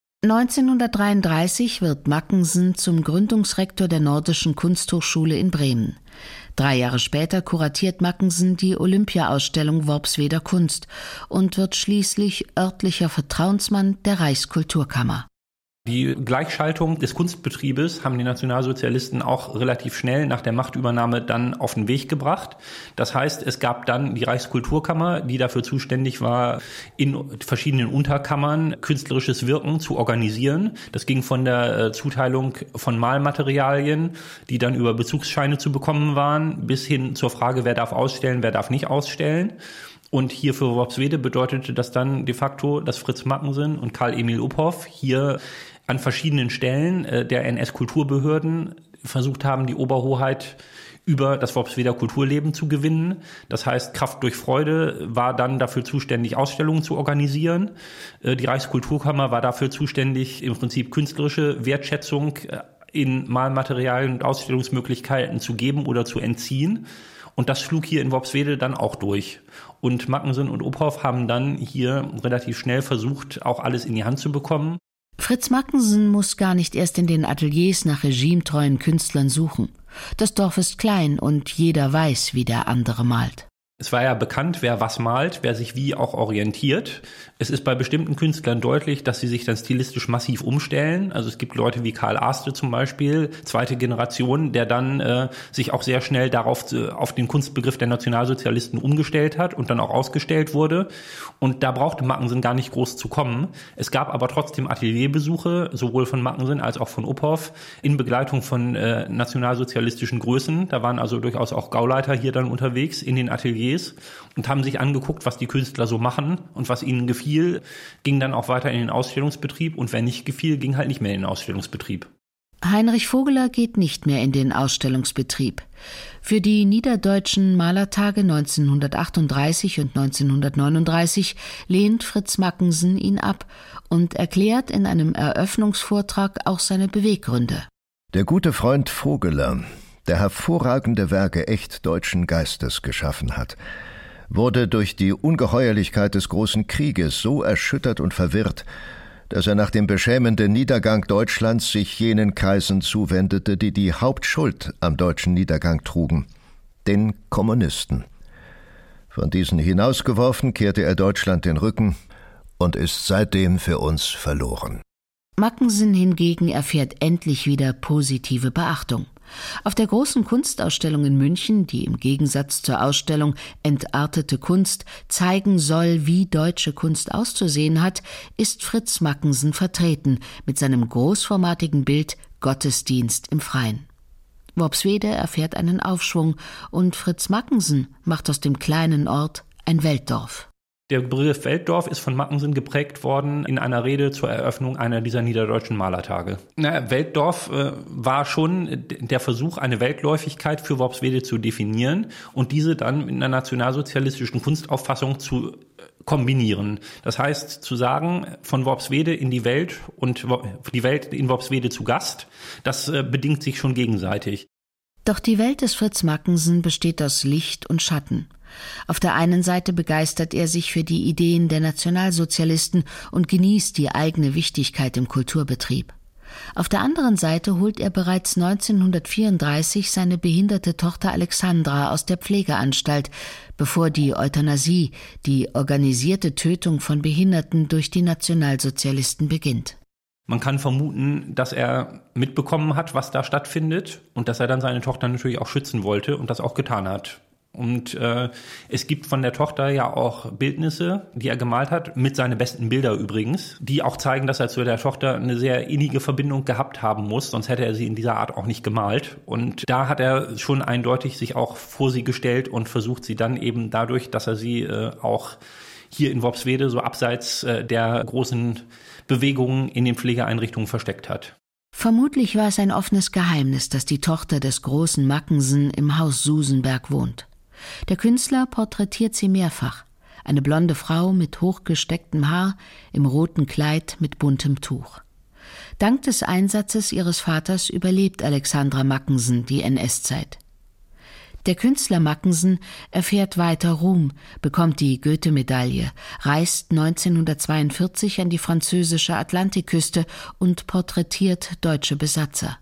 1933 wird Mackensen zum Gründungsrektor der Nordischen Kunsthochschule in Bremen. 3 Jahre später kuratiert Mackensen die Olympia-Ausstellung Worpsweder Kunst und wird schließlich örtlicher Vertrauensmann der Reichskulturkammer. Die Gleichschaltung des Kunstbetriebes haben die Nationalsozialisten auch relativ schnell nach der Machtübernahme dann auf den Weg gebracht. Das heißt, es gab dann die Reichskulturkammer, die dafür zuständig war, in verschiedenen Unterkammern künstlerisches Wirken zu organisieren. Das ging von der Zuteilung von Malmaterialien, die dann über Bezugsscheine zu bekommen waren, bis hin zur Frage, wer darf ausstellen, wer darf nicht ausstellen. Und hier für Worpswede bedeutete das dann de facto, dass Fritz Mackensen und Karl Emil Uphoff hier an verschiedenen Stellen der NS-Kulturbehörden versucht haben, die Oberhoheit über das Worpsweder Kulturleben zu gewinnen. Das heißt, Kraft durch Freude war dann dafür zuständig, Ausstellungen zu organisieren. Die Reichskulturkammer war dafür zuständig, im Prinzip künstlerische Wertschätzung in Malmaterialien und Ausstellungsmöglichkeiten zu geben oder zu entziehen. Und das schlug hier in Worpswede dann auch durch. Und Mackensen und Uphoff haben dann hier relativ schnell versucht, auch alles in die Hand zu bekommen. Fritz Mackensen muss gar nicht erst in den Ateliers nach regimetreuen Künstlern suchen. Das Dorf ist klein und jeder weiß, wie der andere malt. Es war ja bekannt, wer was malt, wer sich wie auch orientiert. Es ist bei bestimmten Künstlern deutlich, dass sie sich dann stilistisch massiv umstellen. Also es gibt Leute wie Karl Aste zum Beispiel, zweite Generation, der dann sich auch sehr schnell darauf auf den Kunstbegriff der Nationalsozialisten umgestellt hat und dann auch ausgestellt wurde. Und da brauchte Mackensen gar nicht groß zu kommen. Es gab aber trotzdem Atelierbesuche, sowohl von Mackensen als auch von Uphoff, in Begleitung von nationalsozialistischen Größen. Da waren also durchaus auch Gauleiter hier dann unterwegs in den Ateliers und haben sich angeguckt, was die Künstler so machen und was ihnen gefiel, ging dann auch weiter in den Ausstellungsbetrieb und wer nicht gefiel, ging halt nicht mehr in den Ausstellungsbetrieb. Heinrich Vogeler geht nicht mehr in den Ausstellungsbetrieb. Für die Niederdeutschen Malertage 1938 und 1939 lehnt Fritz Mackensen ihn ab und erklärt in einem Eröffnungsvortrag auch seine Beweggründe. Der gute Freund Vogeler, der hervorragende Werke echt deutschen Geistes geschaffen hat, wurde durch die Ungeheuerlichkeit des großen Krieges so erschüttert und verwirrt, dass er nach dem beschämenden Niedergang Deutschlands sich jenen Kreisen zuwendete, die die Hauptschuld am deutschen Niedergang trugen, den Kommunisten. Von diesen hinausgeworfen kehrte er Deutschland den Rücken und ist seitdem für uns verloren. Mackensen hingegen erfährt endlich wieder positive Beachtung. Auf der großen Kunstausstellung in München, die im Gegensatz zur Ausstellung Entartete Kunst zeigen soll, wie deutsche Kunst auszusehen hat, ist Fritz Mackensen vertreten mit seinem großformatigen Bild Gottesdienst im Freien. Worpswede erfährt einen Aufschwung und Fritz Mackensen macht aus dem kleinen Ort ein Weltdorf. Der Begriff Weltdorf ist von Mackensen geprägt worden in einer Rede zur Eröffnung einer dieser niederdeutschen Malertage. Weltdorf war schon der Versuch, eine Weltläufigkeit für Worpswede zu definieren und diese dann mit einer nationalsozialistischen Kunstauffassung zu kombinieren. Das heißt, zu sagen, von Worpswede in die Welt und die Welt in Worpswede zu Gast, das bedingt sich schon gegenseitig. Doch die Welt des Fritz Mackensen besteht aus Licht und Schatten. Auf der einen Seite begeistert er sich für die Ideen der Nationalsozialisten und genießt die eigene Wichtigkeit im Kulturbetrieb. Auf der anderen Seite holt er bereits 1934 seine behinderte Tochter Alexandra aus der Pflegeanstalt, bevor die Euthanasie, die organisierte Tötung von Behinderten durch die Nationalsozialisten beginnt. Man kann vermuten, dass er mitbekommen hat, was da stattfindet und dass er dann seine Tochter natürlich auch schützen wollte und das auch getan hat. Und es gibt von der Tochter ja auch Bildnisse, die er gemalt hat, mit seinen besten Bilder übrigens, die auch zeigen, dass er zu der Tochter eine sehr innige Verbindung gehabt haben muss, sonst hätte er sie in dieser Art auch nicht gemalt. Und da hat er schon eindeutig sich auch vor sie gestellt und versucht sie dann eben dadurch, dass er sie auch hier in Worpswede so abseits der großen Bewegungen in den Pflegeeinrichtungen versteckt hat. Vermutlich war es ein offenes Geheimnis, dass die Tochter des großen Mackensen im Haus Susenberg wohnt. Der Künstler porträtiert sie mehrfach. Eine blonde Frau mit hochgestecktem Haar, im roten Kleid mit buntem Tuch. Dank des Einsatzes ihres Vaters überlebt Alexandra Mackensen die NS-Zeit. Der Künstler Mackensen erfährt weiter Ruhm, bekommt die Goethe-Medaille, reist 1942 an die französische Atlantikküste und porträtiert deutsche Besatzer.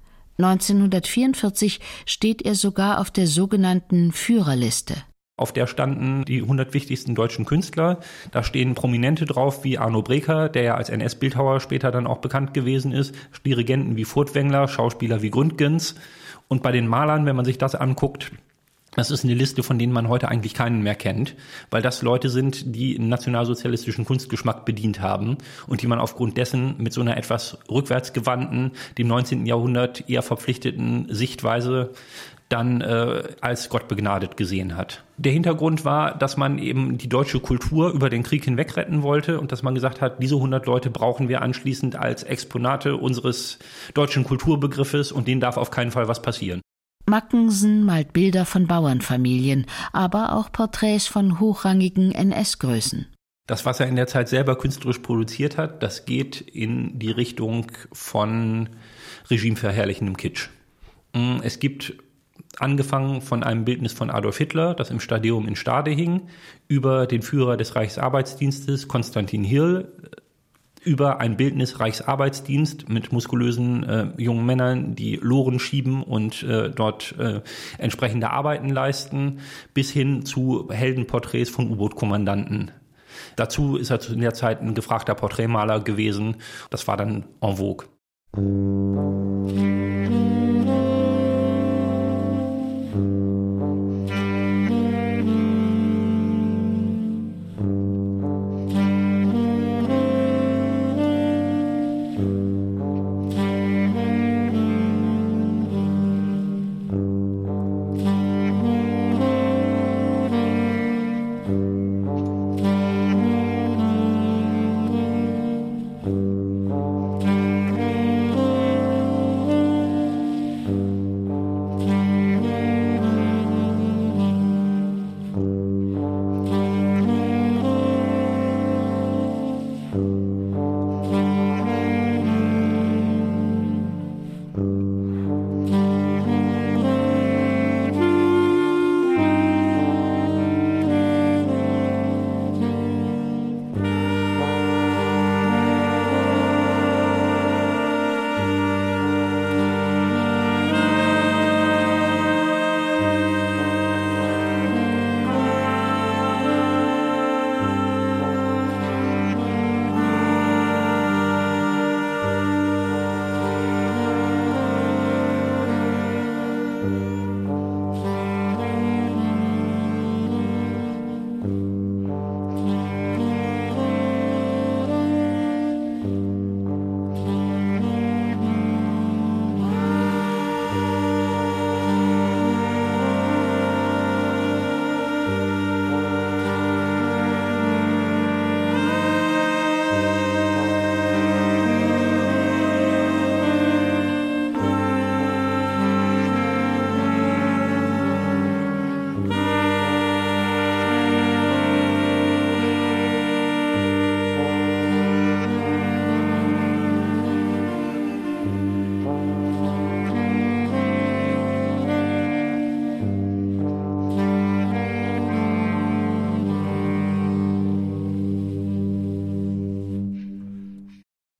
1944 steht er sogar auf der sogenannten Führerliste. Auf der standen die 100 wichtigsten deutschen Künstler. Da stehen Prominente drauf wie Arno Breker, der ja als NS-Bildhauer später dann auch bekannt gewesen ist, Dirigenten wie Furtwängler, Schauspieler wie Gründgens. Und bei den Malern, wenn man sich das anguckt, das ist eine Liste, von denen man heute eigentlich keinen mehr kennt, weil das Leute sind, die einen nationalsozialistischen Kunstgeschmack bedient haben und die man aufgrund dessen mit so einer etwas rückwärtsgewandten, dem 19. Jahrhundert eher verpflichteten Sichtweise dann als Gott begnadet gesehen hat. Der Hintergrund war, dass man eben die deutsche Kultur über den Krieg hinweg retten wollte und dass man gesagt hat, diese 100 Leute brauchen wir anschließend als Exponate unseres deutschen Kulturbegriffes und denen darf auf keinen Fall was passieren. Mackensen malt Bilder von Bauernfamilien, aber auch Porträts von hochrangigen NS-Größen. Das, was er in der Zeit selber künstlerisch produziert hat, das geht in die Richtung von regimeverherrlichendem Kitsch. Es gibt angefangen von einem Bildnis von Adolf Hitler, das im Stadeuum in Stade hing, über den Führer des Reichsarbeitsdienstes, Konstantin Hirl, über ein Bildnis Reichsarbeitsdienst mit muskulösen jungen Männern, die Loren schieben und dort entsprechende Arbeiten leisten, bis hin zu Heldenporträts von U-Boot-Kommandanten. Dazu ist er in der Zeit ein gefragter Porträtmaler gewesen. Das war dann en vogue.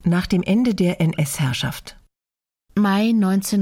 nach dem Ende der NS-Herrschaft. Mai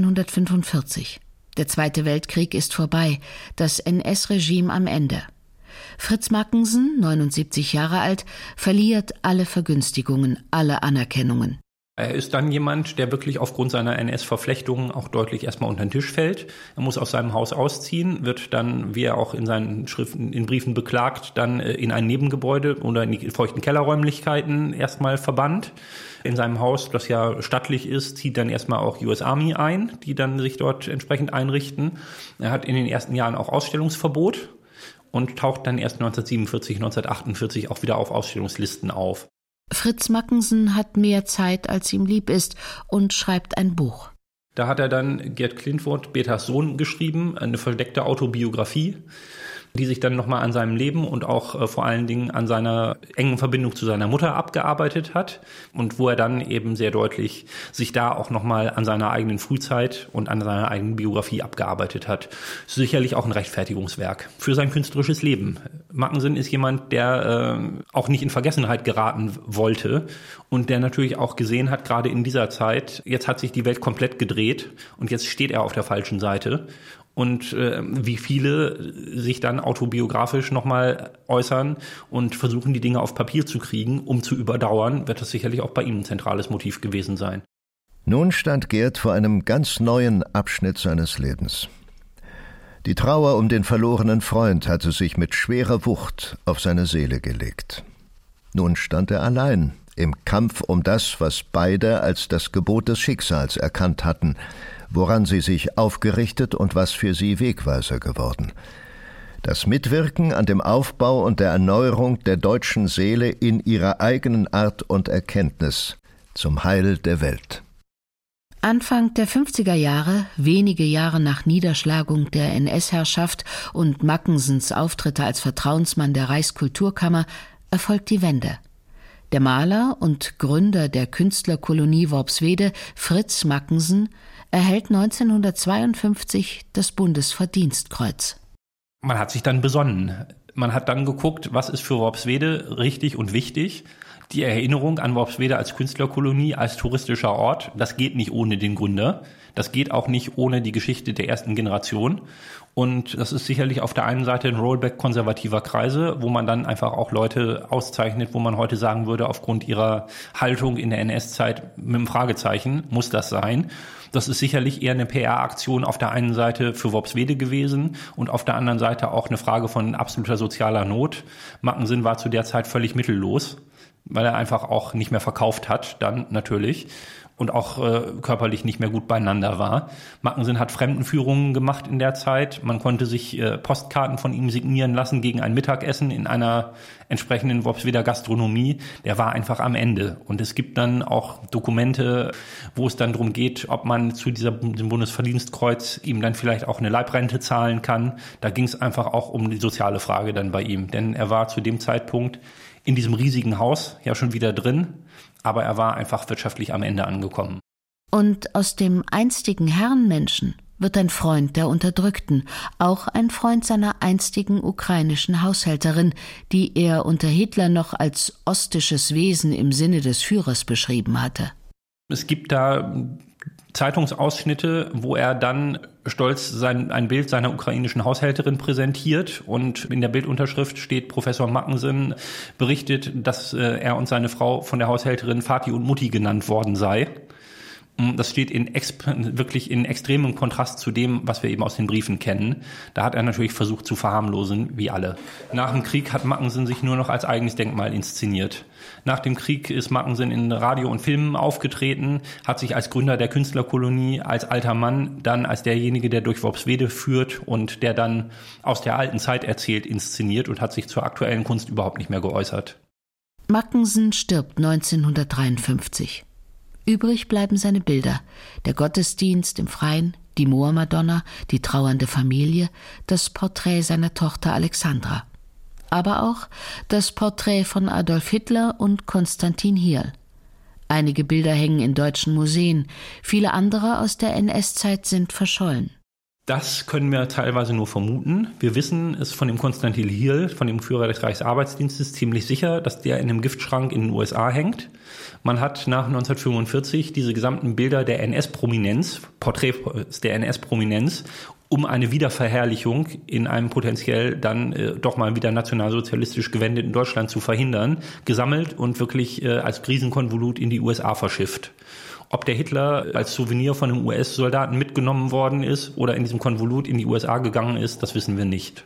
1945. Der Zweite Weltkrieg ist vorbei, das NS-Regime am Ende. Fritz Mackensen, 79 Jahre alt, verliert alle Vergünstigungen, alle Anerkennungen. Er ist dann jemand, der wirklich aufgrund seiner NS-Verflechtungen auch deutlich erstmal unter den Tisch fällt. Er muss aus seinem Haus ausziehen, wird dann, wie er auch in seinen Schriften, in Briefen beklagt, dann in ein Nebengebäude oder in die feuchten Kellerräumlichkeiten erstmal verbannt. In seinem Haus, das ja stattlich ist, zieht dann erstmal auch US Army ein, die dann sich dort entsprechend einrichten. Er hat in den ersten Jahren auch Ausstellungsverbot und taucht dann erst 1947, 1948 auch wieder auf Ausstellungslisten auf. Fritz Mackensen hat mehr Zeit, als ihm lieb ist, und schreibt ein Buch. Da hat er dann Gerd Klintworth, Betas Sohn, geschrieben, eine verdeckte Autobiografie, die sich dann nochmal an seinem Leben und auch vor allen Dingen an seiner engen Verbindung zu seiner Mutter abgearbeitet hat und wo er dann eben sehr deutlich sich da auch nochmal an seiner eigenen Frühzeit und an seiner eigenen Biografie abgearbeitet hat. Sicherlich auch ein Rechtfertigungswerk für sein künstlerisches Leben. Mackensen ist jemand, der auch nicht in Vergessenheit geraten wollte und der natürlich auch gesehen hat, gerade in dieser Zeit, jetzt hat sich die Welt komplett gedreht und jetzt steht er auf der falschen Seite. Und wie viele sich dann autobiografisch nochmal äußern und versuchen, die Dinge auf Papier zu kriegen, um zu überdauern, wird das sicherlich auch bei ihm ein zentrales Motiv gewesen sein. Nun stand Gerd vor einem ganz neuen Abschnitt seines Lebens. Die Trauer um den verlorenen Freund hatte sich mit schwerer Wucht auf seine Seele gelegt. Nun stand er allein im Kampf um das, was beide als das Gebot des Schicksals erkannt hatten, woran sie sich aufgerichtet und was für sie Wegweiser geworden. Das Mitwirken an dem Aufbau und der Erneuerung der deutschen Seele in ihrer eigenen Art und Erkenntnis zum Heil der Welt. Anfang der 50er Jahre, wenige Jahre nach Niederschlagung der NS-Herrschaft und Mackensens Auftritte als Vertrauensmann der Reichskulturkammer, erfolgt die Wende. Der Maler und Gründer der Künstlerkolonie Worpswede, Fritz Mackensen, erhält 1952 das Bundesverdienstkreuz. Man hat sich dann besonnen. Man hat dann geguckt, was ist für Worpswede richtig und wichtig. Die Erinnerung an Worpswede als Künstlerkolonie, als touristischer Ort, das geht nicht ohne den Gründer. Das geht auch nicht ohne die Geschichte der ersten Generation. Und das ist sicherlich auf der einen Seite ein Rollback konservativer Kreise, wo man dann einfach auch Leute auszeichnet, wo man heute sagen würde, aufgrund ihrer Haltung in der NS-Zeit mit einem Fragezeichen, muss das sein? Das ist sicherlich eher eine PR-Aktion auf der einen Seite für Worpswede gewesen und auf der anderen Seite auch eine Frage von absoluter sozialer Not. Mackensen war zu der Zeit völlig mittellos, weil er einfach auch nicht mehr verkauft hat, dann natürlich, und auch körperlich nicht mehr gut beieinander war. Mackensen hat Fremdenführungen gemacht in der Zeit. Man konnte sich Postkarten von ihm signieren lassen gegen ein Mittagessen in einer entsprechenden Worpsweder Gastronomie. Der war einfach am Ende. Und es gibt dann auch Dokumente, wo es dann darum geht, ob man zu dem Bundesverdienstkreuz ihm dann vielleicht auch eine Leibrente zahlen kann. Da ging es einfach auch um die soziale Frage dann bei ihm. Denn er war zu dem Zeitpunkt in diesem riesigen Haus ja schon wieder drin, aber er war einfach wirtschaftlich am Ende angekommen. Und aus dem einstigen Herrenmenschen wird ein Freund der Unterdrückten, auch ein Freund seiner einstigen ukrainischen Haushälterin, die er unter Hitler noch als ostisches Wesen im Sinne des Führers beschrieben hatte. Es gibt da Zeitungsausschnitte, wo er dann stolz ein Bild seiner ukrainischen Haushälterin präsentiert und in der Bildunterschrift steht, Professor Mackensen berichtet, dass er und seine Frau von der Haushälterin Vati und Mutti genannt worden sei. Das steht wirklich in extremem Kontrast zu dem, was wir eben aus den Briefen kennen. Da hat er natürlich versucht zu verharmlosen, wie alle. Nach dem Krieg hat Mackensen sich nur noch als eigenes Denkmal inszeniert. Nach dem Krieg ist Mackensen in Radio und Filmen aufgetreten, hat sich als Gründer der Künstlerkolonie, als alter Mann, dann als derjenige, der durch Worpswede führt und der dann aus der alten Zeit erzählt, inszeniert und hat sich zur aktuellen Kunst überhaupt nicht mehr geäußert. Mackensen stirbt 1953. Übrig bleiben seine Bilder, der Gottesdienst im Freien, die Moormadonna, die trauernde Familie, das Porträt seiner Tochter Alexandra. Aber auch das Porträt von Adolf Hitler und Konstantin Hirl. Einige Bilder hängen in deutschen Museen, viele andere aus der NS-Zeit sind verschollen. Das können wir teilweise nur vermuten. Wir wissen es von dem Konstantin Hill, von dem Führer des Reichsarbeitsdienstes, ziemlich sicher, dass der in einem Giftschrank in den USA hängt. Man hat nach 1945 diese gesamten Bilder der NS-Prominenz, Porträts der NS-Prominenz, um eine Wiederverherrlichung in einem potenziell dann doch mal wieder nationalsozialistisch gewendeten Deutschland zu verhindern, gesammelt und wirklich als Riesenkonvolut in die USA verschifft. Ob der Hitler als Souvenir von einem US-Soldaten mitgenommen worden ist oder in diesem Konvolut in die USA gegangen ist, das wissen wir nicht.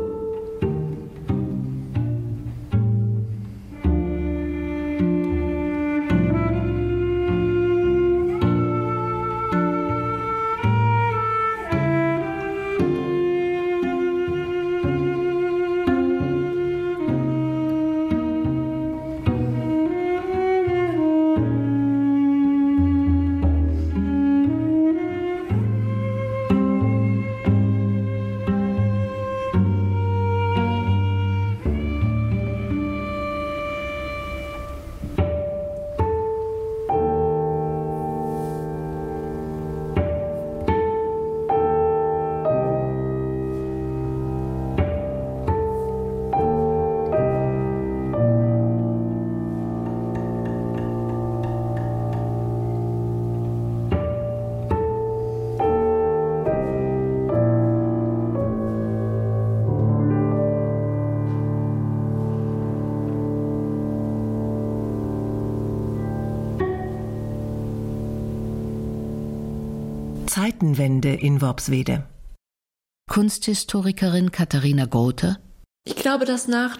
Zeitenwende in Worpswede. Kunsthistorikerin Katharina Grote. Ich glaube, dass nach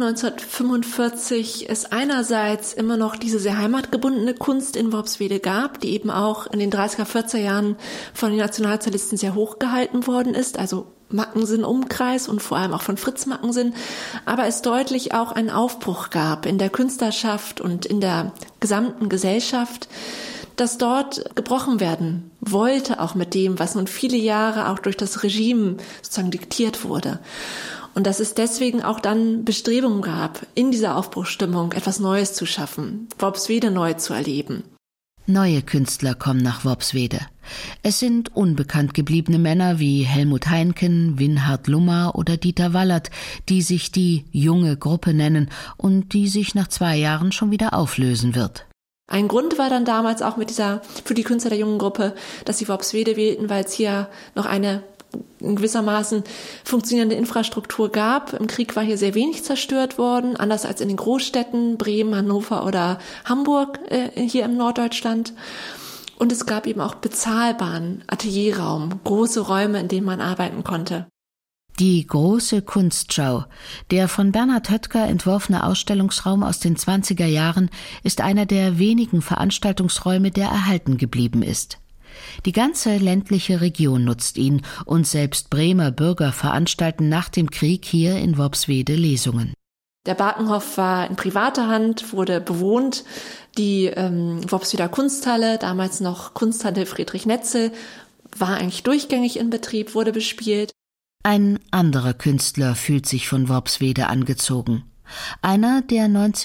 1945 es einerseits immer noch diese sehr heimatgebundene Kunst in Worpswede gab, die eben auch in den 30er, 40er Jahren von den Nationalsozialisten sehr hochgehalten worden ist, also Mackensen-Umkreis und vor allem auch von Fritz Mackensen, aber es deutlich auch einen Aufbruch gab in der Künstlerschaft und in der gesamten Gesellschaft, dass dort gebrochen werden wollte, auch mit dem, was nun viele Jahre auch durch das Regime sozusagen diktiert wurde. Und dass es deswegen auch dann Bestrebungen gab, in dieser Aufbruchsstimmung etwas Neues zu schaffen, Worpswede neu zu erleben. Neue Künstler kommen nach Worpswede. Es sind unbekannt gebliebene Männer wie Helmut Heinken, Winhard Lummer oder Dieter Wallert, die sich die junge Gruppe nennen und die sich nach 2 Jahren schon wieder auflösen wird. Ein Grund war dann damals auch für die Künstler der jungen Gruppe, dass sie Worpswede wählten, weil es hier noch eine in gewissermaßen funktionierende Infrastruktur gab. Im Krieg war hier sehr wenig zerstört worden, anders als in den Großstädten Bremen, Hannover oder Hamburg hier im Norddeutschland. Und es gab eben auch bezahlbaren Atelierraum, große Räume, in denen man arbeiten konnte. Die große Kunstschau, der von Bernhard Höttger entworfene Ausstellungsraum aus den 20er Jahren, ist einer der wenigen Veranstaltungsräume, der erhalten geblieben ist. Die ganze ländliche Region nutzt ihn und selbst Bremer Bürger veranstalten nach dem Krieg hier in Worpswede Lesungen. Der Bakenhof war in privater Hand, wurde bewohnt. Die Worpsweder Kunsthalle, damals noch Kunsthalle Friedrich Netzel, war eigentlich durchgängig in Betrieb, wurde bespielt. Ein anderer Künstler fühlt sich von Worpswede angezogen. Einer, der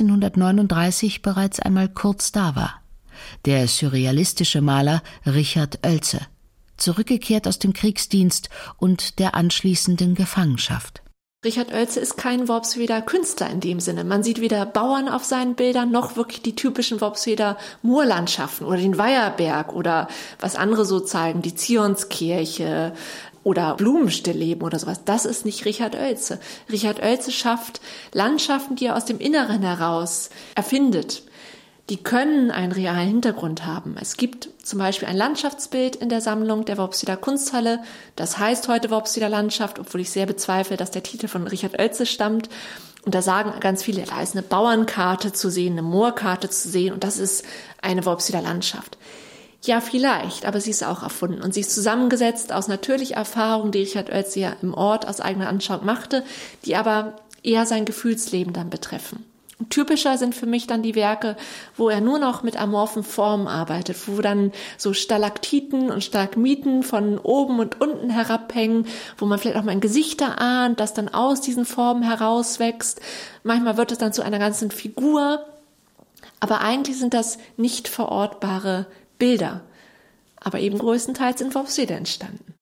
1939 bereits einmal kurz da war. Der surrealistische Maler Richard Oelze, zurückgekehrt aus dem Kriegsdienst und der anschließenden Gefangenschaft. Richard Oelze ist kein Worpsweder Künstler in dem Sinne. Man sieht weder Bauern auf seinen Bildern, noch wirklich die typischen Worpsweder Moorlandschaften oder den Weiherberg oder was andere so zeigen, die Zionskirche oder Blumenstillleben oder sowas. Das ist nicht Richard Oelze. Richard Oelze schafft Landschaften, die er aus dem Inneren heraus erfindet. Die können einen realen Hintergrund haben. Es gibt zum Beispiel ein Landschaftsbild in der Sammlung der Worpsweder Kunsthalle. Das heißt heute Worpsweder Landschaft, obwohl ich sehr bezweifle, dass der Titel von Richard Oelze stammt. Und da sagen ganz viele, da ist eine Bauernkarte zu sehen, eine Moorkarte zu sehen und das ist eine Worpsweder Landschaft. Ja, vielleicht, aber sie ist auch erfunden und sie ist zusammengesetzt aus natürlich Erfahrungen, die Richard Oelze ja im Ort aus eigener Anschauung machte, die aber eher sein Gefühlsleben dann betreffen. Und typischer sind für mich dann die Werke, wo er nur noch mit amorphen Formen arbeitet, wo dann so Stalaktiten und Stalagmiten von oben und unten herabhängen, wo man vielleicht auch mal ein Gesicht ahnt, das dann aus diesen Formen herauswächst. Manchmal wird es dann zu einer ganzen Figur, aber eigentlich sind das nicht verortbare Bilder, aber eben größtenteils in Worpswede entstanden.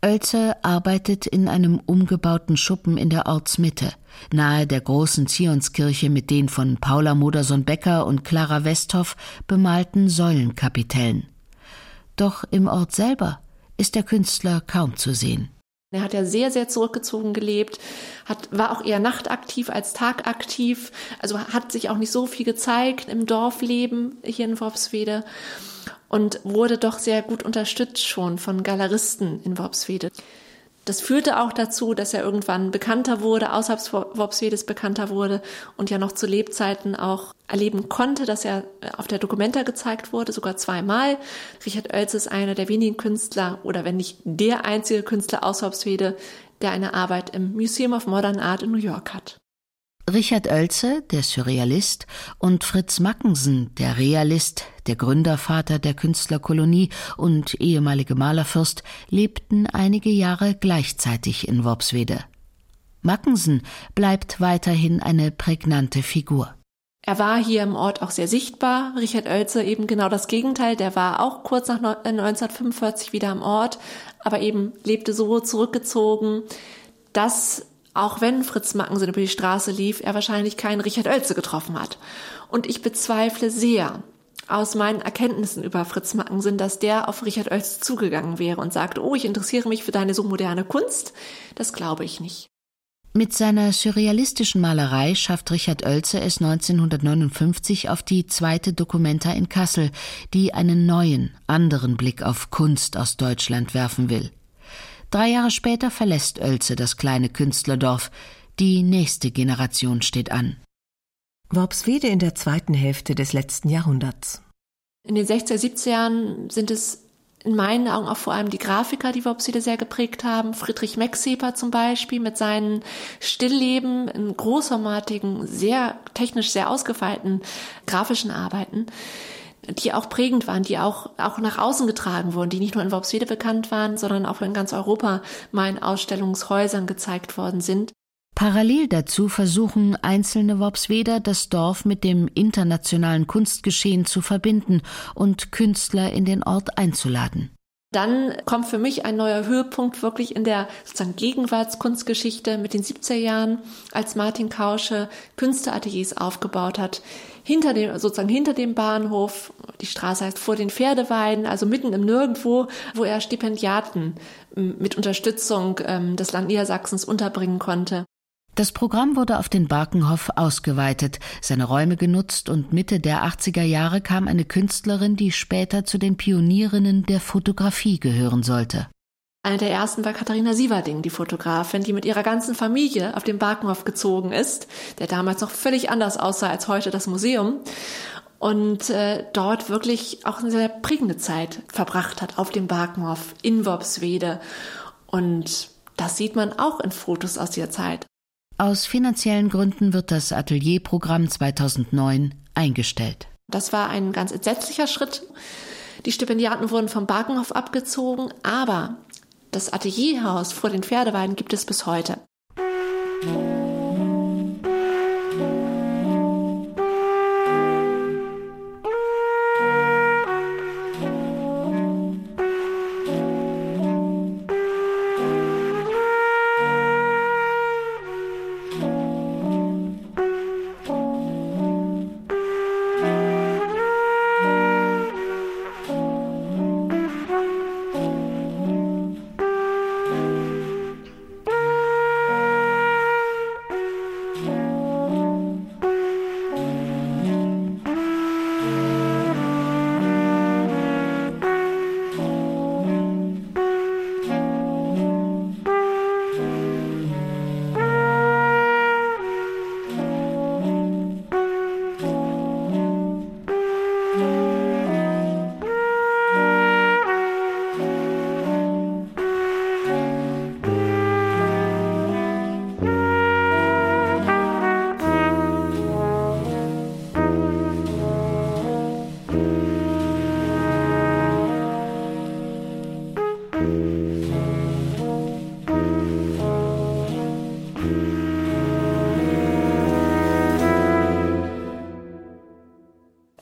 Oelze arbeitet in einem umgebauten Schuppen in der Ortsmitte, nahe der großen Zionskirche mit den von Paula Modersohn-Becker und Clara Westhoff bemalten Säulenkapitellen. Doch im Ort selber ist der Künstler kaum zu sehen. Er hat ja sehr, sehr zurückgezogen gelebt, war auch eher nachtaktiv als tagaktiv, also hat sich auch nicht so viel gezeigt im Dorfleben hier in Worpswede und wurde doch sehr gut unterstützt schon von Galeristen in Worpswede. Das führte auch dazu, dass er irgendwann bekannter wurde, außerhalb Worpswedes bekannter wurde und ja noch zu Lebzeiten auch erleben konnte, dass er auf der Documenta gezeigt wurde, sogar 2-mal. Richard Oelze ist einer der wenigen Künstler oder wenn nicht der einzige Künstler aus Worpswede, der eine Arbeit im Museum of Modern Art in New York hat. Richard Oelze, der Surrealist, und Fritz Mackensen, der Realist, der Gründervater der Künstlerkolonie und ehemalige Malerfürst, lebten einige Jahre gleichzeitig in Worpswede. Mackensen bleibt weiterhin eine prägnante Figur. Er war hier im Ort auch sehr sichtbar. Richard Oelze eben genau das Gegenteil. Der war auch kurz nach 1945 wieder am Ort, aber eben lebte so zurückgezogen, dass auch wenn Fritz Mackensen über die Straße lief, er wahrscheinlich keinen Richard Oelze getroffen hat. Und ich bezweifle sehr aus meinen Erkenntnissen über Fritz Mackensen, dass der auf Richard Oelze zugegangen wäre und sagte, oh, ich interessiere mich für deine so moderne Kunst. Das glaube ich nicht. Mit seiner surrealistischen Malerei schafft Richard Oelze es 1959 auf die zweite Documenta in Kassel, die einen neuen, anderen Blick auf Kunst aus Deutschland werfen will. 3 Jahre später verlässt Oelze das kleine Künstlerdorf. Die nächste Generation steht an. Worpswede in der zweiten Hälfte des letzten Jahrhunderts. In den 60er, 70er Jahren sind es in meinen Augen auch vor allem die Grafiker, die Worpswede sehr geprägt haben. Friedrich Mexeper zum Beispiel mit seinen Stillleben in großformatigen, sehr technisch sehr ausgefeilten grafischen Arbeiten, die auch prägend waren, die auch nach außen getragen wurden, die nicht nur in Worpswede bekannt waren, sondern auch in ganz Europa mal in Ausstellungshäusern gezeigt worden sind. Parallel dazu versuchen einzelne Worpsweder, das Dorf mit dem internationalen Kunstgeschehen zu verbinden und Künstler in den Ort einzuladen. Dann kommt für mich ein neuer Höhepunkt wirklich in der sozusagen Gegenwartskunstgeschichte mit den 70er Jahren, als Martin Kausche Künstlerateliers aufgebaut hat, hinter dem Bahnhof. Die Straße heißt vor den Pferdeweiden, also mitten im Nirgendwo, wo er Stipendiaten mit Unterstützung des Land Niedersachsens unterbringen konnte. Das Programm wurde auf den Barkenhof ausgeweitet, seine Räume genutzt und Mitte der 80er Jahre kam eine Künstlerin, die später zu den Pionierinnen der Fotografie gehören sollte. Eine der ersten war Katharina Sieverding, die Fotografin, die mit ihrer ganzen Familie auf den Barkenhof gezogen ist, der damals noch völlig anders aussah als heute das Museum. Und dort wirklich auch eine sehr prägende Zeit verbracht hat auf dem Barkenhof in Worpswede. Und das sieht man auch in Fotos aus dieser Zeit. Aus finanziellen Gründen wird das Atelierprogramm 2009 eingestellt. Das war ein ganz entsetzlicher Schritt. Die Stipendiaten wurden vom Barkenhof abgezogen, aber das Atelierhaus vor den Pferdeweiden gibt es bis heute.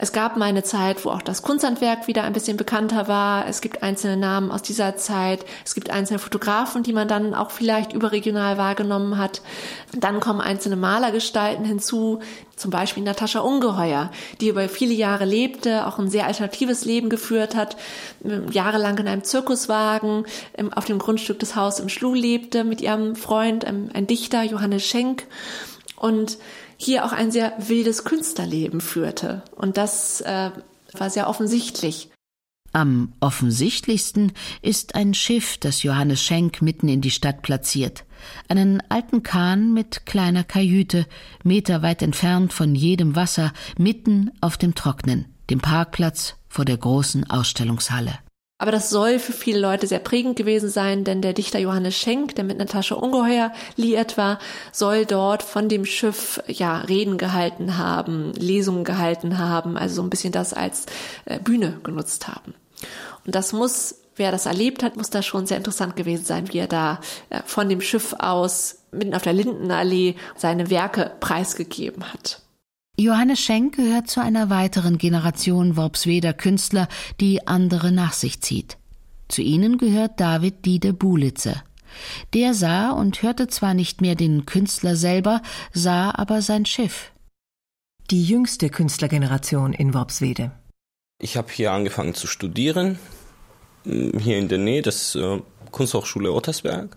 Es gab mal eine Zeit, wo auch das Kunsthandwerk wieder ein bisschen bekannter war. Es gibt einzelne Namen aus dieser Zeit. Es gibt einzelne Fotografen, die man dann auch vielleicht überregional wahrgenommen hat. Dann kommen einzelne Malergestalten hinzu, zum Beispiel Natascha Ungeheuer, die über viele Jahre lebte, auch ein sehr alternatives Leben geführt hat, jahrelang in einem Zirkuswagen auf dem Grundstück des Hauses im Schluh lebte mit ihrem Freund, ein Dichter, Johannes Schenk, und hier auch ein sehr wildes Künstlerleben führte. Und das war sehr offensichtlich. Am offensichtlichsten ist ein Schiff, das Johannes Schenk mitten in die Stadt platziert. Einen alten Kahn mit kleiner Kajüte, meterweit entfernt von jedem Wasser, mitten auf dem Trocknen, dem Parkplatz vor der großen Ausstellungshalle. Aber das soll für viele Leute sehr prägend gewesen sein, denn der Dichter Johannes Schenk, der mit Natascha Ungeheuer liiert war, soll dort von dem Schiff Reden gehalten haben, Lesungen gehalten haben, also so ein bisschen das als Bühne genutzt haben. Und das muss, wer das erlebt hat, muss da schon sehr interessant gewesen sein, wie er da von dem Schiff aus mitten auf der Lindenallee seine Werke preisgegeben hat. Johannes Schenk gehört zu einer weiteren Generation Worpsweder Künstler, die andere nach sich zieht. Zu ihnen gehört David Diede Bulitze. Der sah und hörte zwar nicht mehr den Künstler selber, sah aber sein Schiff. Die jüngste Künstlergeneration in Worpswede. Ich habe hier angefangen zu studieren, hier in der Nähe des Kunsthochschule Ottersberg.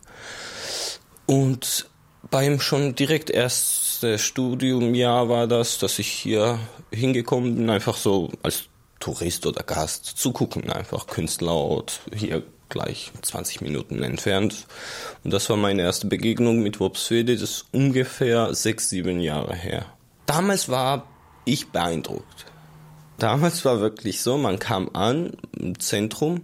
Und beim schon direkt erste Studiumjahr war das, dass ich hier hingekommen bin, einfach so als Tourist oder Gast zu gucken, einfach Künstlerort, hier gleich 20 Minuten entfernt. Und das war meine erste Begegnung mit Worpswede, das ist ungefähr 6-7 Jahre her. Damals war ich beeindruckt. Damals war wirklich so, man kam an im Zentrum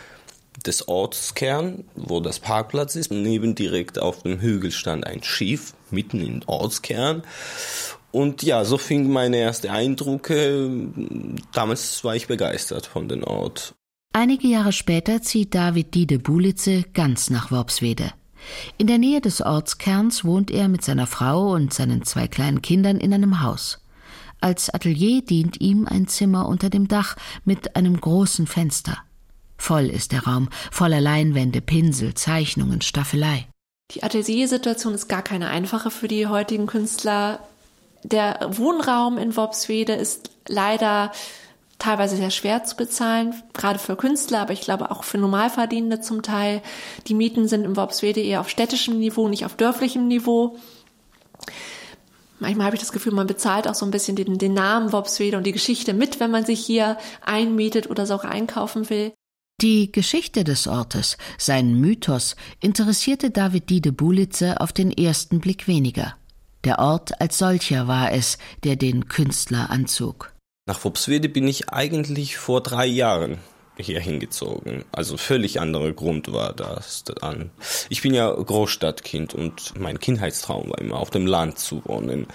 des Ortskern, wo das Parkplatz ist, neben direkt auf dem Hügel stand ein Schiff, mitten im Ortskern. Und ja, so fing meine ersten Eindrücke. Damals war ich begeistert von dem Ort. Einige Jahre später zieht David Diede Bulitze ganz nach Worpswede. In der Nähe des Ortskerns wohnt er mit seiner Frau und seinen 2 kleinen Kindern in einem Haus. Als Atelier dient ihm ein Zimmer unter dem Dach mit einem großen Fenster. Voll ist der Raum, voller Leinwände, Pinsel, Zeichnungen, Staffelei. Die Ateliersituation ist gar keine einfache für die heutigen Künstler. Der Wohnraum in Worpswede ist leider teilweise sehr schwer zu bezahlen, gerade für Künstler, aber ich glaube auch für Normalverdienende zum Teil. Die Mieten sind in Worpswede eher auf städtischem Niveau, nicht auf dörflichem Niveau. Manchmal habe ich das Gefühl, man bezahlt auch so ein bisschen den Namen Worpswede und die Geschichte mit, wenn man sich hier einmietet oder so auch einkaufen will. Die Geschichte des Ortes, sein Mythos, interessierte David Diede Bulitze auf den ersten Blick weniger. Der Ort als solcher war es, der den Künstler anzog. Nach Worpswede bin ich eigentlich vor 3 Jahren hier hingezogen. Also völlig anderer Grund war das dann. Ich bin ja Großstadtkind und mein Kindheitstraum war immer auf dem Land zu wohnen.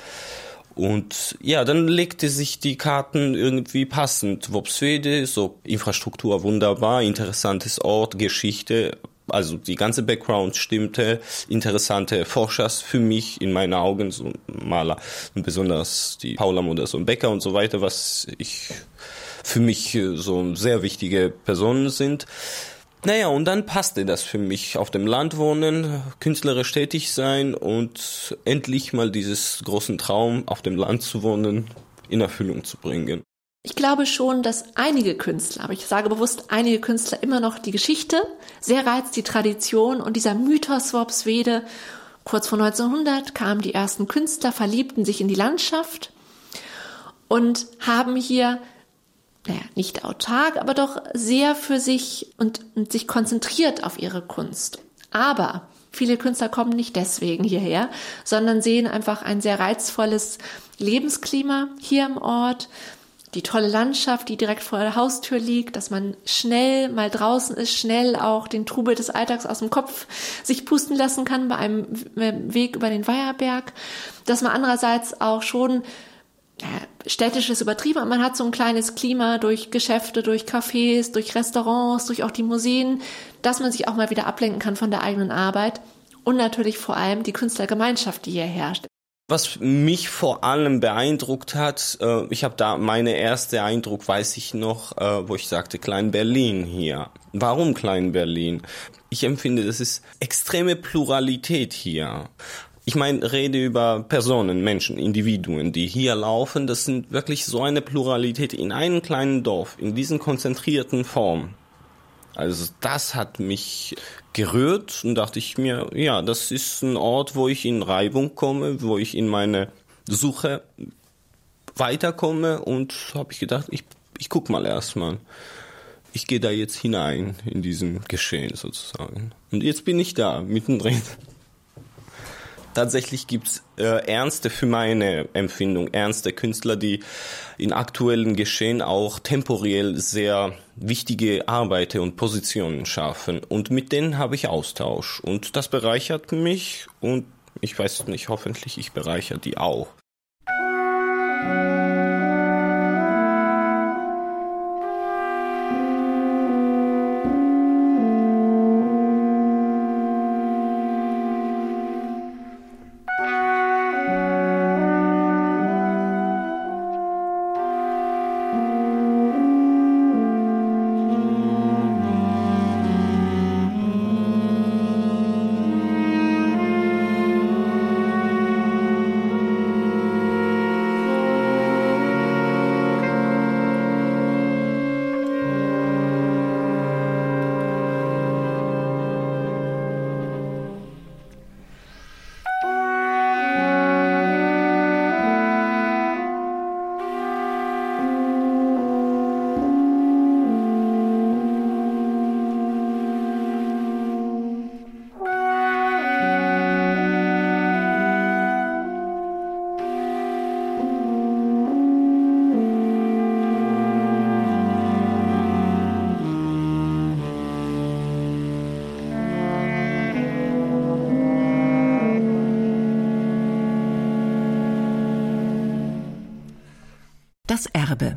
Und ja, dann legte sich die Karten irgendwie passend. Worpswede, so Infrastruktur wunderbar, interessantes Ort, Geschichte, also die ganze Background stimmte, interessante Forschers für mich, in meinen Augen, so Maler, und besonders die Paula Modersohn-Becker und so weiter, was für mich so sehr wichtige Personen sind. Naja, und dann passte das für mich, auf dem Land wohnen, künstlerisch tätig sein und endlich mal dieses großen Traum, auf dem Land zu wohnen, in Erfüllung zu bringen. Ich glaube schon, dass einige Künstler, aber ich sage bewusst einige Künstler, immer noch die Geschichte sehr reizt, die Tradition und dieser Mythos Worpswede. Kurz vor 1900 kamen die ersten Künstler, verliebten sich in die Landschaft und haben hier nicht autark, aber doch sehr für sich und sich konzentriert auf ihre Kunst. Aber viele Künstler kommen nicht deswegen hierher, sondern sehen einfach ein sehr reizvolles Lebensklima hier im Ort, die tolle Landschaft, die direkt vor der Haustür liegt, dass man schnell mal draußen ist, schnell auch den Trubel des Alltags aus dem Kopf sich pusten lassen kann bei einem Weg über den Weiherberg, dass man andererseits auch schon städtisch ist übertrieben, aber man hat so ein kleines Klima durch Geschäfte, durch Cafés, durch Restaurants, durch auch die Museen, dass man sich auch mal wieder ablenken kann von der eigenen Arbeit und natürlich vor allem die Künstlergemeinschaft, die hier herrscht. Was mich vor allem beeindruckt hat, ich habe da meine erste Eindruck, weiß ich noch, wo ich sagte, Klein-Berlin hier. Warum Klein-Berlin? Ich empfinde, das ist extreme Pluralität hier. Ich meine, rede über Personen, Menschen, Individuen, die hier laufen. Das sind wirklich so eine Pluralität in einem kleinen Dorf, in diesen konzentrierten Form. Also das hat mich gerührt und dachte ich mir, ja, das ist ein Ort, wo ich in Reibung komme, wo ich in meine Suche weiterkomme, und habe ich gedacht, ich guck mal erstmal. Ich gehe da jetzt hinein in diesem Geschehen sozusagen. Und jetzt bin ich da, mittendrin. Tatsächlich gibt's ernste, für meine Empfindung, ernste Künstler, die in aktuellen Geschehen auch temporell sehr wichtige Arbeiten und Positionen schaffen. Und mit denen habe ich Austausch. Und das bereichert mich, und ich weiß nicht, hoffentlich ich bereichere die auch. Das Erbe.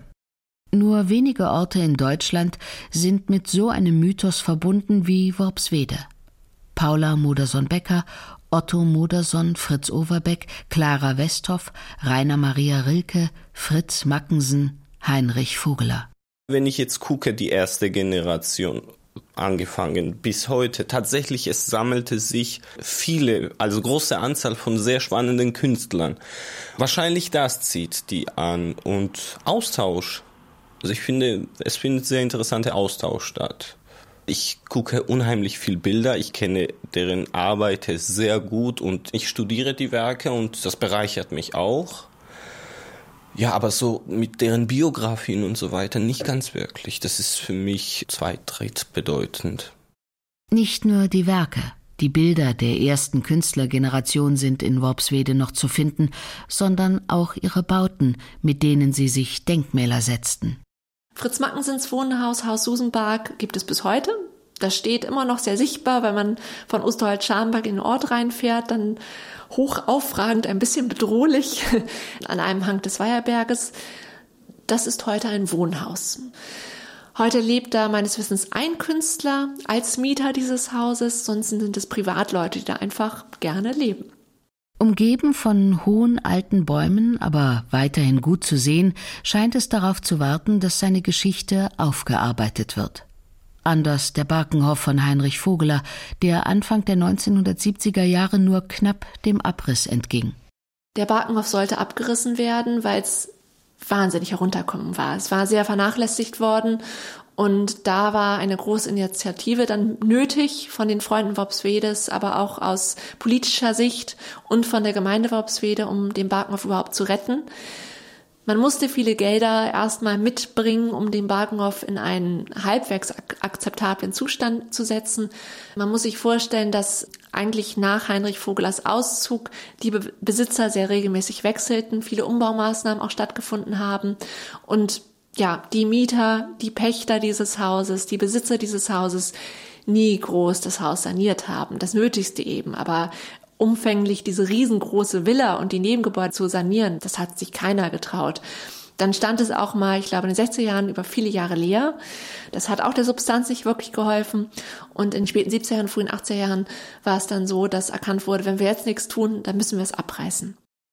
Nur wenige Orte in Deutschland sind mit so einem Mythos verbunden wie Worpswede. Paula Modersohn-Becker, Otto Modersohn, Fritz Overbeck, Clara Westhoff, Rainer Maria Rilke, Fritz Mackensen, Heinrich Vogeler. Wenn ich jetzt gucke, die erste Generation, angefangen bis heute, tatsächlich es sammelte sich also große Anzahl von sehr spannenden Künstlern. Wahrscheinlich das zieht die an, und Austausch. Also ich finde, es findet sehr interessanter Austausch statt. Ich gucke unheimlich viel Bilder, ich kenne deren Arbeit sehr gut und ich studiere die Werke, und das bereichert mich auch. Ja, aber so mit deren Biografien und so weiter nicht ganz wirklich. Das ist für mich zweitbedeutend. Nicht nur die Werke, die Bilder der ersten Künstlergeneration sind in Worpswede noch zu finden, sondern auch ihre Bauten, mit denen sie sich Denkmäler setzten. Fritz Mackensens Wohnhaus, Haus Susenbark, gibt es bis heute. Das steht immer noch sehr sichtbar, wenn man von Osterholz-Scharmbeck in den Ort reinfährt, dann hoch aufragend, ein bisschen bedrohlich an einem Hang des Weiherberges. Das ist heute ein Wohnhaus. Heute lebt da meines Wissens ein Künstler als Mieter dieses Hauses, sonst sind es Privatleute, die da einfach gerne leben. Umgeben von hohen alten Bäumen, aber weiterhin gut zu sehen, scheint es darauf zu warten, dass seine Geschichte aufgearbeitet wird. Anders der Barkenhof von Heinrich Vogeler, der Anfang der 1970er Jahre nur knapp dem Abriss entging. Der Barkenhof sollte abgerissen werden, weil es wahnsinnig herunterkommen war. Es war sehr vernachlässigt worden, und da war eine große Initiative dann nötig von den Freunden Worpswedes, aber auch aus politischer Sicht und von der Gemeinde Worpswede, um den Barkenhof überhaupt zu retten. Man musste viele Gelder erstmal mitbringen, um den Barkenhof in einen halbwegs akzeptablen Zustand zu setzen. Man muss sich vorstellen, dass eigentlich nach Heinrich Vogelers Auszug die Besitzer sehr regelmäßig wechselten, viele Umbaumaßnahmen auch stattgefunden haben, und ja, die Mieter, die Pächter dieses Hauses, die Besitzer dieses Hauses nie groß das Haus saniert haben. Das Nötigste eben, aber umfänglich diese riesengroße Villa und die Nebengebäude zu sanieren, das hat sich keiner getraut. Dann stand es auch mal, ich glaube in den 60er Jahren, über viele Jahre leer. Das hat auch der Substanz nicht wirklich geholfen. Und in den späten 70er Jahren, frühen 80er Jahren war es dann so, dass erkannt wurde, wenn wir jetzt nichts tun, dann müssen wir es abreißen.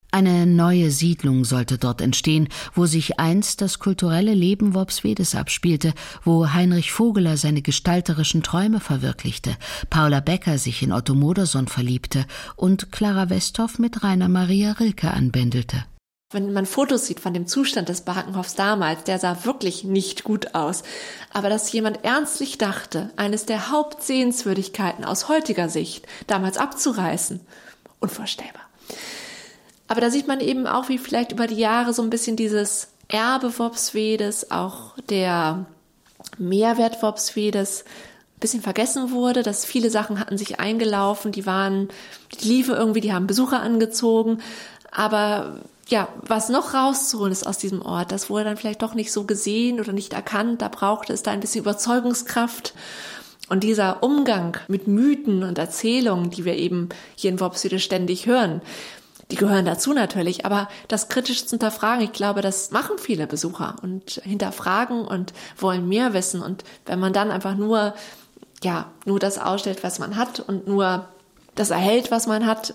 Eine neue Siedlung sollte dort entstehen, wo sich einst das kulturelle Leben Worpswedes abspielte, wo Heinrich Vogeler seine gestalterischen Träume verwirklichte, Paula Becker sich in Otto Modersohn verliebte und Clara Westhoff mit Rainer Maria Rilke anbändelte. Wenn man Fotos sieht von dem Zustand des Barkenhofs damals, der sah wirklich nicht gut aus. Aber dass jemand ernstlich dachte, eines der Hauptsehenswürdigkeiten aus heutiger Sicht damals abzureißen, unvorstellbar. Aber da sieht man eben auch, wie vielleicht über die Jahre so ein bisschen dieses Erbe Worpswedes, auch der Mehrwert Worpswedes ein bisschen vergessen wurde, dass viele Sachen hatten sich eingelaufen, die liefen irgendwie, die haben Besucher angezogen, aber ja, was noch rauszuholen ist aus diesem Ort, das wurde dann vielleicht doch nicht so gesehen oder nicht erkannt, da brauchte es da ein bisschen Überzeugungskraft. Und dieser Umgang mit Mythen und Erzählungen, die wir eben hier in Worpswede ständig hören, die gehören dazu natürlich, aber das kritisch zu hinterfragen, ich glaube, das machen viele Besucher und hinterfragen und wollen mehr wissen. Und wenn man dann einfach nur das ausstellt, was man hat und nur das erhält, was man hat,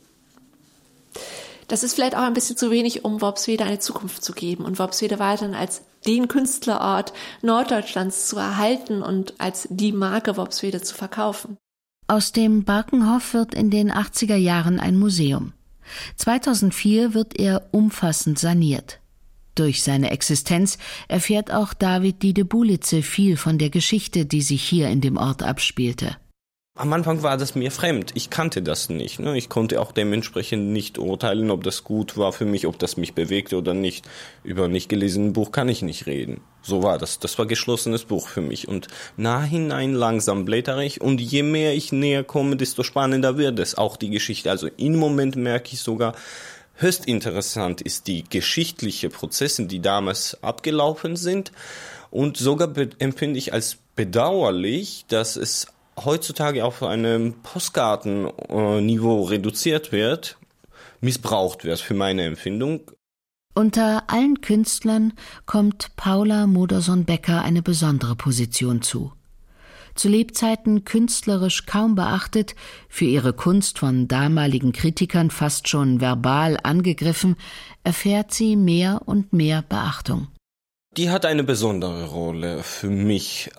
das ist vielleicht auch ein bisschen zu wenig, um Worpswede eine Zukunft zu geben und Worpswede weiterhin als den Künstlerort Norddeutschlands zu erhalten und als die Marke Worpswede zu verkaufen. Aus dem Barkenhof wird in den 80er Jahren ein Museum. 2004 wird er umfassend saniert. Durch seine Existenz erfährt auch David Diede Bulitze viel von der Geschichte, die sich hier in dem Ort abspielte. Am Anfang war das mir fremd. Ich kannte das nicht. Ich konnte auch dementsprechend nicht urteilen, ob das gut war für mich, ob das mich bewegte oder nicht. Über ein nicht gelesenes Buch kann ich nicht reden. So war das. Das war geschlossenes Buch für mich. Und nachhinein langsam blättere ich. Und je mehr ich näher komme, desto spannender wird es. Auch die Geschichte. Also im Moment merke ich sogar, höchst interessant ist die geschichtliche Prozesse, die damals abgelaufen sind. Und sogar empfinde ich als bedauerlich, dass es heutzutage auf einem Postkartenniveau reduziert wird, missbraucht wird für meine Empfindung. Unter allen Künstlern kommt Paula Modersohn-Becker eine besondere Position zu. Zu Lebzeiten künstlerisch kaum beachtet, für ihre Kunst von damaligen Kritikern fast schon verbal angegriffen, erfährt sie mehr und mehr Beachtung. Die hat eine besondere Rolle für mich.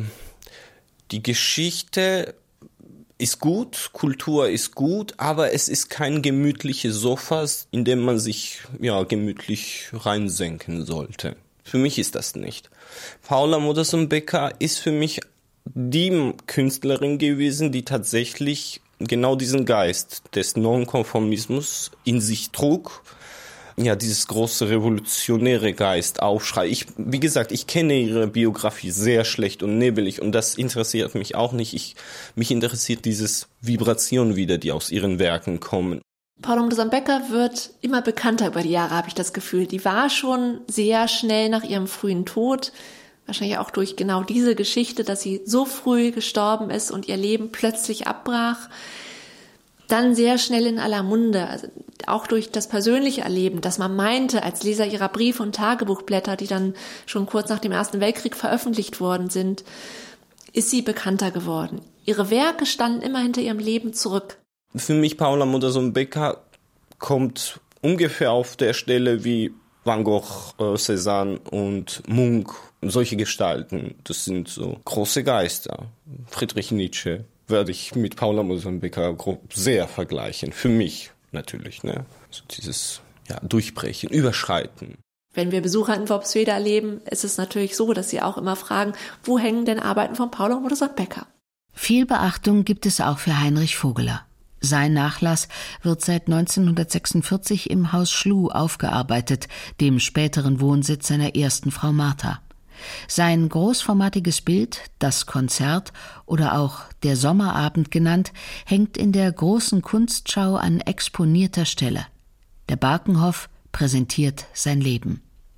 Die Geschichte ist gut, Kultur ist gut, aber es ist kein gemütliches Sofa, in dem man sich gemütlich reinsenken sollte. Für mich ist das nicht. Paula Modersohn-Becker ist für mich die Künstlerin gewesen, die tatsächlich genau diesen Geist des Nonkonformismus in sich trug. Ja, dieses große revolutionäre Geist, Aufschrei. Wie gesagt, ich kenne ihre Biografie sehr schlecht und nebelig und das interessiert mich auch nicht. Mich interessiert dieses Vibration wieder, die aus ihren Werken kommen. Paula Modersohn-Becker wird immer bekannter über die Jahre, habe ich das Gefühl. Die war schon sehr schnell nach ihrem frühen Tod, wahrscheinlich auch durch genau diese Geschichte, dass sie so früh gestorben ist und ihr Leben plötzlich abbrach, dann sehr schnell in aller Munde, also auch durch das persönliche Erleben, dass man meinte, als Leser ihrer Briefe und Tagebuchblätter, die dann schon kurz nach dem Ersten Weltkrieg veröffentlicht worden sind, ist sie bekannter geworden. Ihre Werke standen immer hinter ihrem Leben zurück. Für mich Paula Modersohn-Becker kommt ungefähr auf der Stelle wie Van Gogh, Cézanne und Munch, solche Gestalten. Das sind so große Geister. Friedrich Nietzsche würde ich mit Paula Modersohn-Becker sehr vergleichen. Für mich natürlich. Also dieses Durchbrechen, Überschreiten. Wenn wir Besucher in Worpswede erleben, ist es natürlich so, dass sie auch immer fragen, wo hängen denn Arbeiten von Paula Modersohn-Becker? Viel Beachtung gibt es auch für Heinrich Vogeler. Sein Nachlass wird seit 1946 im Haus Schluh aufgearbeitet, dem späteren Wohnsitz seiner ersten Frau Martha. Sein großformatiges Bild, das Konzert oder auch der Sommerabend genannt, hängt in der großen Kunstschau an exponierter Stelle. Der Barkenhof präsentiert sein Leben.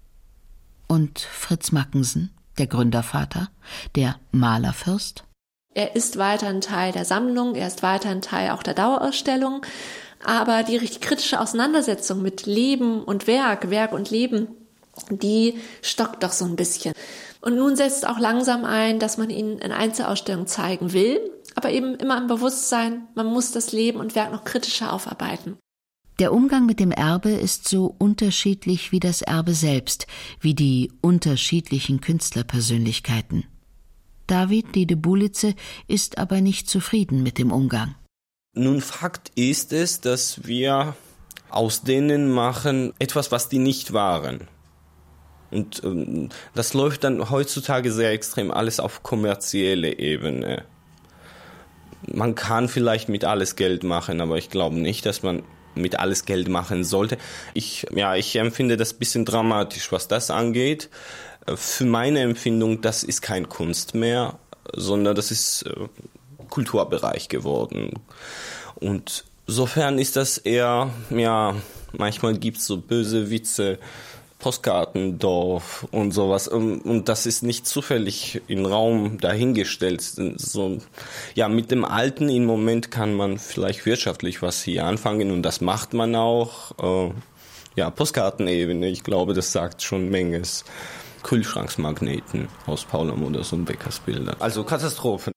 Und Fritz Mackensen, der Gründervater, der Malerfürst? Er ist weiterhin Teil der Sammlung, er ist weiterhin Teil auch der Dauerausstellung, aber die richtig kritische Auseinandersetzung mit Leben und Werk und Leben, die stockt doch so ein bisschen. Und nun setzt auch langsam ein, dass man ihn in Einzelausstellungen zeigen will, aber eben immer im Bewusstsein, man muss das Leben und Werk noch kritischer aufarbeiten. Der Umgang mit dem Erbe ist so unterschiedlich wie das Erbe selbst, wie die unterschiedlichen Künstlerpersönlichkeiten. David Liede-Bulitze ist aber nicht zufrieden mit dem Umgang. Nun, Fakt ist es, dass wir aus denen machen etwas, was die nicht waren. Und das läuft dann heutzutage sehr extrem alles auf kommerzielle Ebene. Man kann vielleicht mit alles Geld machen, aber ich glaube nicht, dass man mit alles Geld machen sollte. Ich empfinde das ein bisschen dramatisch, was das angeht. Für meine Empfindung, das ist kein Kunst mehr, sondern das ist Kulturbereich geworden. Und insofern ist das eher, manchmal gibt es so böse Witze, Postkartendorf und sowas. Und das ist nicht zufällig in Raum dahingestellt. So, mit dem Alten im Moment kann man vielleicht wirtschaftlich was hier anfangen und das macht man auch. Postkartenebene, ich glaube, das sagt schon Menges. Kühlschranksmagneten aus Paula Mudders und Beckers Bilder. Also Katastrophe.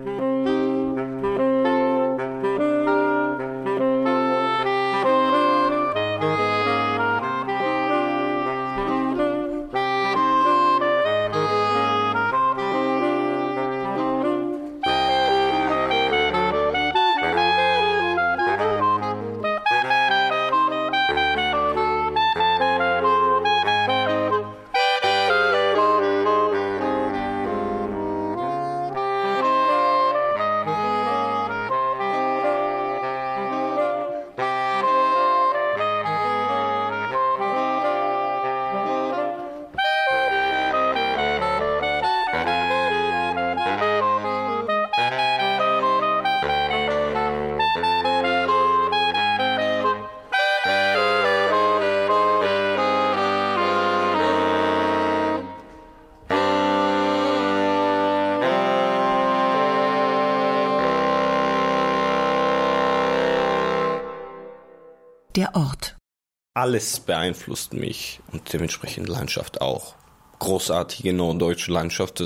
Der Ort. Alles beeinflusst mich und dementsprechend Landschaft auch. Großartige norddeutsche Landschaft,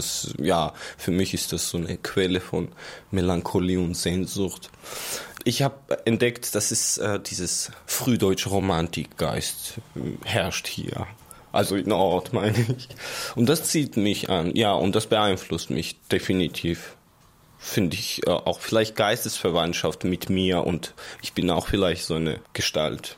für mich ist das so eine Quelle von Melancholie und Sehnsucht. Ich habe entdeckt, dass es dieses frühdeutsche Romantikgeist herrscht hier. Also in Ort, meine ich. Und das zieht mich an, und das beeinflusst mich definitiv. Finde ich auch vielleicht Geistesverwandtschaft mit mir und ich bin auch vielleicht so eine Gestalt.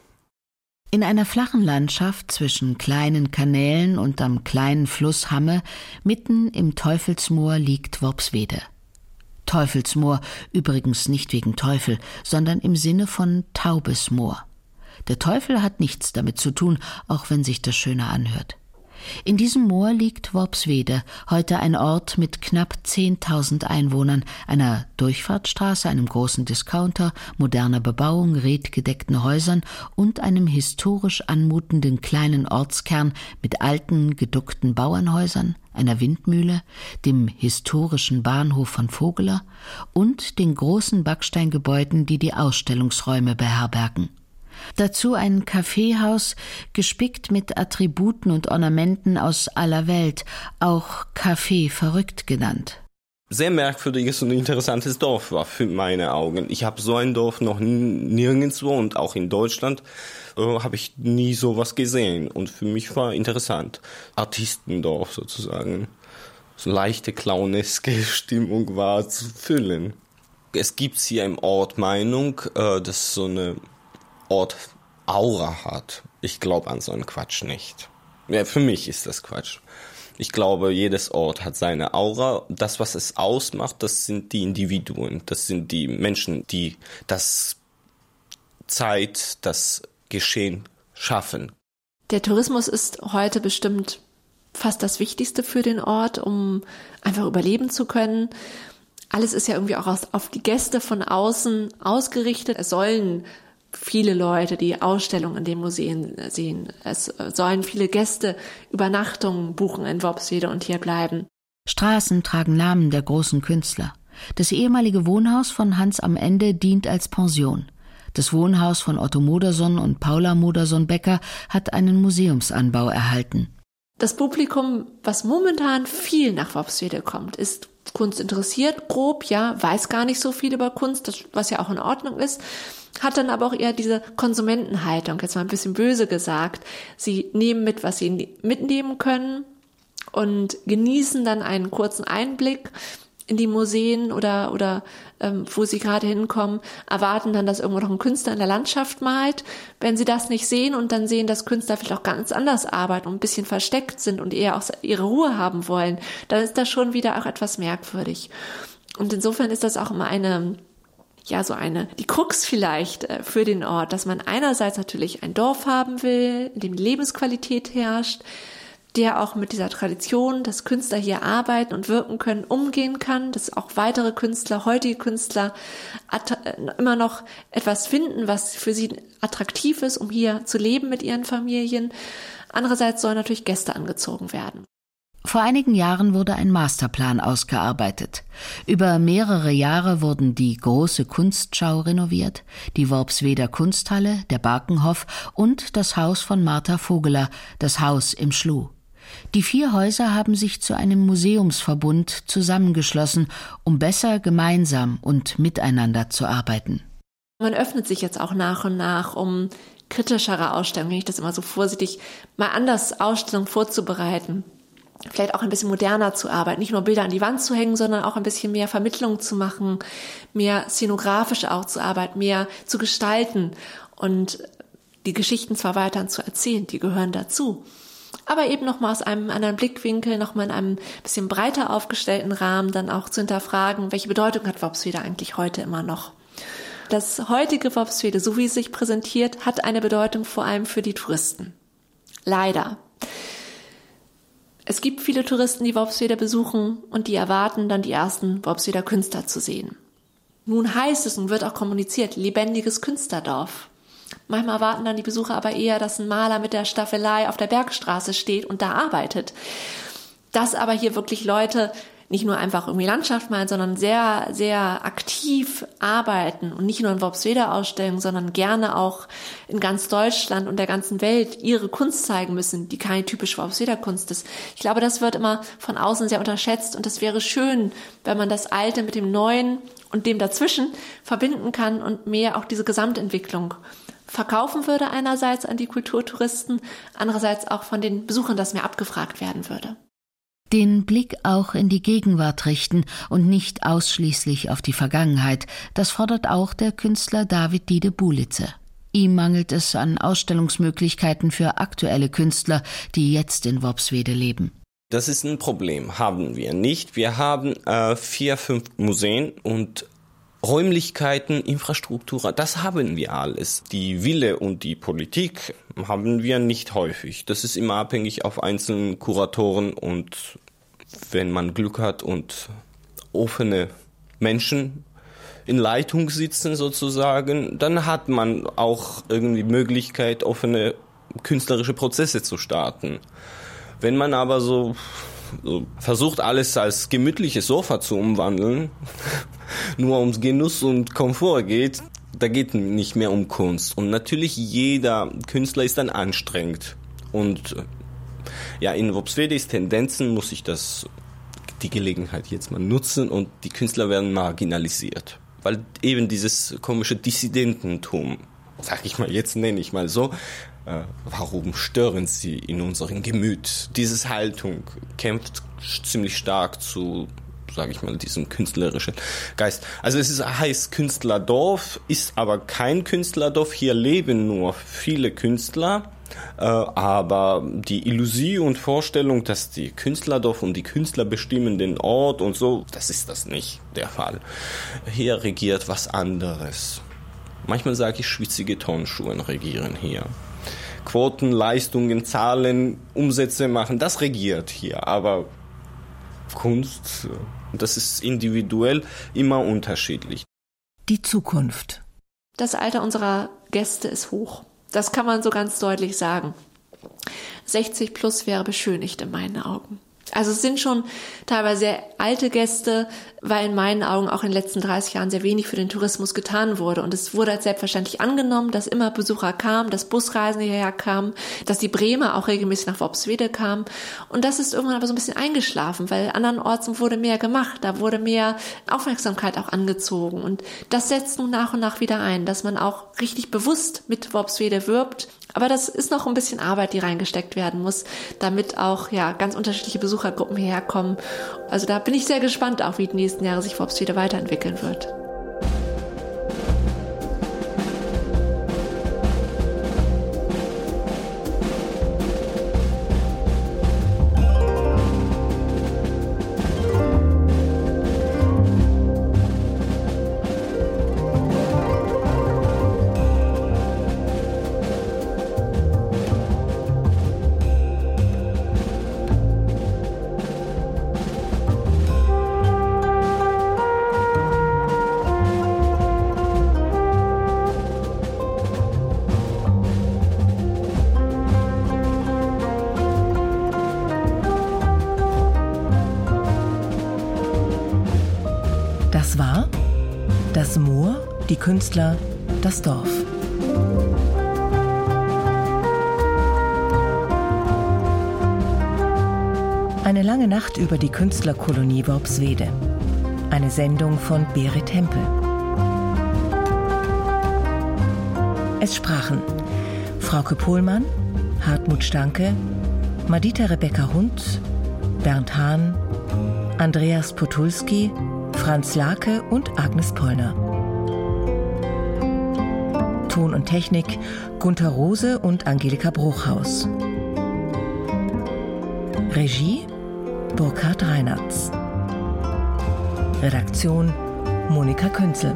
In einer flachen Landschaft zwischen kleinen Kanälen und am kleinen Fluss Hamme, mitten im Teufelsmoor liegt Worpswede. Teufelsmoor übrigens nicht wegen Teufel, sondern im Sinne von taubes Moor. Der Teufel hat nichts damit zu tun, auch wenn sich das schöner anhört. In diesem Moor liegt Worpswede, heute ein Ort mit knapp 10.000 Einwohnern, einer Durchfahrtsstraße, einem großen Discounter, moderner Bebauung, redgedeckten Häusern und einem historisch anmutenden kleinen Ortskern mit alten, geduckten Bauernhäusern, einer Windmühle, dem historischen Bahnhof von Vogeler und den großen Backsteingebäuden, die die Ausstellungsräume beherbergen. Dazu ein Kaffeehaus, gespickt mit Attributen und Ornamenten aus aller Welt, auch Café verrückt genannt. Sehr merkwürdiges und interessantes Dorf war für meine Augen. Ich habe so ein Dorf noch nirgendwo und auch in Deutschland habe ich nie sowas gesehen. Und für mich war interessant. Artistendorf sozusagen. So leichte clowneske Stimmung war zu füllen. Es gibt hier im Ort Meinung, dass so eine Ort Aura hat. Ich glaube an so einen Quatsch nicht. Ja, für mich ist das Quatsch. Ich glaube, jedes Ort hat seine Aura. Das, was es ausmacht, das sind die Individuen. Das sind die Menschen, die das Geschehen schaffen. Der Tourismus ist heute bestimmt fast das Wichtigste für den Ort, um einfach überleben zu können. Alles ist ja irgendwie auch auf die Gäste von außen ausgerichtet. Es sollen viele Leute die Ausstellung in dem Museum sehen. Es sollen viele Gäste Übernachtungen buchen in Worpswede und hier bleiben. Straßen tragen Namen der großen Künstler. Das ehemalige Wohnhaus von Hans am Ende dient als Pension. Das Wohnhaus von Otto Modersohn und Paula Modersohn-Becker hat einen Museumsanbau erhalten. Das Publikum, was momentan viel nach Worpswede kommt, ist Kunst interessiert, grob, weiß gar nicht so viel über Kunst, was ja auch in Ordnung ist. hat dann aber auch eher diese Konsumentenhaltung, jetzt mal ein bisschen böse gesagt. Sie nehmen mit, was sie mitnehmen können und genießen dann einen kurzen Einblick in die Museen oder wo sie gerade hinkommen, erwarten dann, dass irgendwo noch ein Künstler in der Landschaft malt. Wenn sie das nicht sehen und dann sehen, dass Künstler vielleicht auch ganz anders arbeiten und ein bisschen versteckt sind und eher auch ihre Ruhe haben wollen, dann ist das schon wieder auch etwas merkwürdig. Und insofern ist das auch immer die Krux vielleicht für den Ort, dass man einerseits natürlich ein Dorf haben will, in dem Lebensqualität herrscht, der auch mit dieser Tradition, dass Künstler hier arbeiten und wirken können, umgehen kann, dass auch weitere Künstler, heutige Künstler immer noch etwas finden, was für sie attraktiv ist, um hier zu leben mit ihren Familien. Andererseits sollen natürlich Gäste angezogen werden. Vor einigen Jahren wurde ein Masterplan ausgearbeitet. Über mehrere Jahre wurden die große Kunstschau renoviert, die Worpsweder Kunsthalle, der Barkenhof und das Haus von Martha Vogeler, das Haus im Schluh. Die 4 Häuser haben sich zu einem Museumsverbund zusammengeschlossen, um besser gemeinsam und miteinander zu arbeiten. Man öffnet sich jetzt auch nach und nach, um kritischere Ausstellungen, wenn ich das immer so vorsichtig, mal anders Ausstellungen vorzubereiten. Vielleicht auch ein bisschen moderner zu arbeiten, nicht nur Bilder an die Wand zu hängen, sondern auch ein bisschen mehr Vermittlung zu machen, mehr szenografisch auch zu arbeiten, mehr zu gestalten und die Geschichten zwar weiterhin zu erzählen, die gehören dazu, aber eben nochmal aus einem anderen Blickwinkel, nochmal in einem bisschen breiter aufgestellten Rahmen dann auch zu hinterfragen, welche Bedeutung hat Worpswede eigentlich heute immer noch. Das heutige Worpswede, so wie es sich präsentiert, hat eine Bedeutung vor allem für die Touristen. Leider. Es gibt viele Touristen, die Worpswede besuchen und die erwarten dann die ersten Worpsweder Künstler zu sehen. Nun heißt es und wird auch kommuniziert, lebendiges Künstlerdorf. Manchmal erwarten dann die Besucher aber eher, dass ein Maler mit der Staffelei auf der Bergstraße steht und da arbeitet. Dass aber hier wirklich Leute nicht nur einfach irgendwie Landschaft malen, sondern sehr, sehr aktiv arbeiten und nicht nur in Worpsweder-Ausstellungen, sondern gerne auch in ganz Deutschland und der ganzen Welt ihre Kunst zeigen müssen, die keine typisch Worpsweder-Kunst ist. Ich glaube, das wird immer von außen sehr unterschätzt und es wäre schön, wenn man das Alte mit dem Neuen und dem dazwischen verbinden kann und mehr auch diese Gesamtentwicklung verkaufen würde einerseits an die Kulturtouristen, andererseits auch von den Besuchern, dass mehr abgefragt werden würde. Den Blick auch in die Gegenwart richten und nicht ausschließlich auf die Vergangenheit, das fordert auch der Künstler David Diede Bulitze. Ihm mangelt es an Ausstellungsmöglichkeiten für aktuelle Künstler, die jetzt in Worpswede leben. Das ist ein Problem, haben wir nicht. Wir haben 4, 5 Museen und Räumlichkeiten, Infrastruktur, das haben wir alles. Die Wille und die Politik haben wir nicht häufig. Das ist immer abhängig auf einzelnen Kuratoren und wenn man Glück hat und offene Menschen in Leitung sitzen sozusagen, dann hat man auch irgendwie Möglichkeit, offene künstlerische Prozesse zu starten. Wenn man aber so versucht, alles als gemütliches Sofa zu umwandeln, nur ums Genuss und Komfort geht, da geht nicht mehr um Kunst. Und natürlich jeder Künstler ist dann anstrengend. Und ja, in Worpswedis Tendenzen muss ich die Gelegenheit jetzt mal nutzen und die Künstler werden marginalisiert. Weil eben dieses komische Dissidententum, sag ich mal, jetzt nenne ich mal so, warum stören sie in unserem Gemüt? Diese Haltung kämpft ziemlich stark zu, sage ich mal, diesem künstlerischen Geist. Also heißt Künstlerdorf, ist aber kein Künstlerdorf. Hier leben nur viele Künstler, aber die Illusie und Vorstellung, dass die Künstlerdorf und die Künstler bestimmen den Ort und so, das ist das nicht der Fall. Hier regiert was anderes. Manchmal sage ich, schwitzige Turnschuhe regieren hier. Quoten, Leistungen, Zahlen, Umsätze machen, das regiert hier. Aber Kunst, das ist individuell immer unterschiedlich. Die Zukunft. Das Alter unserer Gäste ist hoch. Das kann man so ganz deutlich sagen. 60 plus wäre beschönigt in meinen Augen. Also es sind schon teilweise sehr alte Gäste, weil in meinen Augen auch in den letzten 30 Jahren sehr wenig für den Tourismus getan wurde. Und es wurde als selbstverständlich angenommen, dass immer Besucher kamen, dass Busreisende hierher kamen, dass die Bremer auch regelmäßig nach Worpswede kamen. Und das ist irgendwann aber so ein bisschen eingeschlafen, weil andernorts wurde mehr gemacht, da wurde mehr Aufmerksamkeit auch angezogen. Und das setzt nun nach und nach wieder ein, dass man auch richtig bewusst mit Worpswede wirbt. Aber das ist noch ein bisschen Arbeit, die reingesteckt werden muss, damit auch ganz unterschiedliche Besuchergruppen hierher kommen. Also da bin ich sehr gespannt, auch wie die nächsten Jahre sich Worpswede weiterentwickeln wird. Das war das Moor, die Künstler, das Dorf. Eine lange Nacht über die Künstlerkolonie Worpswede. Eine Sendung von Berit Hempel. Es sprachen Frauke Pohlmann, Hartmut Stanke, Madita Rebecca Hund, Bernd Hahn, Andreas Potulski, Franz Lake und Agnes Pollner. Ton und Technik Gunther Rose und Angelika Bruchhaus. Regie Burkhard Reinertz. Redaktion Monika Künzel.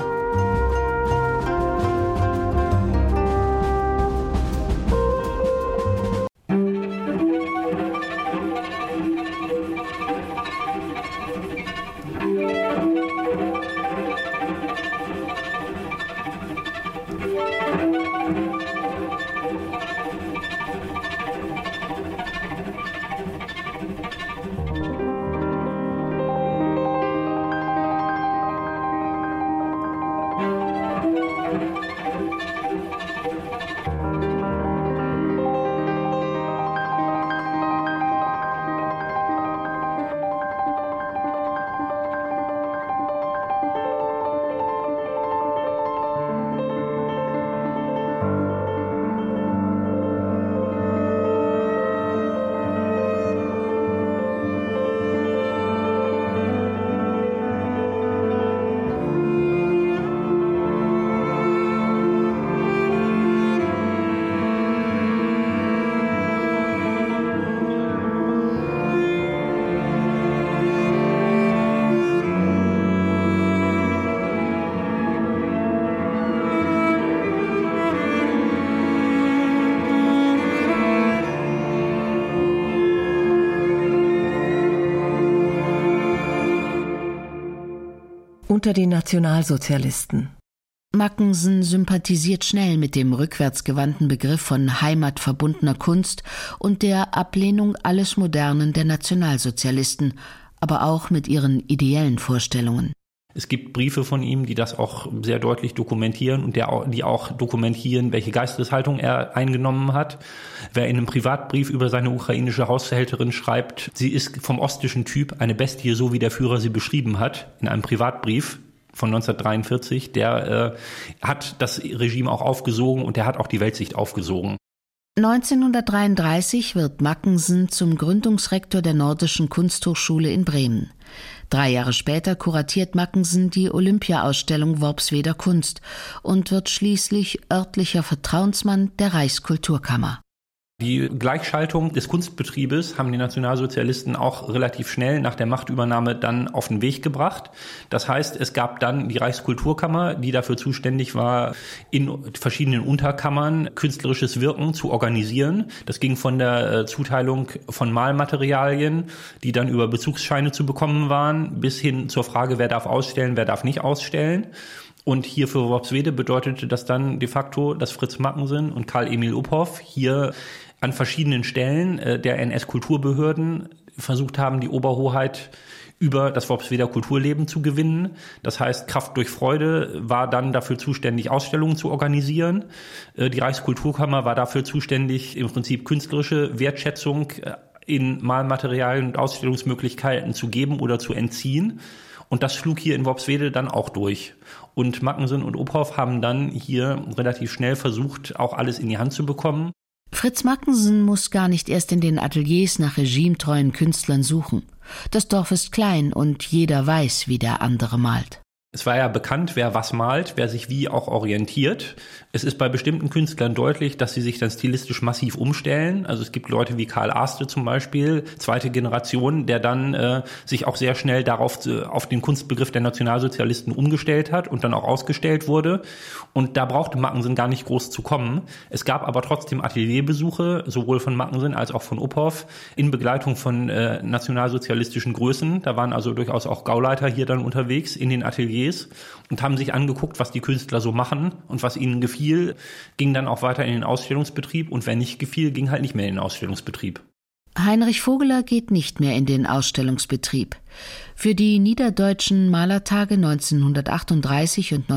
Unter den Nationalsozialisten. Mackensen sympathisiert schnell mit dem rückwärtsgewandten Begriff von heimatverbundener Kunst und der Ablehnung alles Modernen der Nationalsozialisten, aber auch mit ihren ideellen Vorstellungen. Es gibt Briefe von ihm, die das auch sehr deutlich dokumentieren und die auch dokumentieren, welche Geisteshaltung er eingenommen hat. Wer in einem Privatbrief über seine ukrainische Haushälterin schreibt, sie ist vom ostischen Typ, eine Bestie, so wie der Führer sie beschrieben hat, in einem Privatbrief von 1943, der hat das Regime auch aufgesogen und der hat auch die Weltsicht aufgesogen. 1933 wird Mackensen zum Gründungsrektor der Nordischen Kunsthochschule in Bremen. 3 Jahre später kuratiert Mackensen die Olympia-Ausstellung Worpsweder Kunst und wird schließlich örtlicher Vertrauensmann der Reichskulturkammer. Die Gleichschaltung des Kunstbetriebes haben die Nationalsozialisten auch relativ schnell nach der Machtübernahme dann auf den Weg gebracht. Das heißt, es gab dann die Reichskulturkammer, die dafür zuständig war, in verschiedenen Unterkammern künstlerisches Wirken zu organisieren. Das ging von der Zuteilung von Malmaterialien, die dann über Bezugsscheine zu bekommen waren, bis hin zur Frage, wer darf ausstellen, wer darf nicht ausstellen. Und hier für Worpswede bedeutete das dann de facto, dass Fritz Mackensen und Karl Emil Uphoff hier an verschiedenen Stellen der NS-Kulturbehörden versucht haben, die Oberhoheit über das Worpsweder Kulturleben zu gewinnen. Das heißt, Kraft durch Freude war dann dafür zuständig, Ausstellungen zu organisieren. Die Reichskulturkammer war dafür zuständig, im Prinzip künstlerische Wertschätzung in Malmaterialien und Ausstellungsmöglichkeiten zu geben oder zu entziehen. Und das schlug hier in Worpswede dann auch durch. Und Mackensen und Uphoff haben dann hier relativ schnell versucht, auch alles in die Hand zu bekommen. Fritz Mackensen muss gar nicht erst in den Ateliers nach regimetreuen Künstlern suchen. Das Dorf ist klein und jeder weiß, wie der andere malt. Es war ja bekannt, wer was malt, wer sich wie auch orientiert. Es ist bei bestimmten Künstlern deutlich, dass sie sich dann stilistisch massiv umstellen. Also es gibt Leute wie Karl Aste zum Beispiel, zweite Generation, der dann sich auch sehr schnell darauf auf den Kunstbegriff der Nationalsozialisten umgestellt hat und dann auch ausgestellt wurde. Und da brauchte Mackensen gar nicht groß zu kommen. Es gab aber trotzdem Atelierbesuche, sowohl von Mackensen als auch von Uphoff, in Begleitung von nationalsozialistischen Größen. Da waren also durchaus auch Gauleiter hier dann unterwegs in den Ateliers und haben sich angeguckt, was die Künstler so machen und was ihnen gefiel, ging dann auch weiter in den Ausstellungsbetrieb und wenn nicht gefiel, ging halt nicht mehr in den Ausstellungsbetrieb. Heinrich Vogeler geht nicht mehr in den Ausstellungsbetrieb. Für die Niederdeutschen Malertage 1938 und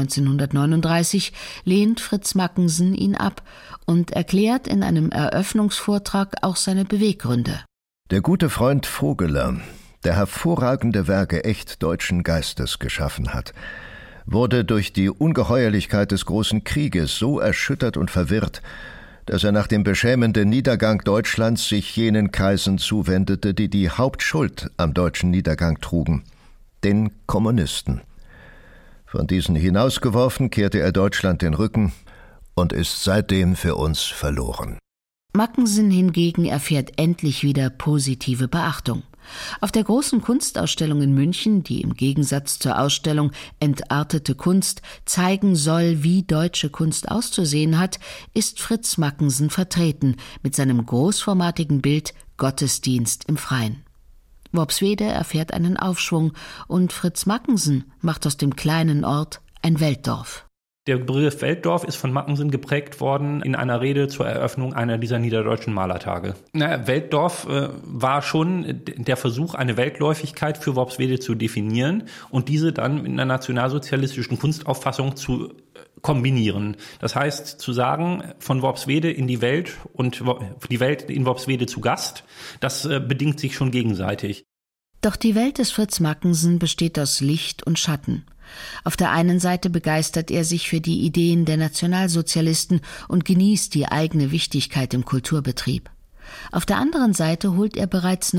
1939 lehnt Fritz Mackensen ihn ab und erklärt in einem Eröffnungsvortrag auch seine Beweggründe. Der gute Freund Vogeler, der hervorragende Werke echt deutschen Geistes geschaffen hat, wurde durch die Ungeheuerlichkeit des großen Krieges so erschüttert und verwirrt, dass er nach dem beschämenden Niedergang Deutschlands sich jenen Kreisen zuwendete, die die Hauptschuld am deutschen Niedergang trugen, den Kommunisten. Von diesen hinausgeworfen kehrte er Deutschland den Rücken und ist seitdem für uns verloren. Mackensen hingegen erfährt endlich wieder positive Beachtung. Auf der großen Kunstausstellung in München, die im Gegensatz zur Ausstellung Entartete Kunst zeigen soll, wie deutsche Kunst auszusehen hat, ist Fritz Mackensen vertreten mit seinem großformatigen Bild Gottesdienst im Freien. Worpswede erfährt einen Aufschwung und Fritz Mackensen macht aus dem kleinen Ort ein Weltdorf. Der Begriff Weltdorf ist von Mackensen geprägt worden in einer Rede zur Eröffnung einer dieser niederdeutschen Malertage. Weltdorf war schon der Versuch, eine Weltläufigkeit für Worpswede zu definieren und diese dann mit einer nationalsozialistischen Kunstauffassung zu kombinieren. Das heißt, zu sagen, von Worpswede in die Welt und die Welt in Worpswede zu Gast, das bedingt sich schon gegenseitig. Doch die Welt des Fritz Mackensen besteht aus Licht und Schatten. Auf der einen Seite begeistert er sich für die Ideen der Nationalsozialisten und genießt die eigene Wichtigkeit im Kulturbetrieb. Auf der anderen Seite holt er bereits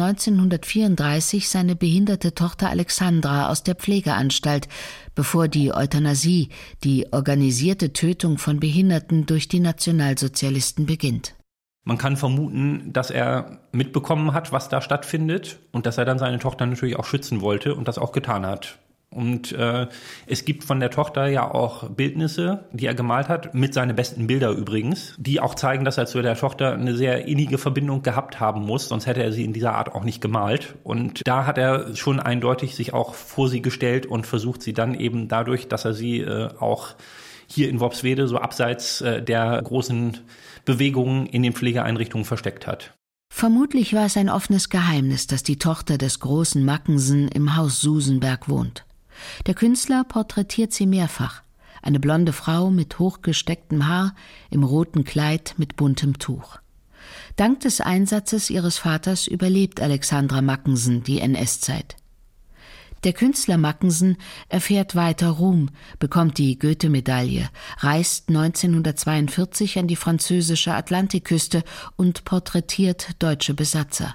1934 seine behinderte Tochter Alexandra aus der Pflegeanstalt, bevor die Euthanasie, die organisierte Tötung von Behinderten durch die Nationalsozialisten beginnt. Man kann vermuten, dass er mitbekommen hat, was da stattfindet und dass er dann seine Tochter natürlich auch schützen wollte und das auch getan hat. Und es gibt von der Tochter ja auch Bildnisse, die er gemalt hat, mit seinen besten Bilder übrigens, die auch zeigen, dass er zu der Tochter eine sehr innige Verbindung gehabt haben muss, sonst hätte er sie in dieser Art auch nicht gemalt. Und da hat er schon eindeutig sich auch vor sie gestellt und versucht sie dann eben dadurch, dass er sie auch hier in Worpswede so abseits der großen Bewegungen in den Pflegeeinrichtungen versteckt hat. Vermutlich war es ein offenes Geheimnis, dass die Tochter des großen Mackensen im Haus Susenberg wohnt. Der Künstler porträtiert sie mehrfach. Eine blonde Frau mit hochgestecktem Haar, im roten Kleid mit buntem Tuch. Dank des Einsatzes ihres Vaters überlebt Alexandra Mackensen die NS-Zeit. Der Künstler Mackensen erfährt weiter Ruhm, bekommt die Goethe-Medaille, reist 1942 an die französische Atlantikküste und porträtiert deutsche Besatzer.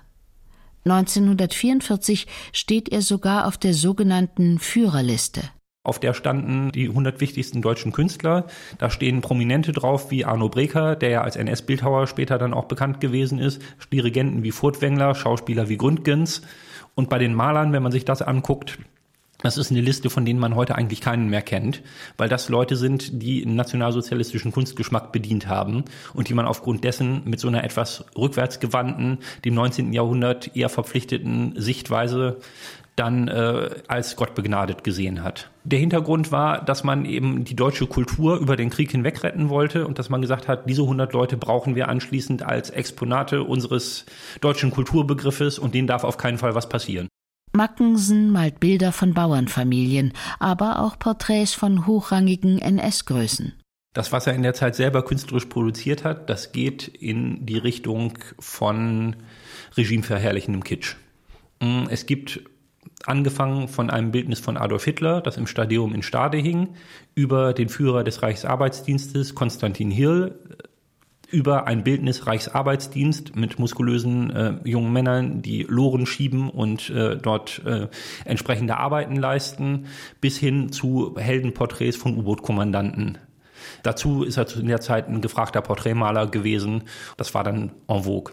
1944 steht er sogar auf der sogenannten Führerliste. Auf der standen die 100 wichtigsten deutschen Künstler. Da stehen Prominente drauf wie Arno Breker, der ja als NS-Bildhauer später dann auch bekannt gewesen ist, Dirigenten wie Furtwängler, Schauspieler wie Gründgens. Und bei den Malern, wenn man sich das anguckt, das ist eine Liste, von denen man heute eigentlich keinen mehr kennt, weil das Leute sind, die einen nationalsozialistischen Kunstgeschmack bedient haben und die man aufgrund dessen mit so einer etwas rückwärtsgewandten, dem 19. Jahrhundert eher verpflichteten Sichtweise dann als Gott begnadet gesehen hat. Der Hintergrund war, dass man eben die deutsche Kultur über den Krieg hinweg retten wollte und dass man gesagt hat, diese 100 Leute brauchen wir anschließend als Exponate unseres deutschen Kulturbegriffes und denen darf auf keinen Fall was passieren. Mackensen malt Bilder von Bauernfamilien, aber auch Porträts von hochrangigen NS-Größen. Das, was er in der Zeit selber künstlerisch produziert hat, das geht in die Richtung von regimeverherrlichendem Kitsch. Es gibt angefangen von einem Bildnis von Adolf Hitler, das im Stadeuum in Stade hing, über den Führer des Reichsarbeitsdienstes, Konstantin Hirl, über ein Bildnis Reichsarbeitsdienst mit muskulösen jungen Männern, die Loren schieben und dort entsprechende Arbeiten leisten, bis hin zu Heldenporträts von U-Boot-Kommandanten. Dazu ist er in der Zeit ein gefragter Porträtmaler gewesen. Das war dann en vogue.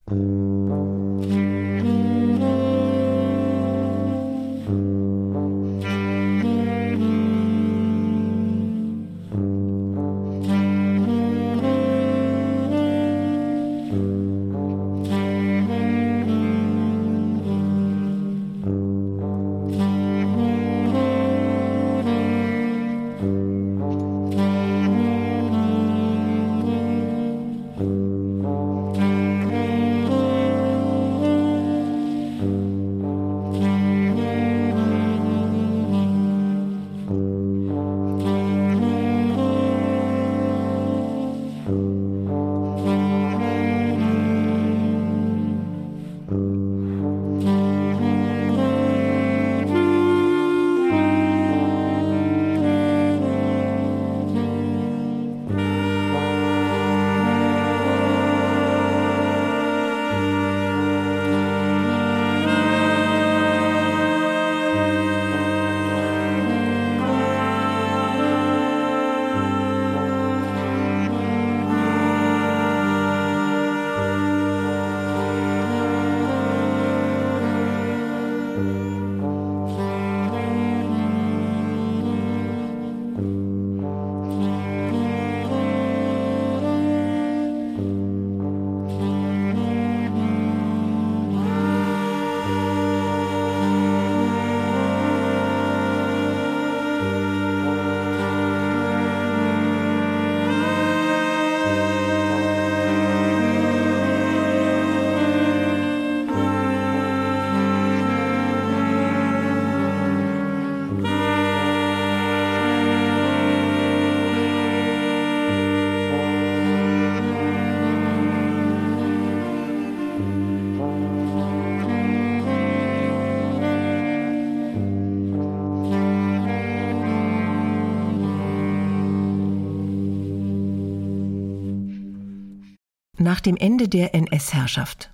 Nach dem Ende der NS-Herrschaft.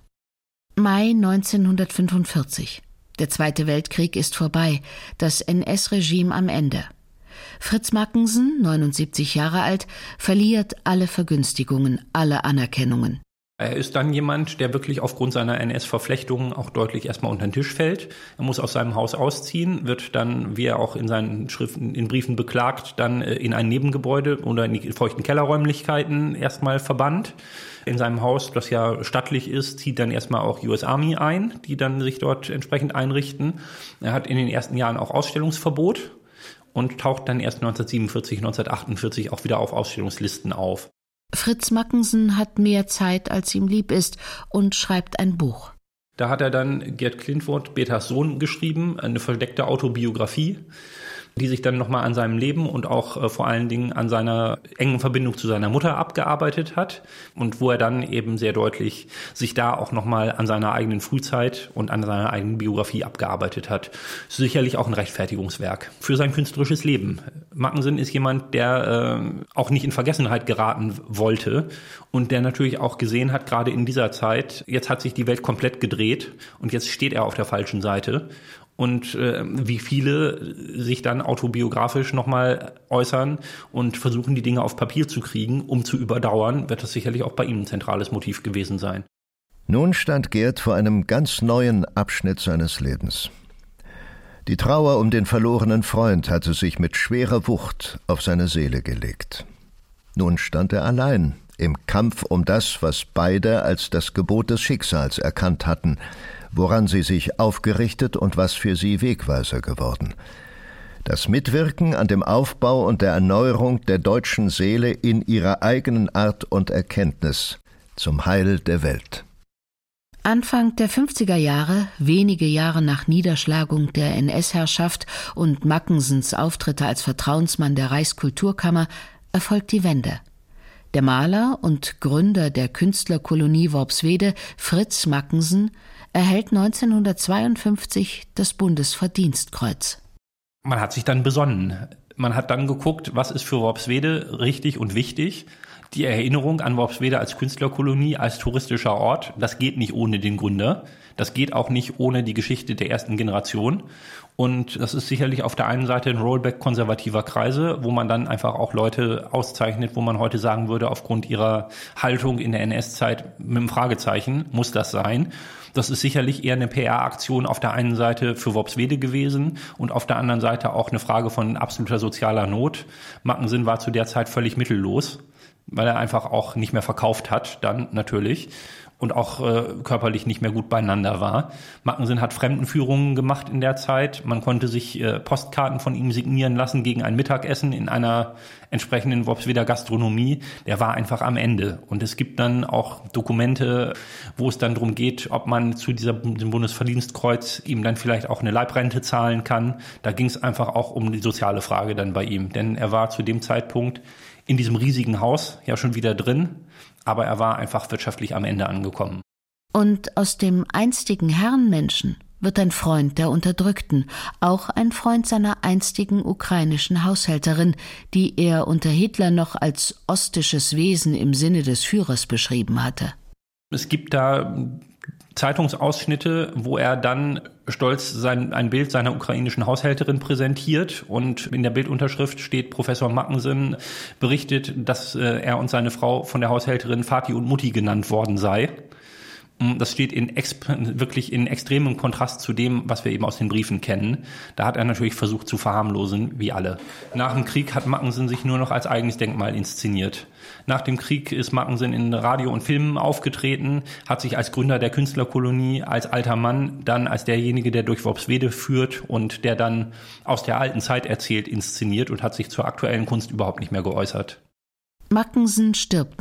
Mai 1945. Der Zweite Weltkrieg ist vorbei, das NS-Regime am Ende. Fritz Mackensen, 79 Jahre alt, verliert alle Vergünstigungen, alle Anerkennungen. Er ist dann jemand, der wirklich aufgrund seiner NS-Verflechtungen auch deutlich erstmal unter den Tisch fällt. Er muss aus seinem Haus ausziehen, wird dann, wie er auch in seinen Schriften, in Briefen beklagt, dann in ein Nebengebäude oder in die feuchten Kellerräumlichkeiten erstmal verbannt. In seinem Haus, das ja stattlich ist, zieht dann erstmal auch US Army ein, die dann sich dort entsprechend einrichten. Er hat in den ersten Jahren auch Ausstellungsverbot und taucht dann erst 1947, 1948 auch wieder auf Ausstellungslisten auf. Fritz Mackensen hat mehr Zeit, als ihm lieb ist, und schreibt ein Buch. Da hat er dann Gerd Klintworth, Betas Sohn, geschrieben, eine verdeckte Autobiografie, die sich dann nochmal an seinem Leben und auch vor allen Dingen an seiner engen Verbindung zu seiner Mutter abgearbeitet hat und wo er dann eben sehr deutlich sich da auch nochmal an seiner eigenen Frühzeit und an seiner eigenen Biografie abgearbeitet hat. Sicherlich auch ein Rechtfertigungswerk für sein künstlerisches Leben. Mackensen ist jemand, der auch nicht in Vergessenheit geraten wollte und der natürlich auch gesehen hat, gerade in dieser Zeit, jetzt hat sich die Welt komplett gedreht und jetzt steht er auf der falschen Seite. Und wie viele sich dann autobiografisch nochmal äußern und versuchen, die Dinge auf Papier zu kriegen, um zu überdauern, wird das sicherlich auch bei ihm ein zentrales Motiv gewesen sein. Nun stand Gerd vor einem ganz neuen Abschnitt seines Lebens. Die Trauer um den verlorenen Freund hatte sich mit schwerer Wucht auf seine Seele gelegt. Nun stand er allein im Kampf um das, was beide als das Gebot des Schicksals erkannt hatten woran sie sich aufgerichtet und was für sie Wegweiser geworden. Das Mitwirken an dem Aufbau und der Erneuerung der deutschen Seele in ihrer eigenen Art und Erkenntnis zum Heil der Welt. Anfang der 50er Jahre, wenige Jahre nach Niederschlagung der NS-Herrschaft und Mackensens Auftritte als Vertrauensmann der Reichskulturkammer, erfolgt die Wende. Der Maler und Gründer der Künstlerkolonie Worpswede, Fritz Mackensen, erhält 1952 das Bundesverdienstkreuz. Man hat sich dann besonnen. Man hat dann geguckt, was ist für Worpswede richtig und wichtig. Die Erinnerung an Worpswede als Künstlerkolonie, als touristischer Ort, das geht nicht ohne den Gründer. Das geht auch nicht ohne die Geschichte der ersten Generation. Und das ist sicherlich auf der einen Seite ein Rollback konservativer Kreise, wo man dann einfach auch Leute auszeichnet, wo man heute sagen würde, aufgrund ihrer Haltung in der NS-Zeit mit einem Fragezeichen, muss das sein. Das ist sicherlich eher eine PR-Aktion auf der einen Seite für Worpswede gewesen und auf der anderen Seite auch eine Frage von absoluter sozialer Not. Mackensen war zu der Zeit völlig mittellos, weil er einfach auch nicht mehr verkauft hat, dann natürlich, und auch körperlich nicht mehr gut beieinander war. Mackensen hat Fremdenführungen gemacht in der Zeit. Man konnte sich Postkarten von ihm signieren lassen gegen ein Mittagessen in einer entsprechenden Worpsweder Gastronomie. Der war einfach am Ende. Und es gibt dann auch Dokumente, wo es dann darum geht, ob man zu dem Bundesverdienstkreuz ihm dann vielleicht auch eine Leibrente zahlen kann. Da ging es einfach auch um die soziale Frage dann bei ihm. Denn er war zu dem Zeitpunkt in diesem riesigen Haus ja schon wieder drin, aber er war einfach wirtschaftlich am Ende angekommen. Und aus dem einstigen Herrenmenschen wird ein Freund der Unterdrückten, auch ein Freund seiner einstigen ukrainischen Haushälterin, die er unter Hitler noch als ostisches Wesen im Sinne des Führers beschrieben hatte. Es gibt da Zeitungsausschnitte, wo er dann stolz ein Bild seiner ukrainischen Haushälterin präsentiert und in der Bildunterschrift steht, Professor Mackensen berichtet, dass er und seine Frau von der Haushälterin Vati und Mutti genannt worden sei. Das steht wirklich in extremem Kontrast zu dem, was wir eben aus den Briefen kennen. Da hat er natürlich versucht zu verharmlosen, wie alle. Nach dem Krieg hat Mackensen sich nur noch als eigenes Denkmal inszeniert. Nach dem Krieg ist Mackensen in Radio und Filmen aufgetreten, hat sich als Gründer der Künstlerkolonie, als alter Mann, dann als derjenige, der durch Worpswede führt und der dann aus der alten Zeit erzählt, inszeniert und hat sich zur aktuellen Kunst überhaupt nicht mehr geäußert. Mackensen stirbt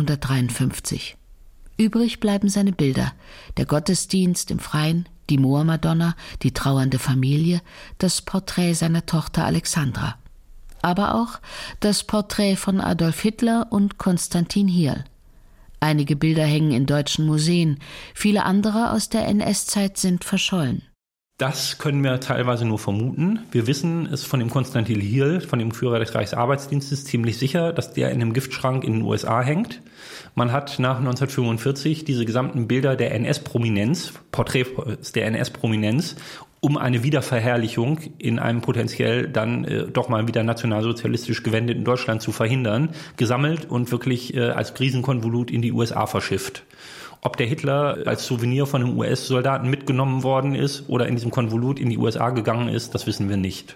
1953. Übrig bleiben seine Bilder, der Gottesdienst im Freien, die Moormadonna, die trauernde Familie, das Porträt seiner Tochter Alexandra. Aber auch das Porträt von Adolf Hitler und Konstantin Hierl. Einige Bilder hängen in deutschen Museen, viele andere aus der NS-Zeit sind verschollen. Das können wir teilweise nur vermuten. Wir wissen es von dem Konstantin Hierl, von dem Führer des Reichsarbeitsdienstes, ziemlich sicher, dass der in einem Giftschrank in den USA hängt. Man hat nach 1945 diese gesamten Bilder der NS-Prominenz, Porträts der NS-Prominenz, um eine Wiederverherrlichung in einem potenziell dann doch mal wieder nationalsozialistisch gewendeten Deutschland zu verhindern, gesammelt und wirklich als Riesenkonvolut in die USA verschifft. Ob der Hitler als Souvenir von einem US-Soldaten mitgenommen worden ist oder in diesem Konvolut in die USA gegangen ist, das wissen wir nicht.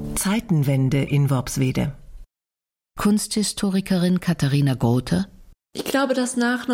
Zeitenwende in Worpswede. Kunsthistorikerin Katharina Grothe. Ich glaube, dass nach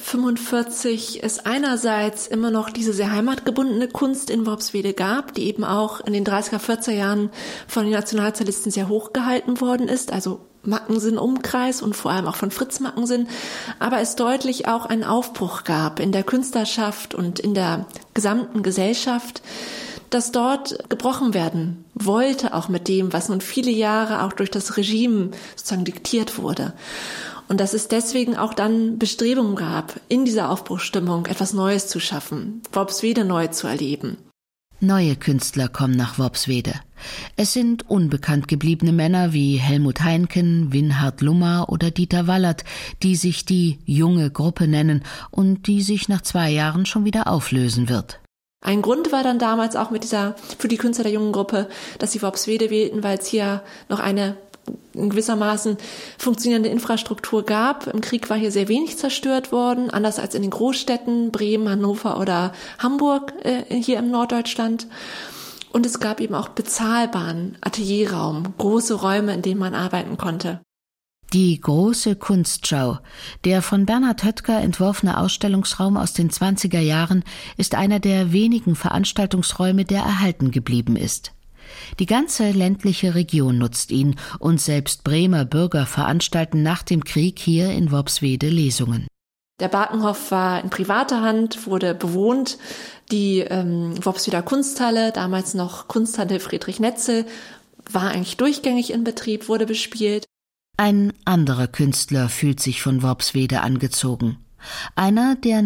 1945 es einerseits immer noch diese sehr heimatgebundene Kunst in Worpswede gab, die eben auch in den 30er, 40er Jahren von den Nationalsozialisten sehr hochgehalten worden ist, also Mackensen-Umkreis und vor allem auch von Fritz Mackensen, aber es deutlich auch einen Aufbruch gab in der Künstlerschaft und in der gesamten Gesellschaft, dass dort gebrochen werden wollte, auch mit dem, was nun viele Jahre auch durch das Regime sozusagen diktiert wurde. Und dass es deswegen auch dann Bestrebungen gab, in dieser Aufbruchsstimmung etwas Neues zu schaffen, Worpswede neu zu erleben. Neue Künstler kommen nach Worpswede. Es sind unbekannt gebliebene Männer wie Helmut Heinken, Winhard Lummer oder Dieter Wallert, die sich die junge Gruppe nennen und die sich nach 2 Jahren schon wieder auflösen wird. Ein Grund war dann damals auch für die Künstler der jungen Gruppe, dass sie Worpswede wählten, weil es hier noch eine in gewissermaßen funktionierende Infrastruktur gab. Im Krieg war hier sehr wenig zerstört worden, anders als in den Großstädten Bremen, Hannover oder Hamburg hier im Norddeutschland. Und es gab eben auch bezahlbaren Atelierraum, große Räume, in denen man arbeiten konnte. Die große Kunstschau, der von Bernhard Höttger entworfene Ausstellungsraum aus den 20er Jahren, ist einer der wenigen Veranstaltungsräume, der erhalten geblieben ist. Die ganze ländliche Region nutzt ihn und selbst Bremer Bürger veranstalten nach dem Krieg hier in Worpswede Lesungen. Der Bakenhof war in privater Hand, wurde bewohnt. Die Worpsweder Kunsthalle, damals noch Kunsthalle Friedrich Netzel, war eigentlich durchgängig in Betrieb, wurde bespielt. Ein anderer Künstler fühlt sich von Worpswede angezogen. Einer, der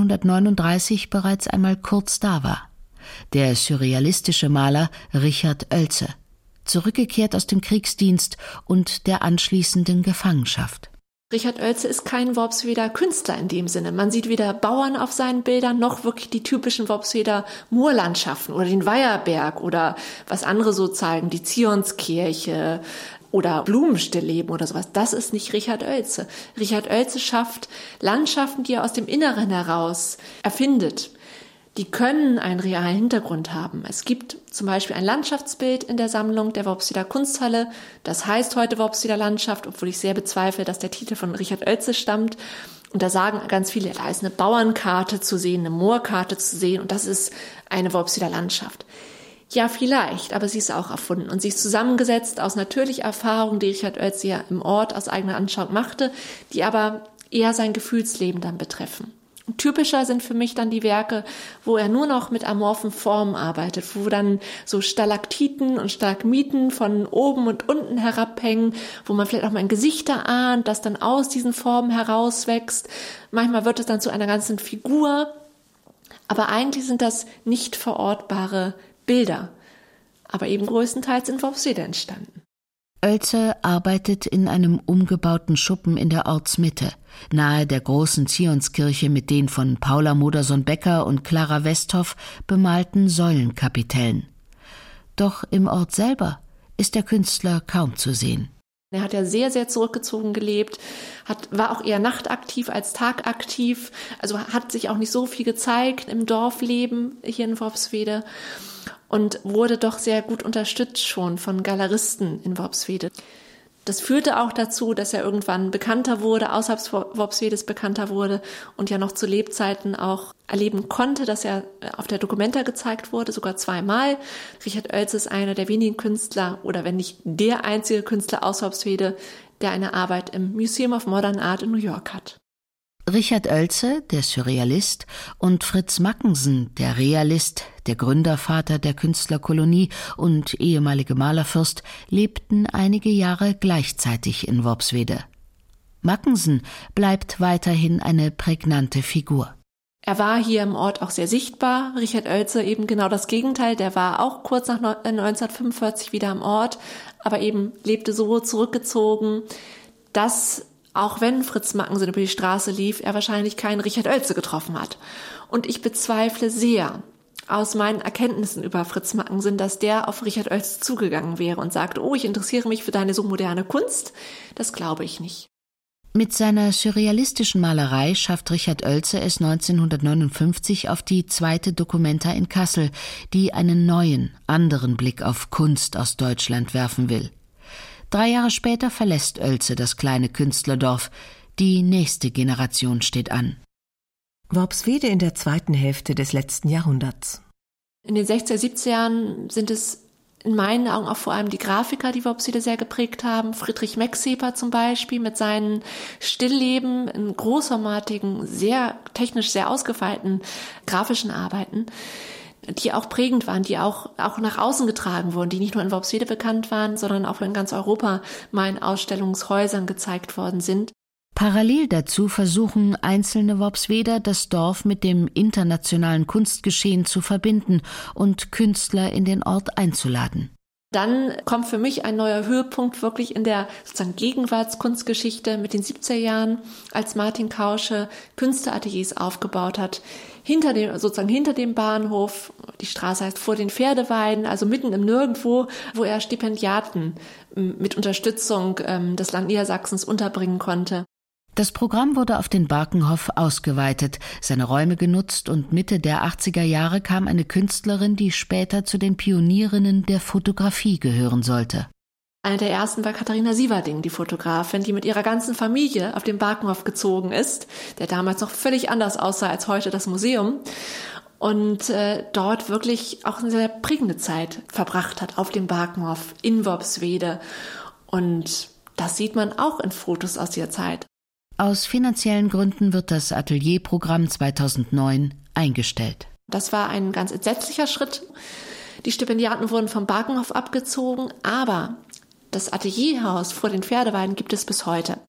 1939 bereits einmal kurz da war. Der surrealistische Maler Richard Oelze, zurückgekehrt aus dem Kriegsdienst und der anschließenden Gefangenschaft. Richard Oelze ist kein Worpsweder Künstler in dem Sinne. Man sieht weder Bauern auf seinen Bildern, noch wirklich die typischen Worpsweder Moorlandschaften oder den Weiherberg oder was andere so zeigen, die Zionskirche oder Blumenstillleben oder sowas. Das ist nicht Richard Oelze. Richard Oelze schafft Landschaften, die er aus dem Inneren heraus erfindet. Die können einen realen Hintergrund haben. Es gibt zum Beispiel ein Landschaftsbild in der Sammlung der Worpsweder Kunsthalle. Das heißt heute Worpsweder Landschaft, obwohl ich sehr bezweifle, dass der Titel von Richard Oelze stammt. Und da sagen ganz viele, da ist eine Bauernkarte zu sehen, eine Moorkarte zu sehen und das ist eine Worpsweder Landschaft. Ja, vielleicht, aber sie ist auch erfunden und sie ist zusammengesetzt aus natürlich Erfahrungen, die Richard Oelze ja im Ort aus eigener Anschauung machte, die aber eher sein Gefühlsleben dann betreffen. Typischer sind für mich dann die Werke, wo er nur noch mit amorphen Formen arbeitet, wo dann so Stalaktiten und Stalagmiten von oben und unten herabhängen, wo man vielleicht auch mal ein Gesicht ahnt, das dann aus diesen Formen herauswächst. Manchmal wird es dann zu einer ganzen Figur, aber eigentlich sind das nicht verortbare Bilder, aber eben größtenteils in Worpswede entstanden. Oelze arbeitet in einem umgebauten Schuppen in der Ortsmitte, nahe der großen Zionskirche mit den von Paula Modersohn-Becker und Clara Westhoff bemalten Säulenkapitellen. Doch im Ort selber ist der Künstler kaum zu sehen. Er hat ja sehr, sehr zurückgezogen gelebt, war auch eher nachtaktiv als tagaktiv, also hat sich auch nicht so viel gezeigt im Dorfleben hier in Worpswede und wurde doch sehr gut unterstützt schon von Galeristen in Worpswede. Das führte auch dazu, dass er irgendwann bekannter wurde, außerhalb Worpswedes bekannter wurde und ja noch zu Lebzeiten auch erleben konnte, dass er auf der Documenta gezeigt wurde, sogar 2-mal. Richard Oelze ist einer der wenigen Künstler oder wenn nicht der einzige Künstler aus Worpswede, der eine Arbeit im Museum of Modern Art in New York hat. Richard Oelze, der Surrealist, und Fritz Mackensen, der Realist, der Gründervater der Künstlerkolonie und ehemalige Malerfürst, lebten einige Jahre gleichzeitig in Worpswede. Mackensen bleibt weiterhin eine prägnante Figur. Er war hier im Ort auch sehr sichtbar. Richard Oelze eben genau das Gegenteil. Der war auch kurz nach 1945 wieder am Ort, aber eben lebte so zurückgezogen, dass auch wenn Fritz Mackensen über die Straße lief, er wahrscheinlich keinen Richard Oelze getroffen hat. Und ich bezweifle sehr aus meinen Erkenntnissen über Fritz Mackensen, dass der auf Richard Oelze zugegangen wäre und sagte, oh, ich interessiere mich für deine so moderne Kunst. Das glaube ich nicht. Mit seiner surrealistischen Malerei schafft Richard Oelze es 1959 auf die zweite Documenta in Kassel, die einen neuen, anderen Blick auf Kunst aus Deutschland werfen will. 3 Jahre später verlässt Oelze das kleine Künstlerdorf. Die nächste Generation steht an. Worpswede in der zweiten Hälfte des letzten Jahrhunderts. In den 60er, 70er Jahren sind es in meinen Augen auch vor allem die Grafiker, die Worpswede sehr geprägt haben. Friedrich Mexeper zum Beispiel mit seinen Stillleben in großformatigen, technisch sehr ausgefeilten grafischen Arbeiten, die auch prägend waren, die auch nach außen getragen wurden, die nicht nur in Worpswede bekannt waren, sondern auch in ganz Europa mal in Ausstellungshäusern gezeigt worden sind. Parallel dazu versuchen einzelne Worpsweder, das Dorf mit dem internationalen Kunstgeschehen zu verbinden und Künstler in den Ort einzuladen. Dann kommt für mich ein neuer Höhepunkt wirklich in der sozusagen Gegenwartskunstgeschichte mit den 70er Jahren, als Martin Kausche Künstlerateliers aufgebaut hat, hinter dem Bahnhof. Die Straße heißt Vor den Pferdeweiden, also mitten im Nirgendwo, wo er Stipendiaten mit Unterstützung des Land Niedersachsens unterbringen konnte. Das Programm wurde auf den Barkenhof ausgeweitet, seine Räume genutzt und Mitte der 80er Jahre kam eine Künstlerin, die später zu den Pionierinnen der Fotografie gehören sollte. Eine der ersten war Katharina Sieverding, die Fotografin, die mit ihrer ganzen Familie auf den Barkenhof gezogen ist, der damals noch völlig anders aussah als heute das Museum. Und dort wirklich auch eine sehr prägende Zeit verbracht hat auf dem Barkenhof in Worpswede. Und das sieht man auch in Fotos aus dieser Zeit. Aus finanziellen Gründen wird das Atelierprogramm 2009 eingestellt. Das war ein ganz entsetzlicher Schritt. Die Stipendiaten wurden vom Barkenhof abgezogen, aber das Atelierhaus vor den Pferdeweiden gibt es bis heute.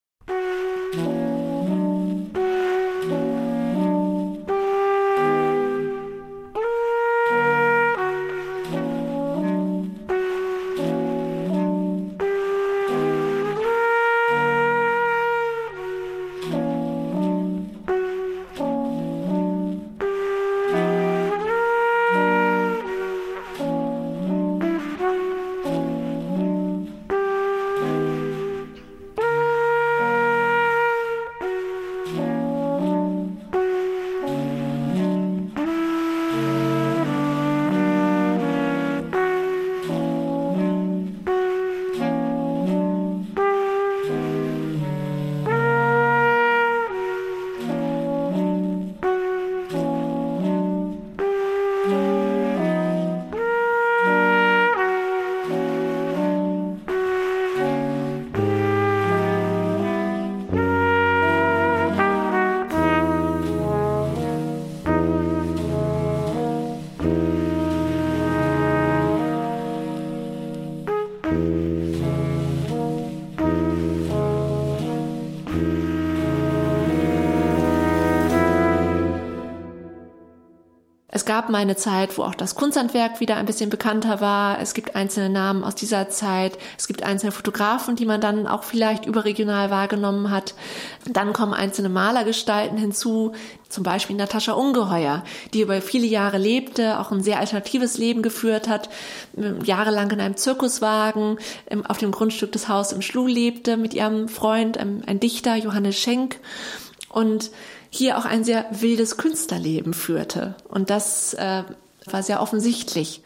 Es gab mal eine Zeit, wo auch das Kunsthandwerk wieder ein bisschen bekannter war. Es gibt einzelne Namen aus dieser Zeit. Es gibt einzelne Fotografen, die man dann auch vielleicht überregional wahrgenommen hat. Dann kommen einzelne Malergestalten hinzu, zum Beispiel Natascha Ungeheuer, die über viele Jahre lebte, auch ein sehr alternatives Leben geführt hat, jahrelang in einem Zirkuswagen auf dem Grundstück des Hauses im Schluh lebte, mit ihrem Freund, ein Dichter, Johannes Schenk, und hier auch ein sehr wildes Künstlerleben führte. Und das war sehr offensichtlich.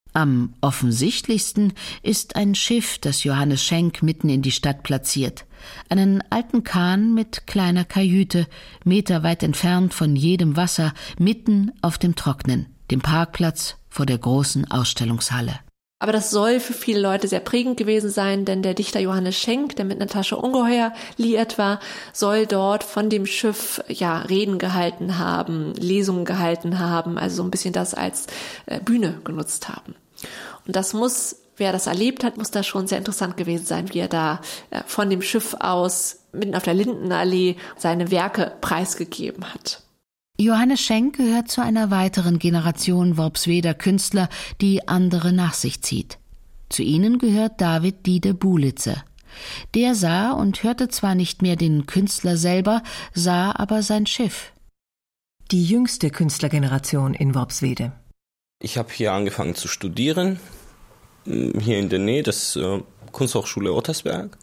Am offensichtlichsten ist ein Schiff, das Johannes Schenk mitten in die Stadt platziert. Einen alten Kahn mit kleiner Kajüte, meterweit entfernt von jedem Wasser, mitten auf dem Trocknen, dem Parkplatz vor der großen Ausstellungshalle. Aber das soll für viele Leute sehr prägend gewesen sein, denn der Dichter Johannes Schenk, der mit Natascha Ungeheuer liiert war, soll dort von dem Schiff Reden gehalten haben, Lesungen gehalten haben, also so ein bisschen das als Bühne genutzt haben. Und das muss, wer das erlebt hat, muss da schon sehr interessant gewesen sein, wie er da von dem Schiff aus mitten auf der Lindenallee seine Werke preisgegeben hat. Johannes Schenk gehört zu einer weiteren Generation Worpsweder Künstler, die andere nach sich zieht. Zu ihnen gehört David Diede Bulitze. Der sah und hörte zwar nicht mehr den Künstler selber, sah aber sein Schiff. Die jüngste Künstlergeneration in Worpswede. Ich habe hier angefangen zu studieren, hier in der Nähe des Kunsthochschule Ottersberg.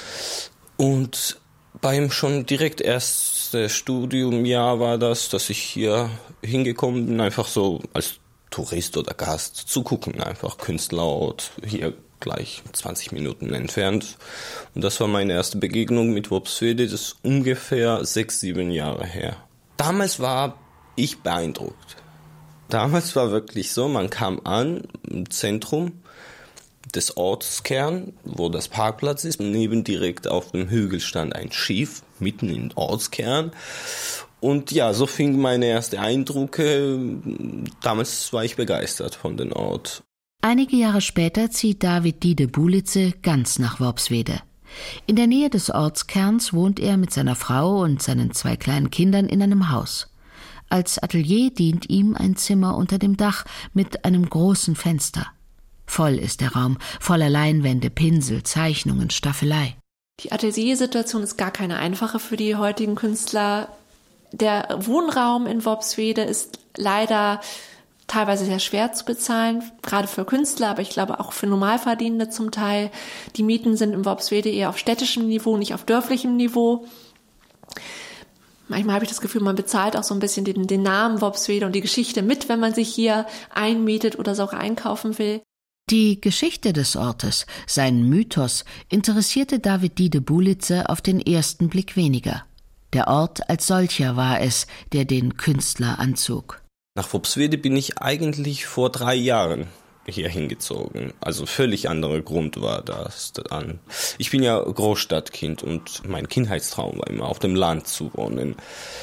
Und beim schon direkt erste Studiumjahr war das, dass ich hier hingekommen bin, einfach so als Tourist oder Gast zu gucken, einfach Künstlerort, hier gleich 20 Minuten entfernt. Und das war meine erste Begegnung mit Worpswede, das ist ungefähr 6-7 Jahre her. Damals war ich beeindruckt. Damals war wirklich so, man kam an im Zentrum des Ortskern, wo das Parkplatz ist. Neben direkt auf dem Hügel stand ein Schiff, mitten im Ortskern. Und ja, so fingen meine ersten Eindrücke. Damals war ich begeistert von dem Ort. Einige Jahre später zieht David Diede Bulice ganz nach Worpswede. In der Nähe des Ortskerns wohnt er mit seiner Frau und seinen 2 kleinen Kindern in einem Haus. Als Atelier dient ihm ein Zimmer unter dem Dach mit einem großen Fenster. Voll ist der Raum, voller Leinwände, Pinsel, Zeichnungen, Staffelei. Die Ateliersituation ist gar keine einfache für die heutigen Künstler. Der Wohnraum in Worpswede ist leider teilweise sehr schwer zu bezahlen, gerade für Künstler, aber ich glaube auch für Normalverdienende zum Teil. Die Mieten sind in Worpswede eher auf städtischem Niveau, nicht auf dörflichem Niveau. Manchmal habe ich das Gefühl, man bezahlt auch so ein bisschen den Namen Worpswede und die Geschichte mit, wenn man sich hier einmietet oder so auch einkaufen will. Die Geschichte des Ortes, sein Mythos, interessierte David Diede Bulice auf den ersten Blick weniger. Der Ort als solcher war es, der den Künstler anzog. Nach Worpswede bin ich eigentlich vor 3 Jahren hier hingezogen. Also völlig anderer Grund war das dann. Ich bin ja Großstadtkind und mein Kindheitstraum war immer auf dem Land zu wohnen.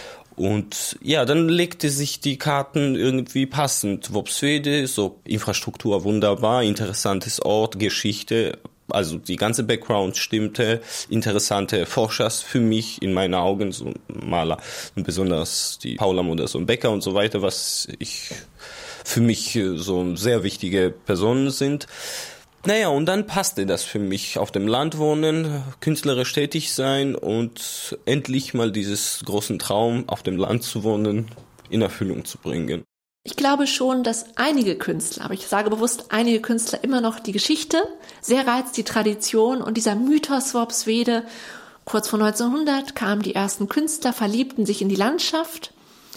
Und ja, dann legte sich die Karten irgendwie passend. Worpswede, so Infrastruktur wunderbar, interessantes Ort, Geschichte, also die ganze Background stimmte, interessante Forscher für mich in meinen Augen, so Maler, und besonders die Paula Modersohn-Becker und so weiter, was ich für mich so sehr wichtige Personen sind. Naja, und dann passte das für mich, auf dem Land wohnen, künstlerisch tätig sein und endlich mal dieses großen Traum, auf dem Land zu wohnen, in Erfüllung zu bringen. Ich glaube schon, dass einige Künstler, aber ich sage bewusst einige Künstler, immer noch die Geschichte sehr reizt, die Tradition und dieser Mythos Worpswede. Kurz vor 1900 kamen die ersten Künstler, verliebten sich in die Landschaft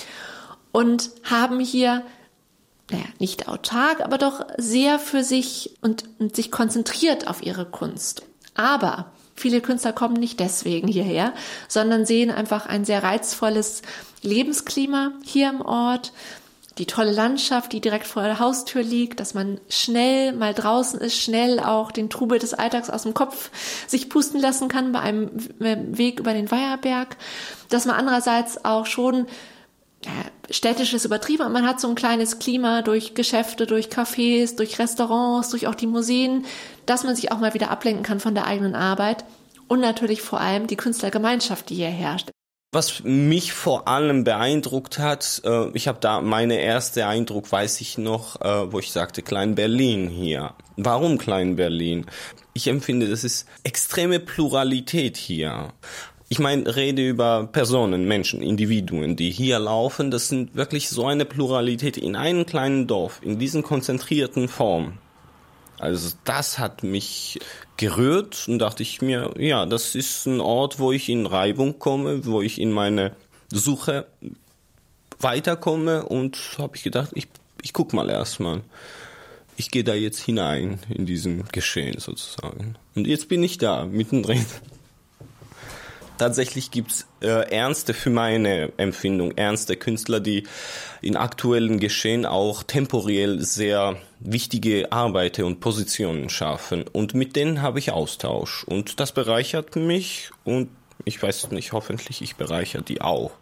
und haben hier, nicht autark, aber doch sehr für sich und sich konzentriert auf ihre Kunst. Aber viele Künstler kommen nicht deswegen hierher, sondern sehen einfach ein sehr reizvolles Lebensklima hier im Ort, die tolle Landschaft, die direkt vor der Haustür liegt, dass man schnell mal draußen ist, schnell auch den Trubel des Alltags aus dem Kopf sich pusten lassen kann bei einem Weg über den Weiherberg, dass man andererseits auch schon städtisch ist übertrieben, aber man hat so ein kleines Klima durch Geschäfte, durch Cafés, durch Restaurants, durch auch die Museen, dass man sich auch mal wieder ablenken kann von der eigenen Arbeit und natürlich vor allem die Künstlergemeinschaft, die hier herrscht. Was mich vor allem beeindruckt hat, ich habe da meine erste Eindruck, weiß ich noch, wo ich sagte, Klein-Berlin hier. Warum Klein-Berlin? Ich empfinde, das ist extreme Pluralität hier. Ich meine, rede über Personen, Menschen, Individuen, die hier laufen. Das sind wirklich so eine Pluralität in einem kleinen Dorf, in diesen konzentrierten Form. Also das hat mich gerührt und dachte ich mir, ja, das ist ein Ort, wo ich in Reibung komme, wo ich in meine Suche weiterkomme und habe ich gedacht, ich guck mal erstmal. Ich gehe da jetzt hinein in diesen Geschehen sozusagen. Und jetzt bin ich da, mittendrin. Tatsächlich gibt's ernste, für meine Empfindung, ernste Künstler, die in aktuellen Geschehen auch temporell sehr wichtige Arbeiten und Positionen schaffen. Und mit denen habe ich Austausch. Und das bereichert mich und ich weiß nicht, hoffentlich ich bereichere die auch.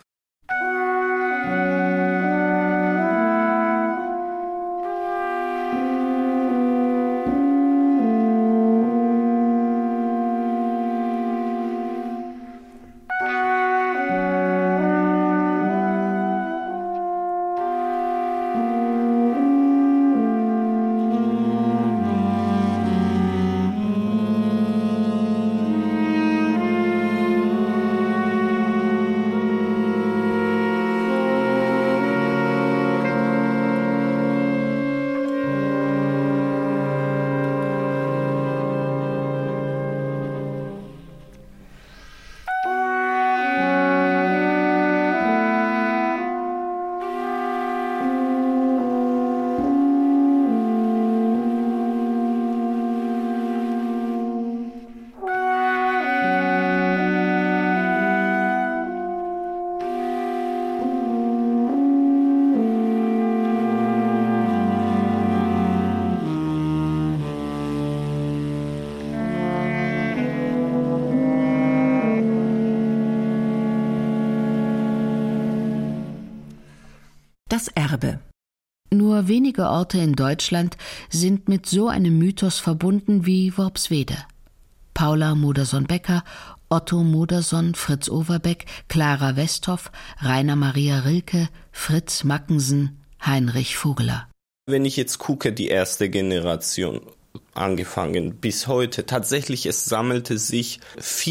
Das Erbe. Nur wenige Orte in Deutschland sind mit so einem Mythos verbunden wie Worpswede. Paula Modersohn-Becker, Otto Modersohn, Fritz Overbeck, Clara Westhoff, Rainer Maria Rilke, Fritz Mackensen, Heinrich Vogeler. Wenn ich jetzt gucke, die erste Generation angefangen bis heute, tatsächlich es sammelte sich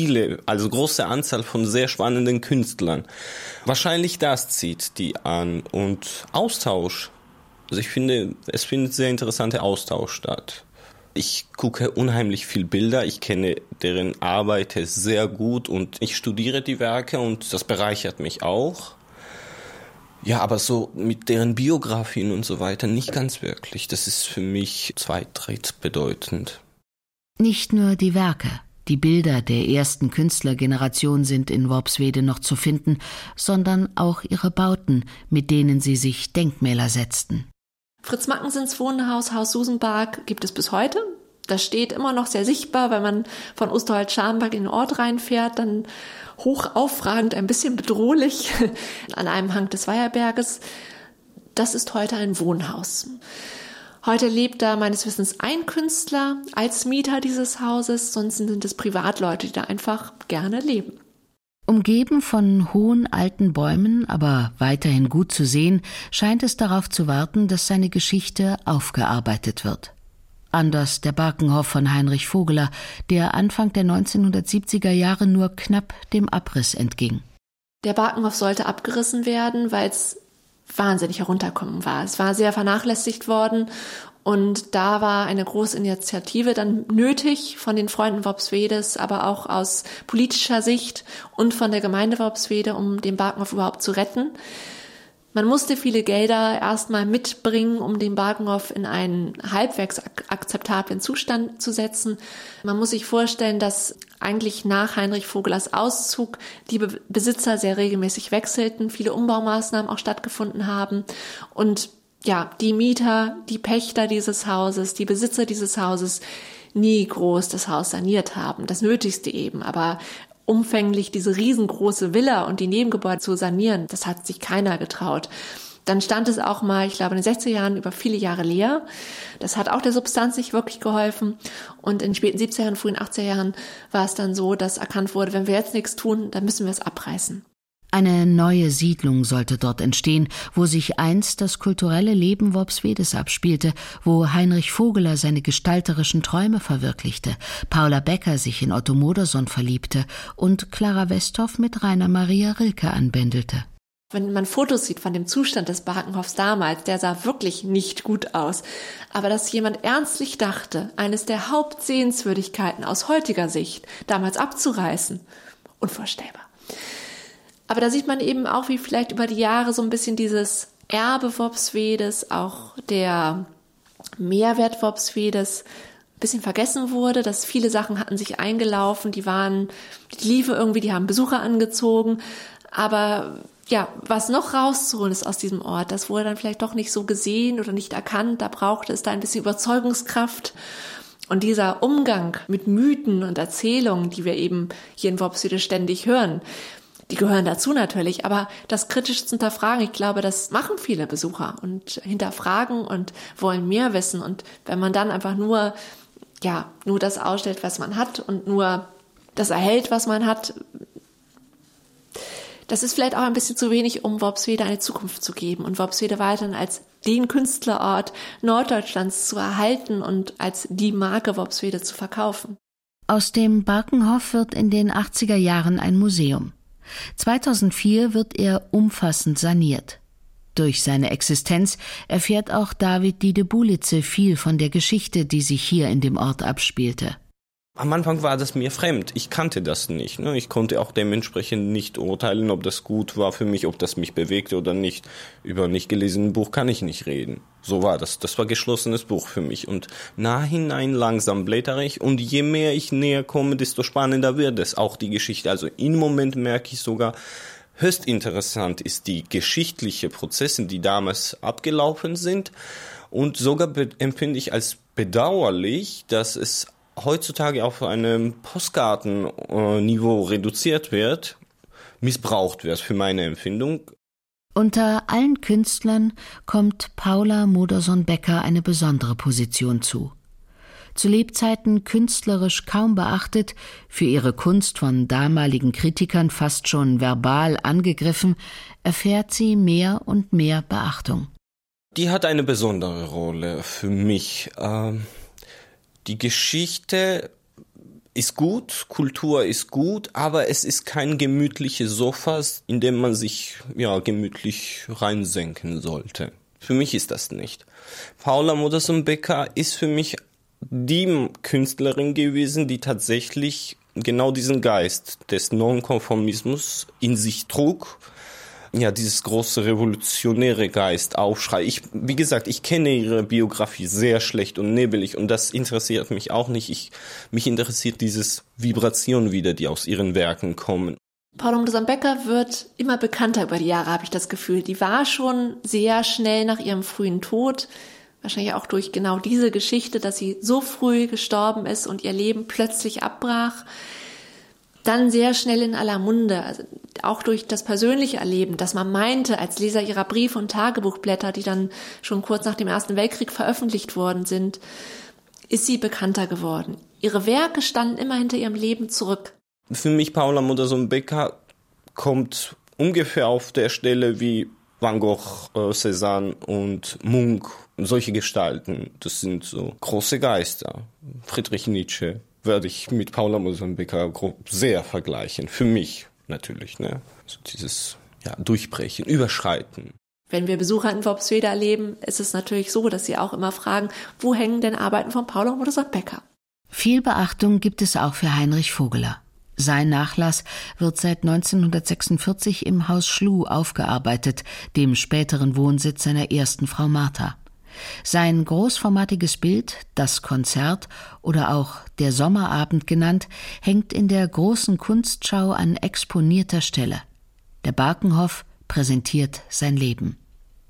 große Anzahl von sehr spannenden Künstlern. Wahrscheinlich das zieht die an und Austausch. Also ich finde, es findet sehr interessanter Austausch statt. Ich gucke unheimlich viel Bilder, ich kenne deren Arbeit sehr gut und ich studiere die Werke und das bereichert mich auch. Ja, aber so mit deren Biografien und so weiter nicht ganz wirklich. Das ist für mich zweitbedeutend. Nicht nur die Werke, die Bilder der ersten Künstlergeneration sind in Worpswede noch zu finden, sondern auch ihre Bauten, mit denen sie sich Denkmäler setzten. Fritz Mackensens Wohnhaus, Haus Susenbark, gibt es bis heute. Das steht immer noch sehr sichtbar, wenn man von Osterholz-Scharnberg in den Ort reinfährt, dann hoch aufragend, ein bisschen bedrohlich an einem Hang des Weiherberges. Das ist heute ein Wohnhaus. Heute lebt da meines Wissens ein Künstler als Mieter dieses Hauses, sonst sind es Privatleute, die da einfach gerne leben. Umgeben von hohen alten Bäumen, aber weiterhin gut zu sehen, scheint es darauf zu warten, dass seine Geschichte aufgearbeitet wird. Anders der Barkenhof von Heinrich Vogeler, der Anfang der 1970er Jahre nur knapp dem Abriss entging. Der Barkenhof sollte abgerissen werden, weil es wahnsinnig herunterkommen war. Es war sehr vernachlässigt worden und da war eine große Initiative dann nötig von den Freunden Worpswedes, aber auch aus politischer Sicht und von der Gemeinde Worpswede, um den Barkenhof überhaupt zu retten. Man musste viele Gelder erstmal mitbringen, um den Barkenhof in einen halbwegs akzeptablen Zustand zu setzen. Man muss sich vorstellen, dass eigentlich nach Heinrich Vogelers Auszug die Besitzer sehr regelmäßig wechselten, viele Umbaumaßnahmen auch stattgefunden haben und ja, die Mieter, die Pächter dieses Hauses, die Besitzer dieses Hauses nie groß das Haus saniert haben. Das Nötigste eben, aber umfänglich diese riesengroße Villa und die Nebengebäude zu sanieren, das hat sich keiner getraut. Dann stand es auch mal, ich glaube in den 60er Jahren über viele Jahre leer. Das hat auch der Substanz nicht wirklich geholfen. Und in den späten 70er Jahren, frühen 80er Jahren war es dann so, dass erkannt wurde, wenn wir jetzt nichts tun, dann müssen wir es abreißen. Eine neue Siedlung sollte dort entstehen, wo sich einst das kulturelle Leben Worpswedes abspielte, wo Heinrich Vogeler seine gestalterischen Träume verwirklichte, Paula Becker sich in Otto Modersohn verliebte und Clara Westhoff mit Rainer Maria Rilke anbändelte. Wenn man Fotos sieht von dem Zustand des Barkenhofs damals, der sah wirklich nicht gut aus. Aber dass jemand ernstlich dachte, eines der Hauptsehenswürdigkeiten aus heutiger Sicht damals abzureißen, unvorstellbar. Aber da sieht man eben auch, wie vielleicht über die Jahre so ein bisschen dieses Erbe Worpswedes, auch der Mehrwert Worpswedes ein bisschen vergessen wurde, dass viele Sachen hatten sich eingelaufen, die liefen irgendwie, die haben Besucher angezogen. Aber ja, was noch rauszuholen ist aus diesem Ort, das wurde dann vielleicht doch nicht so gesehen oder nicht erkannt. Da brauchte es da ein bisschen Überzeugungskraft. Und dieser Umgang mit Mythen und Erzählungen, die wir eben hier in Worpswede ständig hören, die gehören dazu natürlich, aber das kritisch zu hinterfragen, ich glaube, das machen viele Besucher und hinterfragen und wollen mehr wissen. Und wenn man dann einfach nur das ausstellt, was man hat und nur das erhält, was man hat, das ist vielleicht auch ein bisschen zu wenig, um Worpswede eine Zukunft zu geben und Worpswede weiterhin als den Künstlerort Norddeutschlands zu erhalten und als die Marke Worpswede zu verkaufen. Aus dem Barkenhof wird in den 80er Jahren ein Museum. 2004 wird er umfassend saniert. Durch seine Existenz erfährt auch David Diede Bulitze viel von der Geschichte, die sich hier in dem Ort abspielte. Am Anfang war das mir fremd. Ich kannte das nicht. Ich konnte auch dementsprechend nicht urteilen, ob das gut war für mich, ob das mich bewegte oder nicht. Über ein nicht gelesenes Buch kann ich nicht reden. So war das. Das war geschlossenes Buch für mich. Und nachhinein langsam blättere ich. Und je mehr ich näher komme, desto spannender wird es. Auch die Geschichte. Also im Moment merke ich sogar, höchst interessant ist die geschichtliche Prozesse, die damals abgelaufen sind. Und sogar empfinde ich als bedauerlich, dass es heutzutage auf einem Postkartenniveau reduziert wird, missbraucht wird für meine Empfindung. Unter allen Künstlern kommt Paula Modersohn-Becker eine besondere Position zu. Zu Lebzeiten künstlerisch kaum beachtet, für ihre Kunst von damaligen Kritikern fast schon verbal angegriffen, erfährt sie mehr und mehr Beachtung. Die hat eine besondere Rolle für mich. Die Geschichte ist gut, Kultur ist gut, aber es ist kein gemütliches Sofa, in dem man sich gemütlich reinsenken sollte. Für mich ist das nicht. Paula Modersohn-Becker ist für mich die Künstlerin gewesen, die tatsächlich genau diesen Geist des Nonkonformismus in sich trug. Ja, dieses große revolutionäre Geist, Aufschrei. Wie gesagt, ich kenne ihre Biografie sehr schlecht und nebelig und das interessiert mich auch nicht. Mich interessiert dieses Vibration wieder, die aus ihren Werken kommen. Paula Modersohn-Becker wird immer bekannter über die Jahre, habe ich das Gefühl. Die war schon sehr schnell nach ihrem frühen Tod, wahrscheinlich auch durch genau diese Geschichte, dass sie so früh gestorben ist und ihr Leben plötzlich abbrach, dann sehr schnell in aller Munde, also auch durch das persönliche Erleben, dass man meinte, als Leser ihrer Briefe und Tagebuchblätter, die dann schon kurz nach dem Ersten Weltkrieg veröffentlicht worden sind, ist sie bekannter geworden. Ihre Werke standen immer hinter ihrem Leben zurück. Für mich Paula Modersohn-Becker kommt ungefähr auf der Stelle wie Van Gogh, Cézanne und Munch, solche Gestalten. Das sind so große Geister. Friedrich Nietzsche werde ich mit Paula Modersohn-Becker sehr vergleichen. Für mich natürlich, ne? So dieses Durchbrechen, Überschreiten. Wenn wir Besucher in Worpswede erleben, ist es natürlich so, dass sie auch immer fragen, wo hängen denn Arbeiten von Paula Modersohn-Becker? Viel Beachtung gibt es auch für Heinrich Vogeler. Sein Nachlass wird seit 1946 im Haus Schluh aufgearbeitet, dem späteren Wohnsitz seiner ersten Frau Martha. Sein großformatiges Bild, das Konzert oder auch der Sommerabend genannt, hängt in der großen Kunstschau an exponierter Stelle. Der Barkenhof präsentiert sein Leben.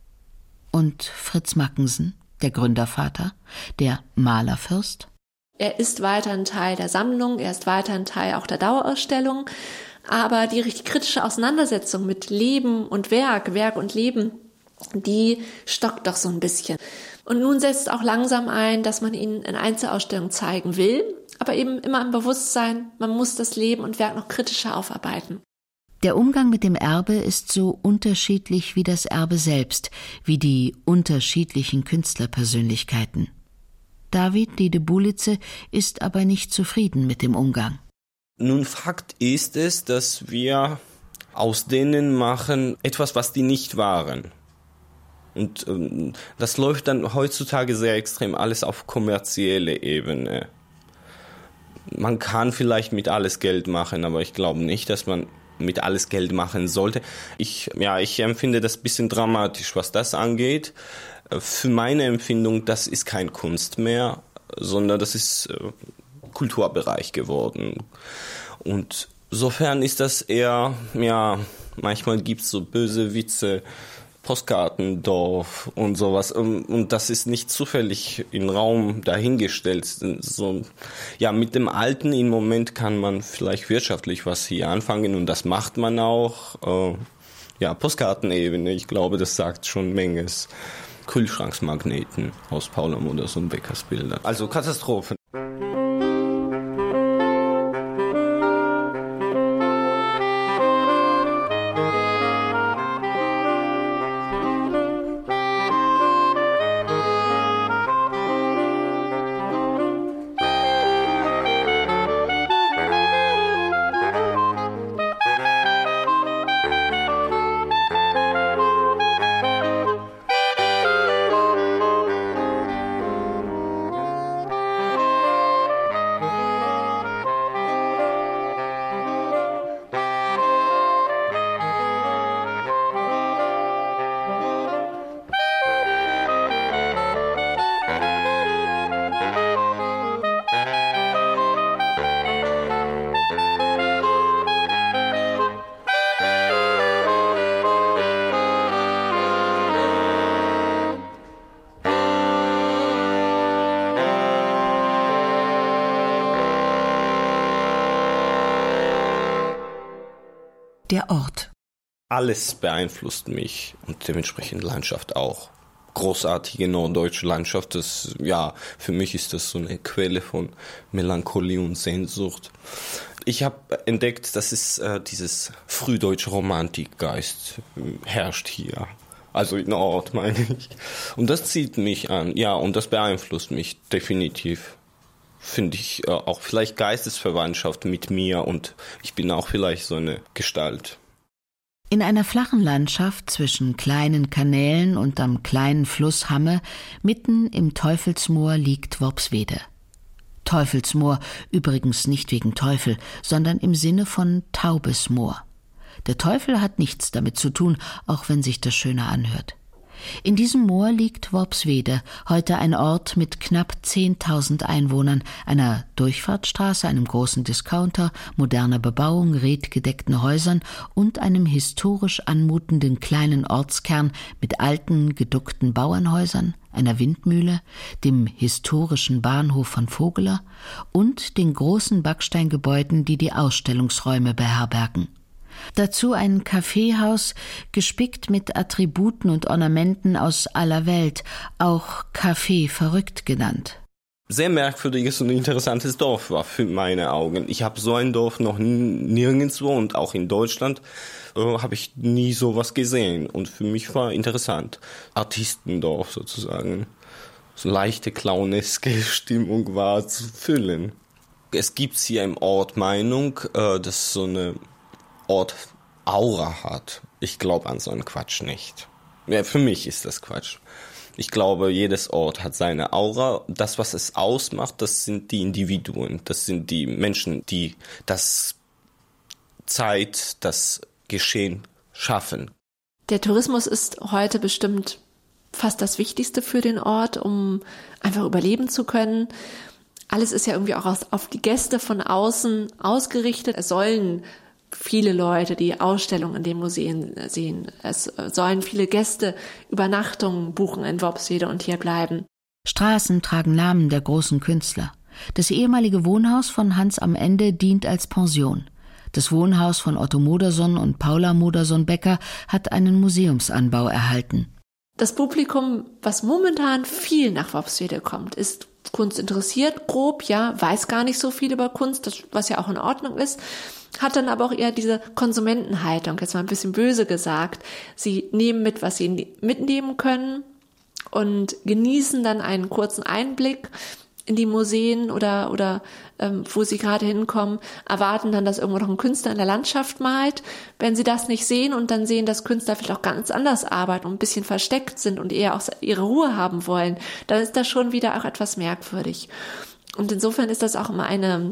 Und Fritz Mackensen, der Gründervater, der Malerfürst? Er ist weiterhin Teil der Sammlung, er ist weiterhin Teil auch der Dauerausstellung, aber die richtig kritische Auseinandersetzung mit Leben und Werk und Leben, die stockt doch so ein bisschen. Und nun setzt auch langsam ein, dass man ihn in Einzelausstellungen zeigen will, aber eben immer im Bewusstsein, man muss das Leben und Werk noch kritischer aufarbeiten. Der Umgang mit dem Erbe ist so unterschiedlich wie das Erbe selbst, wie die unterschiedlichen Künstlerpersönlichkeiten. David Diede-Bulice ist aber nicht zufrieden mit dem Umgang. Nun, Fakt ist es, dass wir aus denen machen etwas, was die nicht waren. Und das läuft dann heutzutage sehr extrem alles auf kommerzielle Ebene. Man kann vielleicht mit alles Geld machen, aber ich glaube nicht, dass man mit alles Geld machen sollte. Ich empfinde das ein bisschen dramatisch, was das angeht. Für meine Empfindung, das ist kein Kunst mehr, sondern das ist Kulturbereich geworden. Und insofern ist das eher, manchmal gibt es so böse Witze, Postkartendorf und sowas. Und das ist nicht zufällig in Raum dahingestellt. So, mit dem Alten im Moment kann man vielleicht wirtschaftlich was hier anfangen und das macht man auch. Postkartenebene, ich glaube, das sagt schon Menges. Kühlschranksmagneten aus Paula Modersohn-Beckers Bildern. Also Katastrophen. Der Ort. Alles beeinflusst mich und dementsprechend Landschaft auch. Großartige norddeutsche Landschaft, für mich ist das so eine Quelle von Melancholie und Sehnsucht. Ich habe entdeckt, dass es dieses frühdeutsche Romantikgeist herrscht hier. Also in der Ort, meine ich. Und das zieht mich an, und das beeinflusst mich definitiv. Finde ich auch vielleicht Geistesverwandtschaft mit mir und ich bin auch vielleicht so eine Gestalt. In einer flachen Landschaft zwischen kleinen Kanälen und am kleinen Fluss Hamme, mitten im Teufelsmoor, liegt Worpswede. Teufelsmoor übrigens nicht wegen Teufel, sondern im Sinne von taubes Moor. Der Teufel hat nichts damit zu tun, auch wenn sich das schöner anhört. In diesem Moor liegt Worpswede, heute ein Ort mit knapp 10.000 Einwohnern, einer Durchfahrtsstraße, einem großen Discounter, moderner Bebauung, redgedeckten Häusern und einem historisch anmutenden kleinen Ortskern mit alten, geduckten Bauernhäusern, einer Windmühle, dem historischen Bahnhof von Vogeler und den großen Backsteingebäuden, die die Ausstellungsräume beherbergen. Dazu ein Kaffeehaus, gespickt mit Attributen und Ornamenten aus aller Welt, auch Café verrückt genannt. Sehr merkwürdiges und interessantes Dorf war für meine Augen. Ich habe so ein Dorf noch nirgendwo und auch in Deutschland habe ich nie sowas gesehen. Und für mich war interessant. Artistendorf sozusagen. So leichte clowneske Stimmung war zu füllen. Es gibt hier im Ort Meinung, dass so eine Ort Aura hat. Ich glaube an so einen Quatsch nicht. Ja, für mich ist das Quatsch. Ich glaube, jedes Ort hat seine Aura. Das, was es ausmacht, das sind die Individuen. Das sind die Menschen, die das Geschehen schaffen. Der Tourismus ist heute bestimmt fast das Wichtigste für den Ort, um einfach überleben zu können. Alles ist ja irgendwie auch auf die Gäste von außen ausgerichtet. Es sollen viele Leute die Ausstellung in den Museen sehen. Es sollen viele Gäste Übernachtungen buchen in Worpswede und hier bleiben. Straßen tragen Namen der großen Künstler. Das ehemalige Wohnhaus von Hans am Ende dient als Pension. Das Wohnhaus von Otto Modersohn und Paula Modersohn-Becker hat einen Museumsanbau erhalten. Das Publikum, was momentan viel nach Worpswede kommt, ist Kunst interessiert, grob, weiß gar nicht so viel über Kunst, was ja auch in Ordnung ist, hat dann aber auch eher diese Konsumentenhaltung, jetzt mal ein bisschen böse gesagt. Sie nehmen mit, was sie mitnehmen können und genießen dann einen kurzen Einblick in die Museen oder wo sie gerade hinkommen, erwarten dann, dass irgendwo noch ein Künstler in der Landschaft malt. Wenn sie das nicht sehen und dann sehen, dass Künstler vielleicht auch ganz anders arbeiten und ein bisschen versteckt sind und eher auch ihre Ruhe haben wollen, dann ist das schon wieder auch etwas merkwürdig. Und insofern ist das auch immer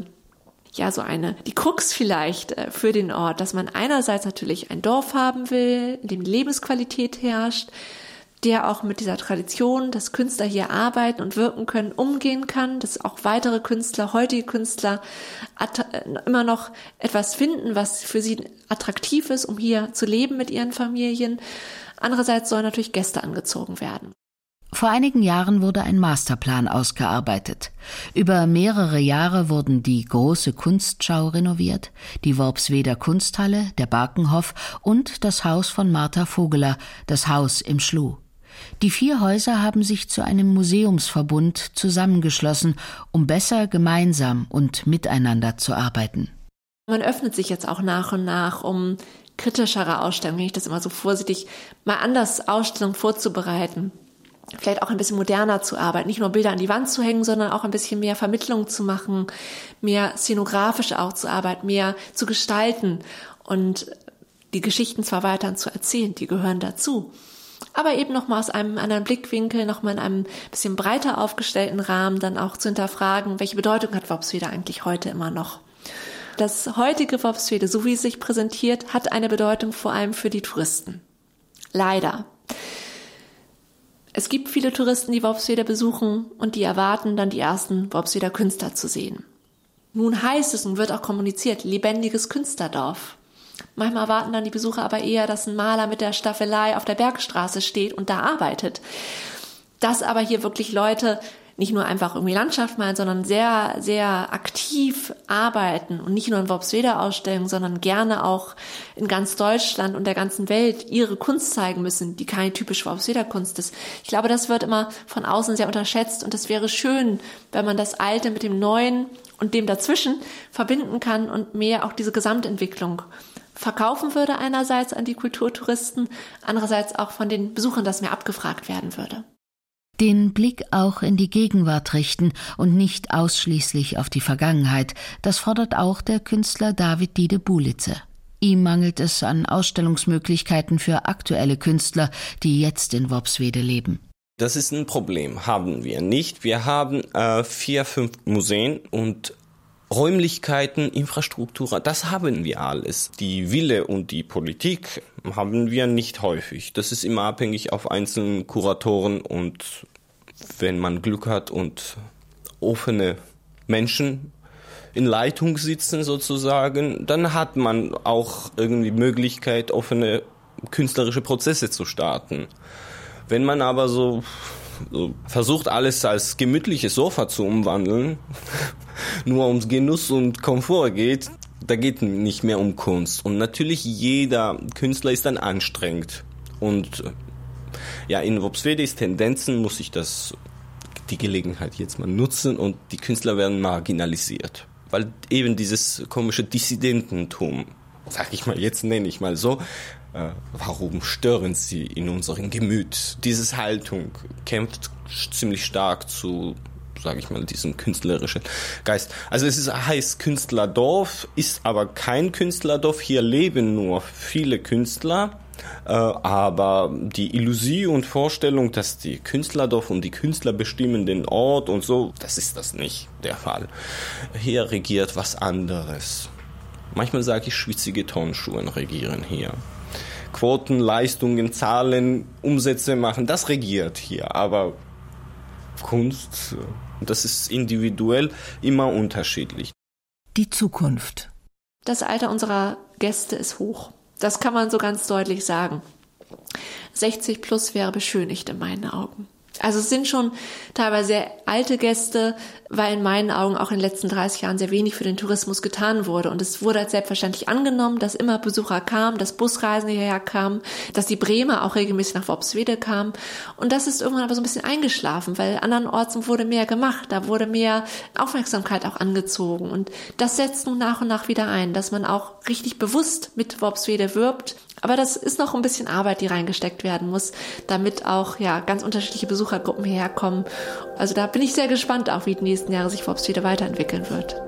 die Krux vielleicht für den Ort, dass man einerseits natürlich ein Dorf haben will, in dem Lebensqualität herrscht, der auch mit dieser Tradition, dass Künstler hier arbeiten und wirken können, umgehen kann, dass auch weitere Künstler, heutige Künstler immer noch etwas finden, was für sie attraktiv ist, um hier zu leben mit ihren Familien. Andererseits sollen natürlich Gäste angezogen werden. Vor einigen Jahren wurde ein Masterplan ausgearbeitet. Über mehrere Jahre wurden die große Kunstschau renoviert, die Worpsweder Kunsthalle, der Barkenhof und das Haus von Martha Vogeler, das Haus im Schluh. Die 4 Häuser haben sich zu einem Museumsverbund zusammengeschlossen, um besser gemeinsam und miteinander zu arbeiten. Man öffnet sich jetzt auch nach und nach, um kritischere Ausstellungen, wenn ich das immer so vorsichtig, mal anders Ausstellungen vorzubereiten. Vielleicht auch ein bisschen moderner zu arbeiten, nicht nur Bilder an die Wand zu hängen, sondern auch ein bisschen mehr Vermittlung zu machen, mehr szenografisch auch zu arbeiten, mehr zu gestalten und die Geschichten zwar weiterhin zu erzählen, die gehören dazu, aber eben nochmal aus einem anderen Blickwinkel, nochmal in einem bisschen breiter aufgestellten Rahmen dann auch zu hinterfragen, welche Bedeutung hat Worpswede eigentlich heute immer noch. Das heutige Worpswede, so wie es sich präsentiert, hat eine Bedeutung vor allem für die Touristen. Leider. Es gibt viele Touristen, die Worpswede besuchen und die erwarten dann die ersten Worpsweder Künstler zu sehen. Nun heißt es und wird auch kommuniziert, lebendiges Künstlerdorf. Manchmal erwarten dann die Besucher aber eher, dass ein Maler mit der Staffelei auf der Bergstraße steht und da arbeitet. Dass aber hier wirklich Leute nicht nur einfach irgendwie Landschaft malen, sondern sehr, sehr aktiv arbeiten und nicht nur in Worpswede-Ausstellungen, sondern gerne auch in ganz Deutschland und der ganzen Welt ihre Kunst zeigen müssen, die keine typische Worpsweder-Kunst ist. Ich glaube, das wird immer von außen sehr unterschätzt und es wäre schön, wenn man das Alte mit dem Neuen und dem dazwischen verbinden kann und mehr auch diese Gesamtentwicklung verkaufen würde einerseits an die Kulturtouristen, andererseits auch von den Besuchern, das mehr abgefragt werden würde. Den Blick auch in die Gegenwart richten und nicht ausschließlich auf die Vergangenheit, das fordert auch der Künstler David Diede Bulitze. Ihm mangelt es an Ausstellungsmöglichkeiten für aktuelle Künstler, die jetzt in Worpswede leben. Das ist ein Problem, haben wir nicht. Wir haben 4, 5 Museen und Räumlichkeiten, Infrastruktur, das haben wir alles. Die Wille und die Politik haben wir nicht häufig. Das ist immer abhängig auf einzelnen Kuratoren und wenn man Glück hat und offene Menschen in Leitung sitzen sozusagen, dann hat man auch irgendwie Möglichkeit, offene künstlerische Prozesse zu starten. Wenn man aber so versucht, alles als gemütliches Sofa zu umwandeln, nur ums Genuss und Komfort geht, da geht nicht mehr um Kunst. Und natürlich jeder Künstler ist dann anstrengend. Und ja, in Worpswedes Tendenzen muss ich die Gelegenheit jetzt mal nutzen und die Künstler werden marginalisiert. Weil eben dieses komische Dissidententum, sag ich mal, jetzt nenne ich mal so, warum stören sie in unserem Gemüt? Diese Haltung kämpft ziemlich stark zu, sage ich mal, diesem künstlerischen Geist. Also heißt Künstlerdorf, ist aber kein Künstlerdorf. Hier leben nur viele Künstler, aber die Illusie und Vorstellung, dass die Künstlerdorf und die Künstler bestimmen den Ort und so, das ist das nicht der Fall. Hier regiert was anderes. Manchmal sage ich, schwitzige Turnschuhe regieren hier. Quoten, Leistungen, Zahlen, Umsätze machen, das regiert hier. Aber Kunst, das ist individuell immer unterschiedlich. Die Zukunft. Das Alter unserer Gäste ist hoch. Das kann man so ganz deutlich sagen. 60 plus wäre beschönigt in meinen Augen. Also es sind schon teilweise sehr alte Gäste, weil in meinen Augen auch in den letzten 30 Jahren sehr wenig für den Tourismus getan wurde. Und es wurde als selbstverständlich angenommen, dass immer Besucher kamen, dass Busreisende hierher kamen, dass die Bremer auch regelmäßig nach Worpswede kamen. Und das ist irgendwann aber so ein bisschen eingeschlafen, weil andernorts wurde mehr gemacht, da wurde mehr Aufmerksamkeit auch angezogen. Und das setzt nun nach und nach wieder ein, dass man auch richtig bewusst mit Worpswede wirbt. Aber das ist noch ein bisschen Arbeit, die reingesteckt werden muss, damit auch ganz unterschiedliche Besuchergruppen hierher kommen. Also da bin ich sehr gespannt, auch wie die nächsten Jahre sich Worpswede weiterentwickeln wird.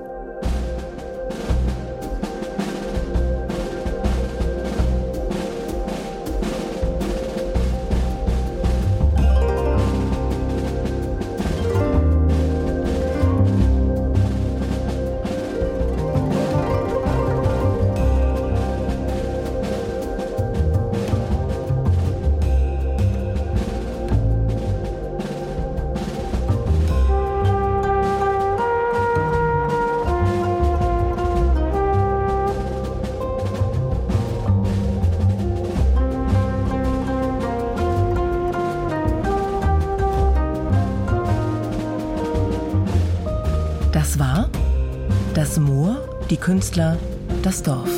Das war das Moor, die Künstler, das Dorf.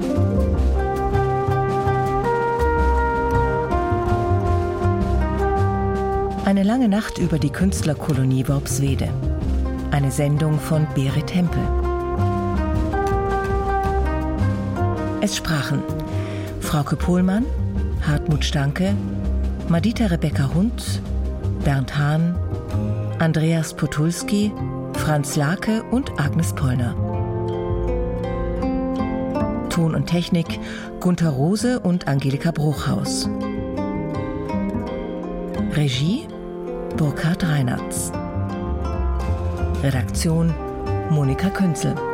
Eine lange Nacht über die Künstlerkolonie Worpswede. Eine Sendung von Berit Hempel. Es sprachen Frauke Pohlmann, Hartmut Stanke, Madita Rebecca Hund, Bernd Hahn, Andreas Potulski, Franz Lake und Agnes Pollner. Ton und Technik Gunther Rose und Angelika Bruchhaus. Regie Burkhard Reinertz. Redaktion Monika Künzel.